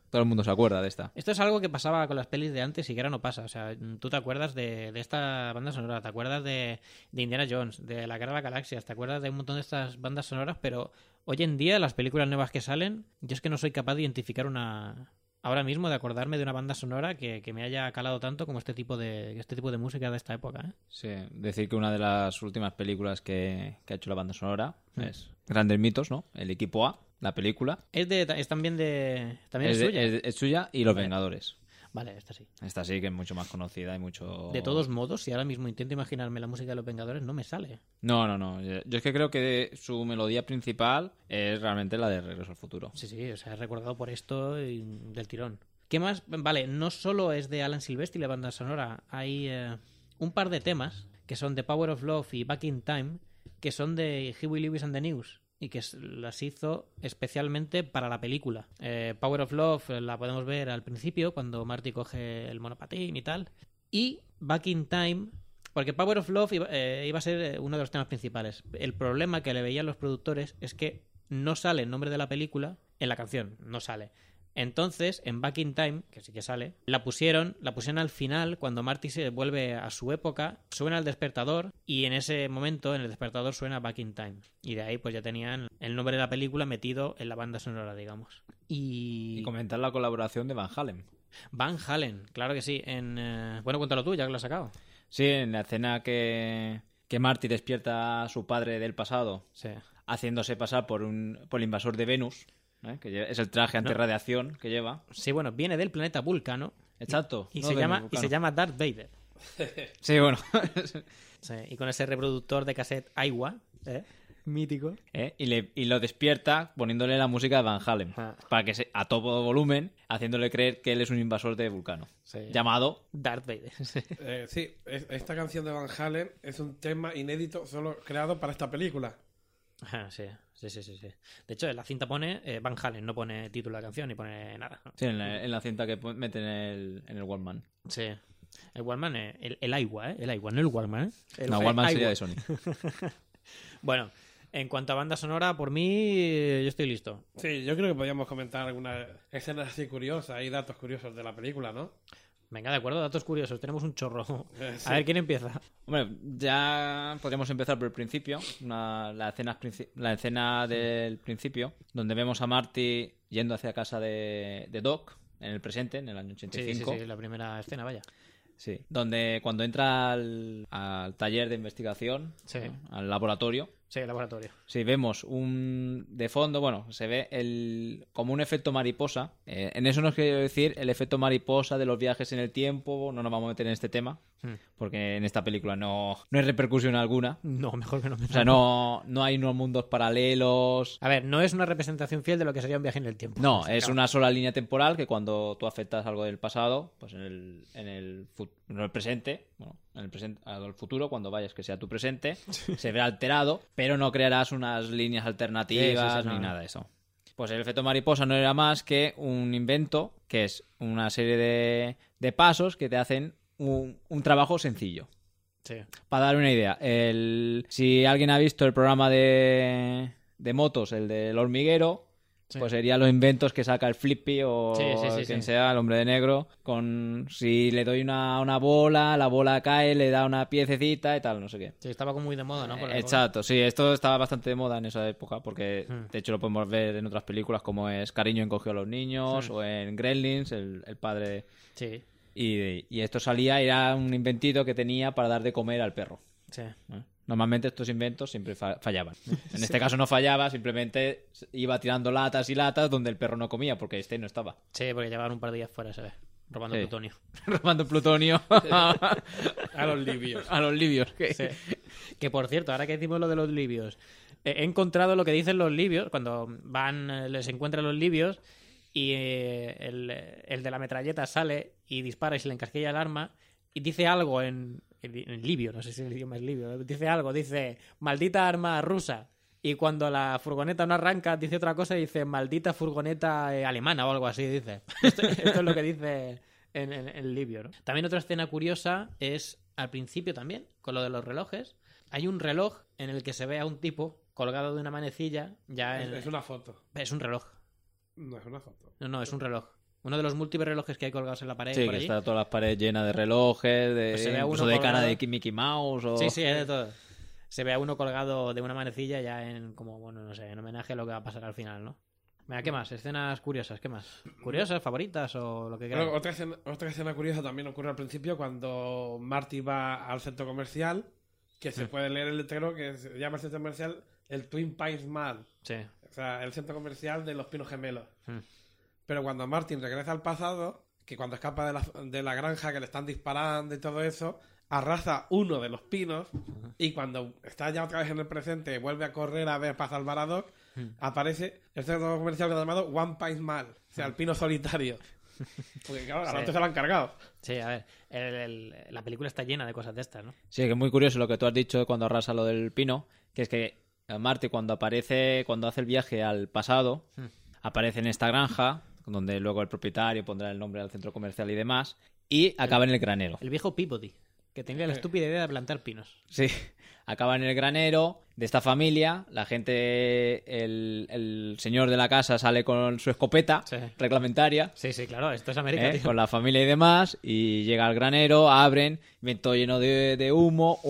Todo el mundo se acuerda de esta. Esto es algo que pasaba con las pelis de antes y que ahora no pasa. O sea, tú te acuerdas de, de esta banda sonora, te acuerdas de, de Indiana Jones, de La Guerra de las Galaxias, te acuerdas de un montón de estas bandas sonoras, pero hoy en día las películas nuevas que salen, yo es que no soy capaz de identificar una... Ahora mismo de acordarme de una banda sonora que, que me haya calado tanto como este tipo de este tipo de música de esta época, ¿eh? Sí, decir que una de las últimas películas que, que ha hecho la banda sonora mm. es Grandes Mitos, ¿no? El Equipo A, la película. Es de es también de también es, es suya. De, es, es suya y Los Vengadores. Vale, esta sí. Esta sí que es mucho más conocida y mucho... De todos modos, si ahora mismo intento imaginarme la música de Los Vengadores, no me sale. No, no, no. Yo es que creo que su melodía principal es realmente la de Regreso al Futuro. Sí, sí, o sea, he recordado por esto y del tirón. ¿Qué más? Vale, no solo es de Alan Silvestri la banda sonora, hay eh, un par de temas que son The Power of Love y Back in Time, que son de Huey Lewis and the News y que las hizo especialmente para la película. Eh, Power of Love la podemos ver al principio, cuando Marty coge el monopatín y tal. Y Back in Time, porque Power of Love iba, eh, iba a ser uno de los temas principales. El problema que le veían los productores es que no sale el nombre de la película en la canción, no sale. Entonces, en Back in Time, que sí que sale, la pusieron, la pusieron al final, cuando Marty se vuelve a su época, suena el despertador y en ese momento, en el despertador, suena Back in Time. Y de ahí pues ya tenían el nombre de la película metido en la banda sonora, digamos. Y, y comentar la colaboración de Van Halen. Van Halen, claro que sí. En, eh... Bueno, cuéntalo tú, ya que lo has sacado. Sí, en la escena que, que Marty despierta a su padre del pasado, sí, haciéndose pasar por, un, por el invasor de Venus. ¿Eh? Que es el traje antirradiación no. que lleva. Sí, bueno, viene del planeta Vulcano. Exacto. Y, y, no se, llama, y se llama Darth Vader. Sí, bueno. Sí, y con ese reproductor de cassette Aiwa, ¿eh? Mítico. ¿Eh? Y, le, y lo despierta poniéndole la música de Van Halen. Ah. Para que se, a todo volumen, haciéndole creer que él es un invasor de Vulcano. Sí. Llamado Darth Vader. Sí, eh, sí es, esta canción de Van Halen es un tema inédito solo creado para esta película. Ajá, sí, sí, sí, sí, sí. De hecho, en la cinta pone eh, Van Halen, no pone título de la canción ni pone nada. Sí, en la, en la cinta que meten en el, en el Walkman. Sí. El Walkman, eh, el, el Aiwa, ¿eh? El Aiwa, no el Walkman, ¿eh? El, no, Walkman sería de Sony. Bueno, en cuanto a banda sonora, por mí, eh, yo estoy listo. Sí, yo creo que podríamos comentar algunas escenas así curiosas y datos curiosos de la película, ¿no? Venga, de acuerdo, datos curiosos, tenemos un chorro. Eh, sí. A ver, ¿quién empieza? Hombre, ya podríamos empezar por el principio, una, la, escena, la escena del principio, donde vemos a Marty yendo hacia casa de, de Doc, en el presente, en el año ochenta y cinco. Sí, sí, sí, la primera escena, vaya. Sí, donde cuando entra al, al taller de investigación, sí. ¿no? Al laboratorio. Sí, el laboratorio. Sí, vemos un... De fondo, bueno, se ve el como un efecto mariposa. Eh, en eso no quiero decir el efecto mariposa de los viajes en el tiempo. No nos vamos a meter en este tema. Hmm. Porque en esta película no, no hay repercusión alguna. No, mejor que no. O sea, no, no hay unos mundos paralelos. A ver, no es una representación fiel de lo que sería un viaje en el tiempo. No, es claro. Una sola línea temporal que cuando tú afectas algo del pasado, pues en el, en el, en el presente, bueno, en el presente, al futuro, cuando vayas que sea tu presente, se ve alterado, pero no crearás unas líneas alternativas sí, sí, sí, ni no. nada de eso. Pues el efecto mariposa no era más que un invento, que es una serie de, de pasos que te hacen un, un trabajo sencillo. Sí. Para dar una idea, el, si alguien ha visto el programa de, de motos, el del hormiguero, sí. Pues serían los inventos que saca el Flippy o sí, sí, sí, quien sí. sea, el hombre de negro, con si le doy una, una bola, la bola cae, le da una piececita y tal, no sé qué. Sí, estaba como muy de moda, ¿no? Por eh, exacto, sí, esto estaba bastante de moda en esa época, porque hmm. de hecho lo podemos ver en otras películas como es Cariño encogió a los niños, sí. O en Gremlins, el, el padre... Sí. Y, y esto salía, era un inventito que tenía para dar de comer al perro. Sí. ¿Eh? Normalmente estos inventos siempre fallaban. En este caso no fallaba, simplemente iba tirando latas y latas donde el perro no comía, porque este no estaba. Sí, porque llevaban un par de días fuera, ¿sabes? Robando sí. plutonio. Robando plutonio. A los libios. A los libios. ¿Qué? Sí. Que por cierto, ahora que decimos lo de los libios, he encontrado lo que dicen los libios, cuando van, les encuentran los libios y el, el de la metralleta sale y dispara y se le encasquilla el arma y dice algo en... en libio, no sé si el idioma es libio, dice algo, dice maldita arma rusa, y cuando la furgoneta no arranca dice otra cosa y dice maldita furgoneta eh, alemana o algo así, dice. Esto, esto es lo que dice en, en, en libio, ¿no? También otra escena curiosa es al principio también, con lo de los relojes, hay un reloj en el que se ve a un tipo colgado de una manecilla, ya es, en... es una foto. Es un reloj. No es una foto. No, no, es un reloj. Uno de los múltiples relojes que hay colgados en la pared. Sí, por que allí. está todas las paredes llenas de relojes, de, Pues se ve a incluso uno de cara colgado. de Mickey Mouse o... Sí, sí, es de todo. Se ve a uno colgado de una manecilla ya en, como, bueno, no sé, en homenaje a lo que va a pasar al final, ¿no? Venga, ¿qué más? Escenas curiosas, ¿qué más? ¿Curiosas, favoritas o lo que quieras? Bueno, otra, escena, otra escena curiosa también ocurre al principio cuando Marty va al centro comercial, que se puede leer el letrero que se llama el centro comercial el Twin Pines Mall. Sí. O sea, el centro comercial de los Pinos Gemelos. Mm. Pero cuando Martin regresa al pasado, que cuando escapa de la, de la granja que le están disparando y todo eso, arrasa uno de los pinos y cuando está ya otra vez en el presente vuelve a correr a ver para salvar a Doc, aparece el centro comercial llamado One Pine Mall, o sea, el pino solitario. Porque claro, a Sí. la otra se lo han cargado. Sí, a ver, el- el- la película está llena de cosas de estas, ¿no? Sí, que es muy curioso lo que tú has dicho cuando arrasa lo del pino, que es que Marty cuando aparece, cuando hace el viaje al pasado, Hmm. aparece en esta granja, donde luego el propietario pondrá el nombre del centro comercial y demás, y acaba en el granero. El viejo Peabody, que tenía la estúpida idea de plantar pinos. Sí, acaba en el granero de esta familia, la gente, el, el señor de la casa sale con su escopeta Sí. reglamentaria, Sí, sí, claro, esto es América, ¿eh? tío. Con la familia y demás, y llega al granero, abren, ven todo lleno de, de humo,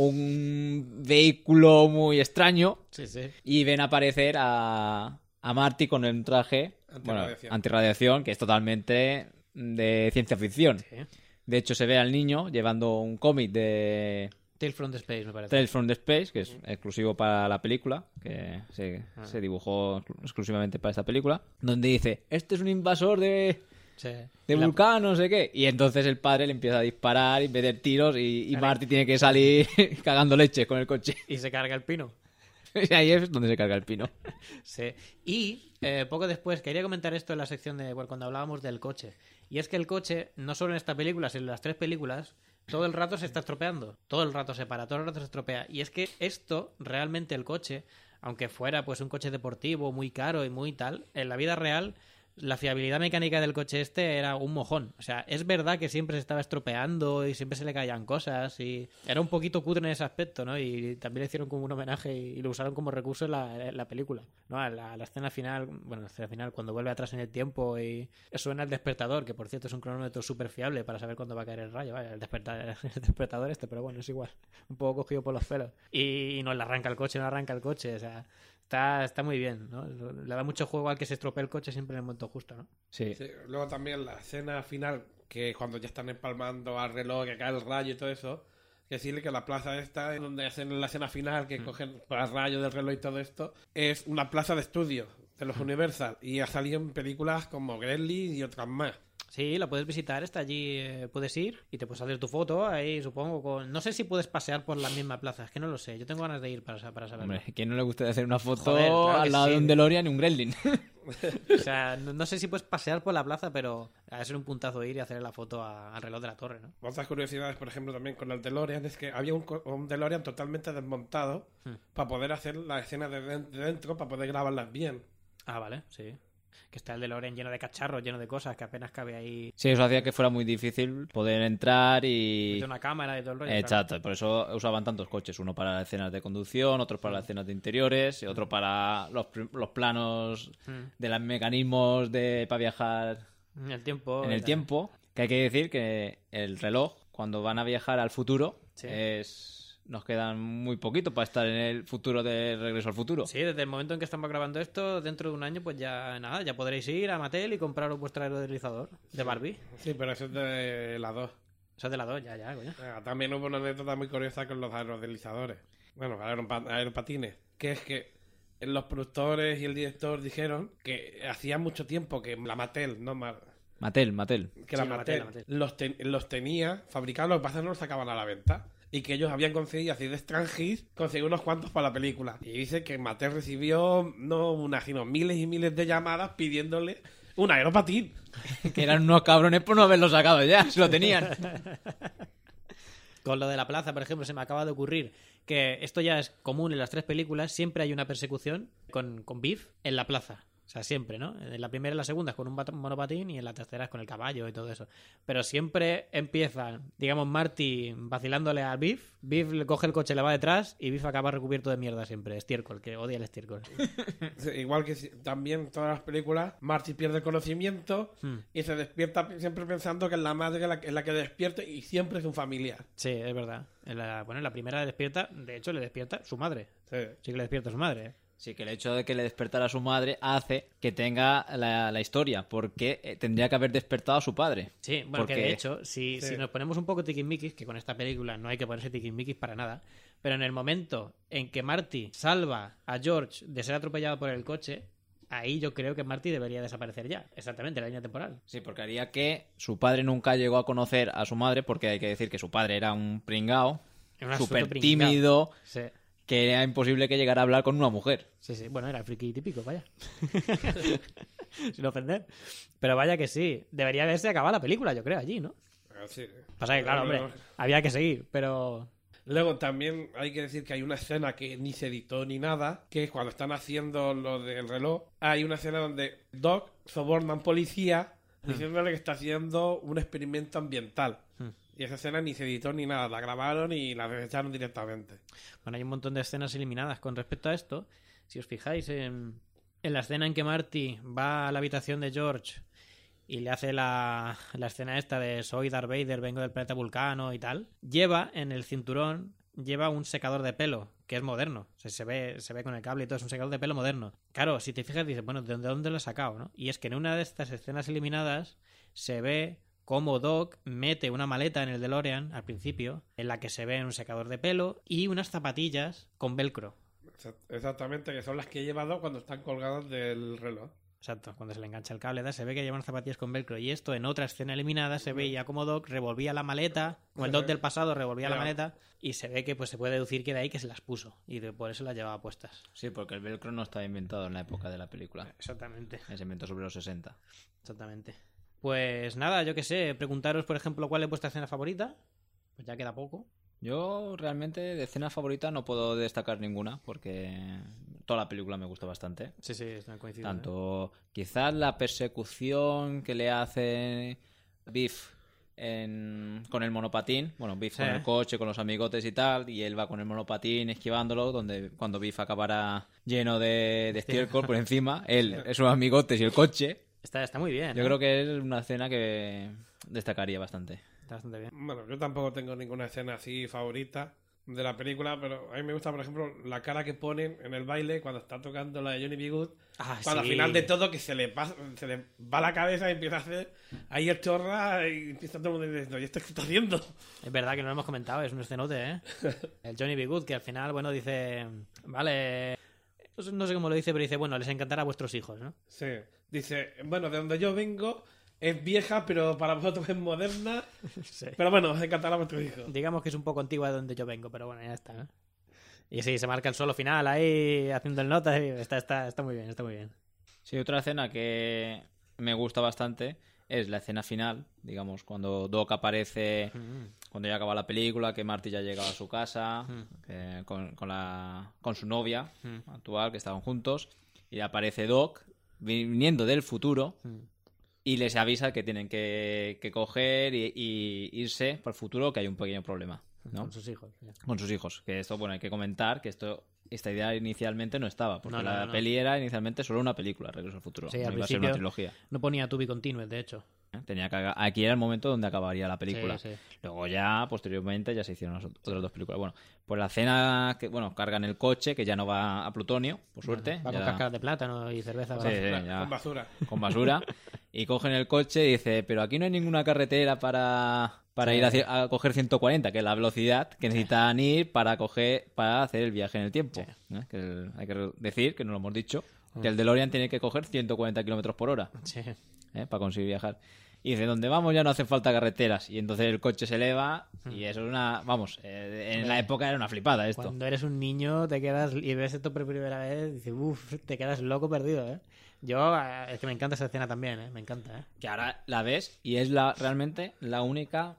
un vehículo muy extraño, Sí, sí. y ven aparecer a, a Marty con un traje bueno, Antirradiación. antirradiación, que es totalmente de ciencia ficción. Sí. De hecho, se ve al niño llevando un cómic de Tales from the Space, me parece. Tales from the Space, que es exclusivo para la película, que se, Ah. se dibujó exclusivamente para esta película, donde dice, este es un invasor de, Sí. de Y la- vulcán, no sé qué. Y entonces el padre le empieza a disparar y meter tiros y, y Vale. Marty tiene que salir cagando leche con el coche. Y se carga el pino. Y ahí es donde se carga el pino. Sí. Y eh, poco después, quería comentar esto en la sección de bueno, cuando hablábamos del coche. Y es que el coche, no solo en esta película, sino en las tres películas, todo el rato se está estropeando. Todo el rato se para, todo el rato se estropea. Y es que esto, realmente el coche, aunque fuera pues un coche deportivo muy caro y muy tal, en la vida real la fiabilidad mecánica del coche este era un mojón. O sea, es verdad que siempre se estaba estropeando y siempre se le caían cosas y era un poquito cutre en ese aspecto, ¿no? Y también le hicieron como un homenaje y, y lo usaron como recurso en la, en la película, ¿no? A la, la escena final, bueno, la escena final cuando vuelve atrás en el tiempo y suena el despertador, que por cierto es un cronómetro súper fiable para saber cuándo va a caer el rayo, vaya, el, desperta- el despertador este, pero bueno, es igual, un poco cogido por los pelos. Y, y no le arranca el coche, no arranca el coche, o sea... Está, está muy bien, ¿no? Le da mucho juego al que se estropee el coche siempre en el momento justo, ¿no? Sí. Sí, luego también la escena final, que cuando ya están empalmando al reloj, que cae el rayo y todo eso, que decirle que la plaza esta, en donde hacen la escena final, que cogen el rayo del reloj y todo esto, es una plaza de estudio de los Universal y ha salido en películas como Gremlins y otras más. Sí, la puedes visitar, está allí, eh, puedes ir y te puedes hacer tu foto ahí, supongo, con... No sé si puedes pasear por la misma plaza, es que no lo sé, yo tengo ganas de ir para, sa- para saberlo. Hombre, ¿quién no le gusta hacer una foto Joder, claro que al lado sí. de un DeLorean y un Gremlin? O sea, no, no sé si puedes pasear por la plaza, pero ha de ser un puntazo ir y hacer la foto a- al reloj de la torre, ¿no? Otras curiosidades, por ejemplo, también con el DeLorean, es que había un, co- un DeLorean totalmente desmontado Hmm. para poder hacer la escena de, den- de dentro, para poder grabarlas bien. Ah, vale, sí. Que está el DeLorean lleno de cacharros, lleno de cosas, que apenas cabe ahí... Sí, eso hacía que fuera muy difícil poder entrar y... Mete una cámara y todo el rollo. Exacto, por eso usaban tantos coches, uno para las escenas de conducción, otro para las escenas de interiores, y otro para los, pr- los planos Mm. de los mecanismos de para viajar En el tiempo... en el tal. tiempo. Que hay que decir que el reloj, cuando van a viajar al futuro, Sí. es nos quedan muy poquito para estar en el futuro de Regreso al Futuro. Sí, desde el momento en que estamos grabando esto, dentro de un año, pues ya nada, ya podréis ir a Mattel y compraros vuestro aerodeslizador de Barbie. Sí, pero eso es de la dos. Eso es de la dos, ya, ya, coño. Ah, También hubo una anécdota muy curiosa con los aerodeslizadores. Bueno, aeropa- aeropatines. Que es que los productores y el director dijeron que hacía mucho tiempo que la Mattel, no Mar- Mattel, Mattel. que Sí, la la Mattel, Mattel, la Mattel. Los, ten- los tenía fabricados, lo que pasa es que no los sacaban a la venta. Y que ellos habían conseguido, así de extranjis, conseguir unos cuantos para la película. Y dice que Mattel recibió, no una, sino miles y miles de llamadas pidiéndole un aeropatín. Que eran unos cabrones por no haberlo sacado ya, se lo tenían. Con lo de la plaza, por ejemplo, se me acaba de ocurrir que esto ya es común en las tres películas, siempre hay una persecución con, con Biff en la plaza. O sea, siempre, ¿no? En la primera y la segunda es con un bat- monopatín y en la tercera es con el caballo y todo eso. Pero siempre empiezan, digamos, Marty vacilándole a Biff, Biff le coge el coche, le va detrás y Biff acaba recubierto de mierda siempre. Estiércol, que odia el estiércol. Sí, igual que si- también en todas las películas, Marty pierde el conocimiento Hmm. y se despierta siempre pensando que es la madre la, es la que despierte y siempre es un familiar. Sí, es verdad. En la, bueno, en la primera le despierta, de hecho le despierta su madre. Sí. Sí que le despierta su madre, ¿eh? Sí, que el hecho de que le despertara a su madre hace que tenga la, la historia, porque eh, tendría que haber despertado a su padre. Sí, bueno, porque... que de hecho, si, Sí. si nos ponemos un poco tiquismiquis, que con esta película no hay que ponerse tiquismiquis para nada, pero en el momento en que Marty salva a George de ser atropellado por el coche, ahí yo creo que Marty debería desaparecer ya. Exactamente, la línea temporal. Sí, porque haría que su padre nunca llegó a conocer a su madre, porque hay que decir que su padre era un pringao, Era un súper absoluto tímido, Sí, que era imposible que llegara a hablar con una mujer. sí, sí. Bueno, era friki típico, vaya. Sin ofender. Pero vaya que sí. Debería haberse acabado la película, yo creo, allí, ¿no? Así. Pasa que, claro, hombre, había que seguir, pero... Luego también hay que decir que hay una escena que ni se editó ni nada, que es cuando están haciendo lo del reloj. Hay una escena donde Doc soborna a un policía diciéndole que está haciendo un experimento ambiental. Y esa escena ni se editó ni nada, la grabaron y la desecharon directamente. Bueno, hay un montón de escenas eliminadas con respecto a esto. Si os fijáis en, en la escena en que Marty va a la habitación de George y le hace la, la escena esta de soy Darth Vader, vengo del planeta Vulcano y tal, lleva en el cinturón, lleva un secador de pelo, que es moderno. O sea, se ve, se ve con el cable y todo, es un secador de pelo moderno. Claro, si te fijas, dices, bueno, ¿de dónde, de dónde lo he sacado, no? Y es que en una de estas escenas eliminadas se ve cómo Doc mete una maleta en el DeLorean al principio, en la que se ve un secador de pelo y unas zapatillas con velcro. Exactamente, que son las que he llevado cuando están colgadas del reloj. Exacto, cuando se le engancha el cable, ¿da? Se ve que llevan zapatillas con velcro. Y esto en otra escena eliminada se veía como Doc revolvía la maleta, como el Doc del pasado revolvía la Ya. maleta, y se ve que pues se puede deducir que de ahí que se las puso y de- por eso las llevaba puestas. Sí, porque el velcro no estaba inventado en la época de la película. Exactamente, Se inventó sobre los sesenta. exactamente. Pues nada, yo qué sé, preguntaros por ejemplo cuál es vuestra escena favorita. Pues ya queda poco. Yo realmente de escena favorita no puedo destacar ninguna, porque toda la película me gusta bastante. Sí, sí, estoy coincidiendo. Tanto quizás la persecución que le hace Biff en- con el monopatín, bueno, Biff Sí. con el coche, con los amigotes y tal, y él va con el monopatín esquivándolo, donde cuando Biff acabará lleno de, de estiércol por encima, él, sus amigotes y el coche. Está, está muy bien. Yo ¿eh? creo que es una escena que destacaría bastante. Está bastante bien. Bueno, yo tampoco tengo ninguna escena así favorita de la película, pero a mí me gusta, por ejemplo, la cara que ponen en el baile cuando está tocando la de Johnny B. Good. Ah, cuando sí. al final de todo que se le, pasa, se le va la cabeza y empieza a hacer ahí el chorra y empieza todo el mundo diciendo, ¿y esto qué está haciendo? Es verdad que no lo hemos comentado, es un escenote, ¿eh? El Johnny B. Good, que al final, bueno, dice... Vale... No sé, no sé cómo lo dice, pero dice, bueno, les encantará a vuestros hijos, ¿no? Sí, dice, bueno, de donde yo vengo es vieja, pero para vosotros es moderna. Sí. Pero bueno, os encantará a vuestros hijos. Digamos que es un poco antigua de donde yo vengo, pero bueno, ya está, ¿no? Y sí, se marca el solo final ahí, haciendo el nota, y está, está, está muy bien, está muy bien. Sí, otra escena que me gusta bastante es la escena final, digamos, cuando Doc aparece, cuando ya acaba la película, que Marty ya llega a su casa que- con, con, la, con su novia actual, que estaban juntos, y aparece Doc viniendo del futuro y les avisa que tienen que, que coger y, y irse para el futuro, que hay un pequeño problema, ¿no? Con sus hijos. ya. Con sus hijos. Que esto, bueno, hay que comentar que esto esta idea inicialmente no estaba, porque No, no, la no, no. peli era inicialmente solo una película, Regreso al Futuro. Sí, no al iba a ser principio una trilogía. no ponía to be continued, de hecho. ¿eh? Tenía que, aquí era el momento donde acabaría la película. Sí, sí. Luego ya, posteriormente, ya se hicieron las ot- otras dos películas. Bueno, pues la escena que, bueno, cargan el coche, que ya no va a plutonio, por suerte. Va ya- con cáscaras de plátano y cerveza. Sí, ¿verdad? sí, ya. Con basura. con basura. Y cogen el coche y dice, pero aquí no hay ninguna carretera para, para ir a, ci- a coger ciento cuarenta, que es la velocidad que necesitan ir para coger para hacer el viaje en el tiempo. ¿eh? Que el- hay que decir, que no lo hemos dicho, que el DeLorean tiene que coger ciento cuarenta kilómetros por hora. Sí. ¿eh? Para conseguir viajar. Y dice, donde vamos ya no hacen falta carreteras. Y entonces el coche se eleva y eso es una... Vamos, eh, en la época era una flipada esto. Cuando eres un niño te quedas y ves esto por primera vez, dices, uff, te quedas loco perdido, ¿eh? Yo, eh, es que me encanta esa escena también, ¿eh? Me encanta, ¿eh? Que ahora la ves y es la realmente la única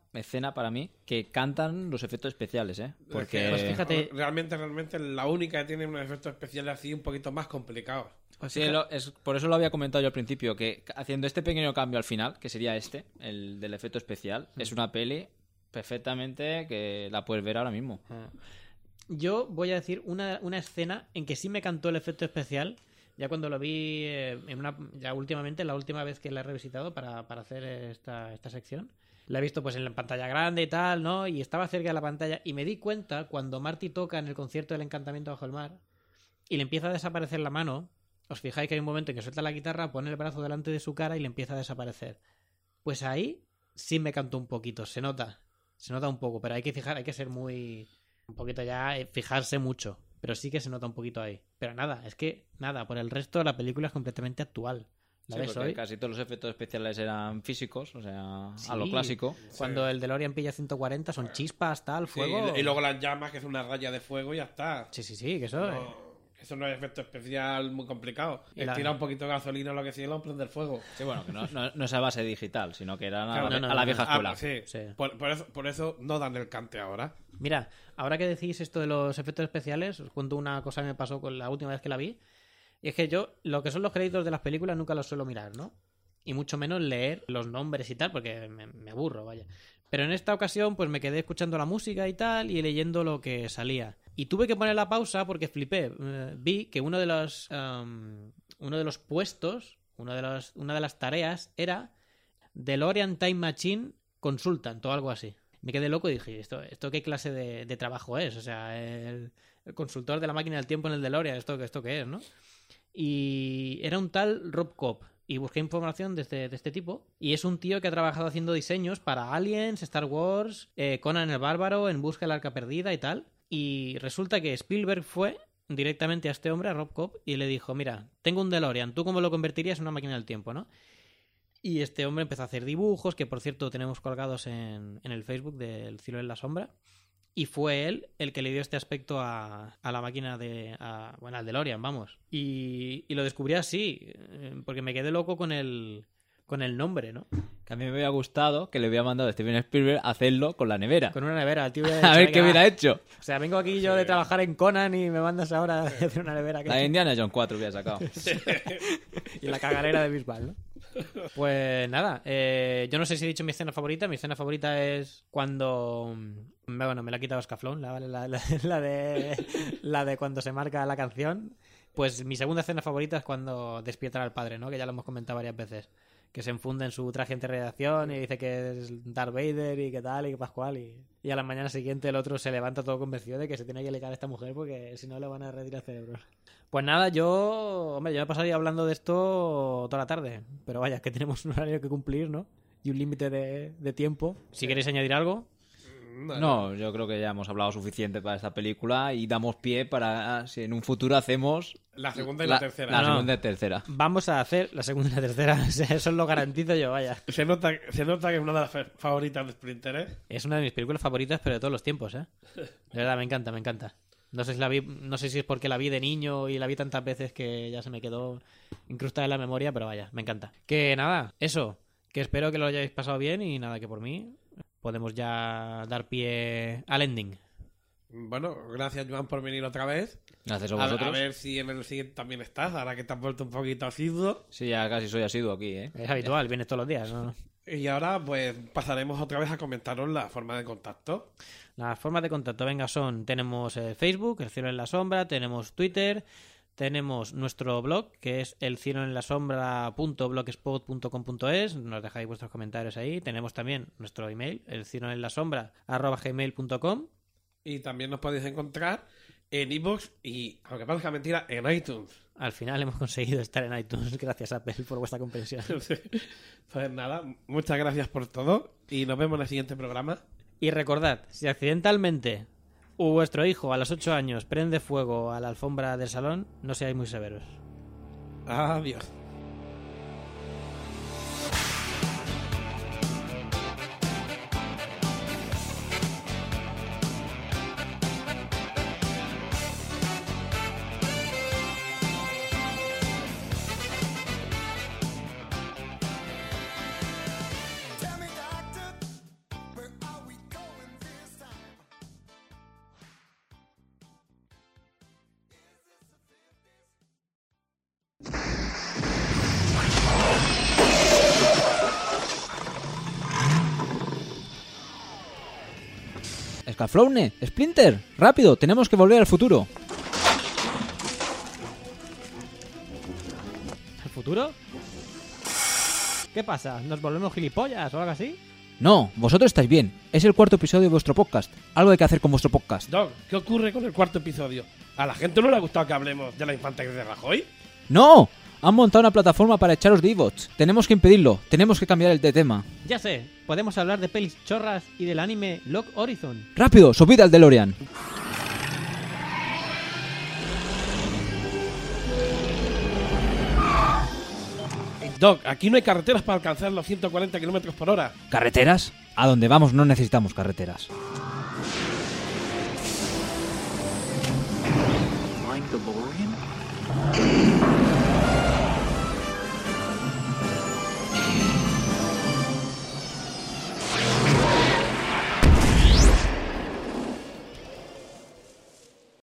escena para mí que cantan los efectos especiales, ¿eh? Porque Pues fíjate- Realmente, realmente la única que tiene unos efectos especiales así un poquito más complicados. Pues sí, lo- es, por eso lo había comentado yo al principio, que haciendo este pequeño cambio al final, que sería este, el del efecto especial, es una peli perfectamente que la puedes ver ahora mismo. Yo voy a decir una, una escena en que sí me cantó el efecto especial, ya cuando lo vi eh, en una, ya últimamente, la última vez que la he revisitado para, para hacer esta, esta sección. La he visto pues en la pantalla grande y tal, ¿no? Y estaba cerca de la pantalla y me di cuenta cuando Marty toca en el concierto del Encantamiento bajo el mar y le empieza a desaparecer la mano. Os fijáis que hay un momento en que suelta la guitarra, pone el brazo delante de su cara y le empieza a desaparecer. Pues ahí sí me cantó un poquito, se nota. Se nota un poco, pero hay que fijar, hay que ser muy... Un poquito ya, eh, fijarse mucho. Pero sí que se nota un poquito ahí. Pero nada, es que nada, por el resto la película es completamente actual. La Sí, ves porque hoy. casi todos los efectos especiales eran físicos, o sea, Sí. a lo clásico. Cuando el DeLorean pilla ciento cuarenta son chispas, tal, Sí, fuego. y luego las llamas, que es una raya de fuego y ya está. Sí, sí, sí, que eso. eh. No, eso no es efecto especial muy complicado. Y la- Tira un poquito de gasolina o lo que sea y lo prende el fuego. Sí, bueno, que no, no, no es a base digital, sino que eran a, Claro, la, no, a no, la no, vieja no. escuela. Ah, sí. Sí. Por, por eso, por eso no dan el cante ahora. Mira, ahora que decís esto de los efectos especiales, os cuento una cosa que me pasó con la última vez que la vi. Y es que yo, lo que son los créditos de las películas nunca los suelo mirar, ¿no? Y mucho menos leer los nombres y tal, porque me, me aburro, vaya. Pero en esta ocasión, pues me quedé escuchando la música y tal, y leyendo lo que salía. Y tuve que poner la pausa porque flipé. Eh, vi que uno de los, um, uno de los puestos, uno de los, una de las tareas era DeLorean Time Machine Consultant o algo así. Me quedé loco y dije, ¿esto, esto qué clase de, de trabajo es? O sea, el, el consultor de la máquina del tiempo en el DeLorean, ¿esto, esto qué es, no? Y era un tal Rob Cobb. Y busqué información de este, de este tipo. Y es un tío que ha trabajado haciendo diseños para Aliens, Star Wars, eh, Conan el Bárbaro, En busca del arca perdida y tal. Y resulta que Spielberg fue directamente a este hombre, a Rob Cobb, y le dijo, mira, tengo un DeLorean, ¿tú cómo lo convertirías en una máquina del tiempo, no? Y este hombre empezó a hacer dibujos, que por cierto tenemos colgados en, en el Facebook del Cielo en la Sombra. Y fue él el que le dio este aspecto a, a la máquina de... A, bueno, al DeLorean, vamos. Y, y lo descubrí así, eh, porque me quedé loco con el, con el nombre, ¿no? Que a mí me había gustado que le había mandado a Steven Spielberg a hacerlo con la nevera. Con una nevera. El tío A ver qué hubiera hecho. O sea, vengo aquí yo de trabajar en Conan y me mandas ahora a hacer una nevera. Que La de Indiana Jones cuatro hubiera sacado. y la cagalera de Bisbal, ¿no? Pues nada, eh, yo no sé si he dicho mi escena favorita. Mi escena favorita es cuando... Bueno, me la ha quitado Scaflón, la, la, la, la, de, la de cuando se marca la canción. Pues mi segunda escena favorita es cuando despiertan al padre, ¿no? Que ya lo hemos comentado varias veces. Que se enfunde en su traje antirradiación y dice que es Darth Vader y que tal y que pascual. Y, y a la mañana siguiente el otro se levanta todo convencido de que se tiene que ligar a esta mujer porque si no le van a retirar cerebros. Pues nada, yo... Hombre, yo me pasaría hablando de esto toda la tarde. Pero vaya, es que tenemos un horario que cumplir, ¿no? Y un límite de, de tiempo. Si queréis añadir algo... No, yo creo que ya hemos hablado suficiente para esta película y damos pie para si en un futuro hacemos La segunda y la, tercera. La No. segunda y tercera. Vamos a hacer la segunda y la tercera. O sea, eso lo garantizo yo, vaya. Se nota, se nota que es una de las fa- favoritas de Splinter, ¿eh? Es una de mis películas favoritas, pero de todos los tiempos, ¿eh? De verdad, me encanta, me encanta. No sé si la vi, no sé si es porque la vi de niño y la vi tantas veces que ya se me quedó incrustada en la memoria, pero vaya, me encanta. Que nada, eso. Que espero que lo hayáis pasado bien y nada, que por mí podemos ya dar pie al ending. Bueno, gracias, Joan, por venir otra vez. Gracias a A, vosotros. a ver si en el siguiente también estás, ahora que te has vuelto un poquito asiduo. Sí, ya casi soy asiduo aquí, ¿eh? Es habitual, vienes todos los días, ¿no? Y ahora, pues, pasaremos otra vez a comentaros la forma de contacto. Las formas de contacto, venga, son, tenemos eh, Facebook, El Cielo en la Sombra, tenemos Twitter, tenemos nuestro blog, que es el cielo en la sombra punto blogspot punto com punto es, nos dejáis vuestros comentarios ahí, tenemos también nuestro email, el cielo en la sombra arroba gmail punto com. Y también nos podéis encontrar en iVoox y, aunque parezca mentira, en iTunes. Al final hemos conseguido estar en iTunes, gracias Apple por vuestra comprensión. Pues nada, muchas gracias por todo y nos vemos en el siguiente programa. Y recordad, si accidentalmente vuestro hijo a los ocho años prende fuego a la alfombra del salón, no seáis muy severos. Adiós. Tell me, doctor, where Scaflowne, Splinter, rápido, tenemos que volver al futuro. ¿Al futuro? ¿Qué pasa? ¿Nos volvemos gilipollas o algo así? No, vosotros estáis bien. Es el cuarto episodio de vuestro podcast. Algo hay que hacer con vuestro podcast. Doc, ¿qué ocurre con el cuarto episodio? ¿A la gente no le ha gustado que hablemos de la infanta de Rajoy? ¡No! Han montado una plataforma para echaros de iVoox. Tenemos que impedirlo. Tenemos que cambiar el de tema. Ya sé, podemos hablar de pelis chorras y del anime Log Horizon. ¡Rápido! ¡Subid al DeLorean! Doc, aquí no hay carreteras para alcanzar los ciento cuarenta kilómetros por hora. ¿Carreteras? A donde vamos no necesitamos carreteras. Like the DeLorean?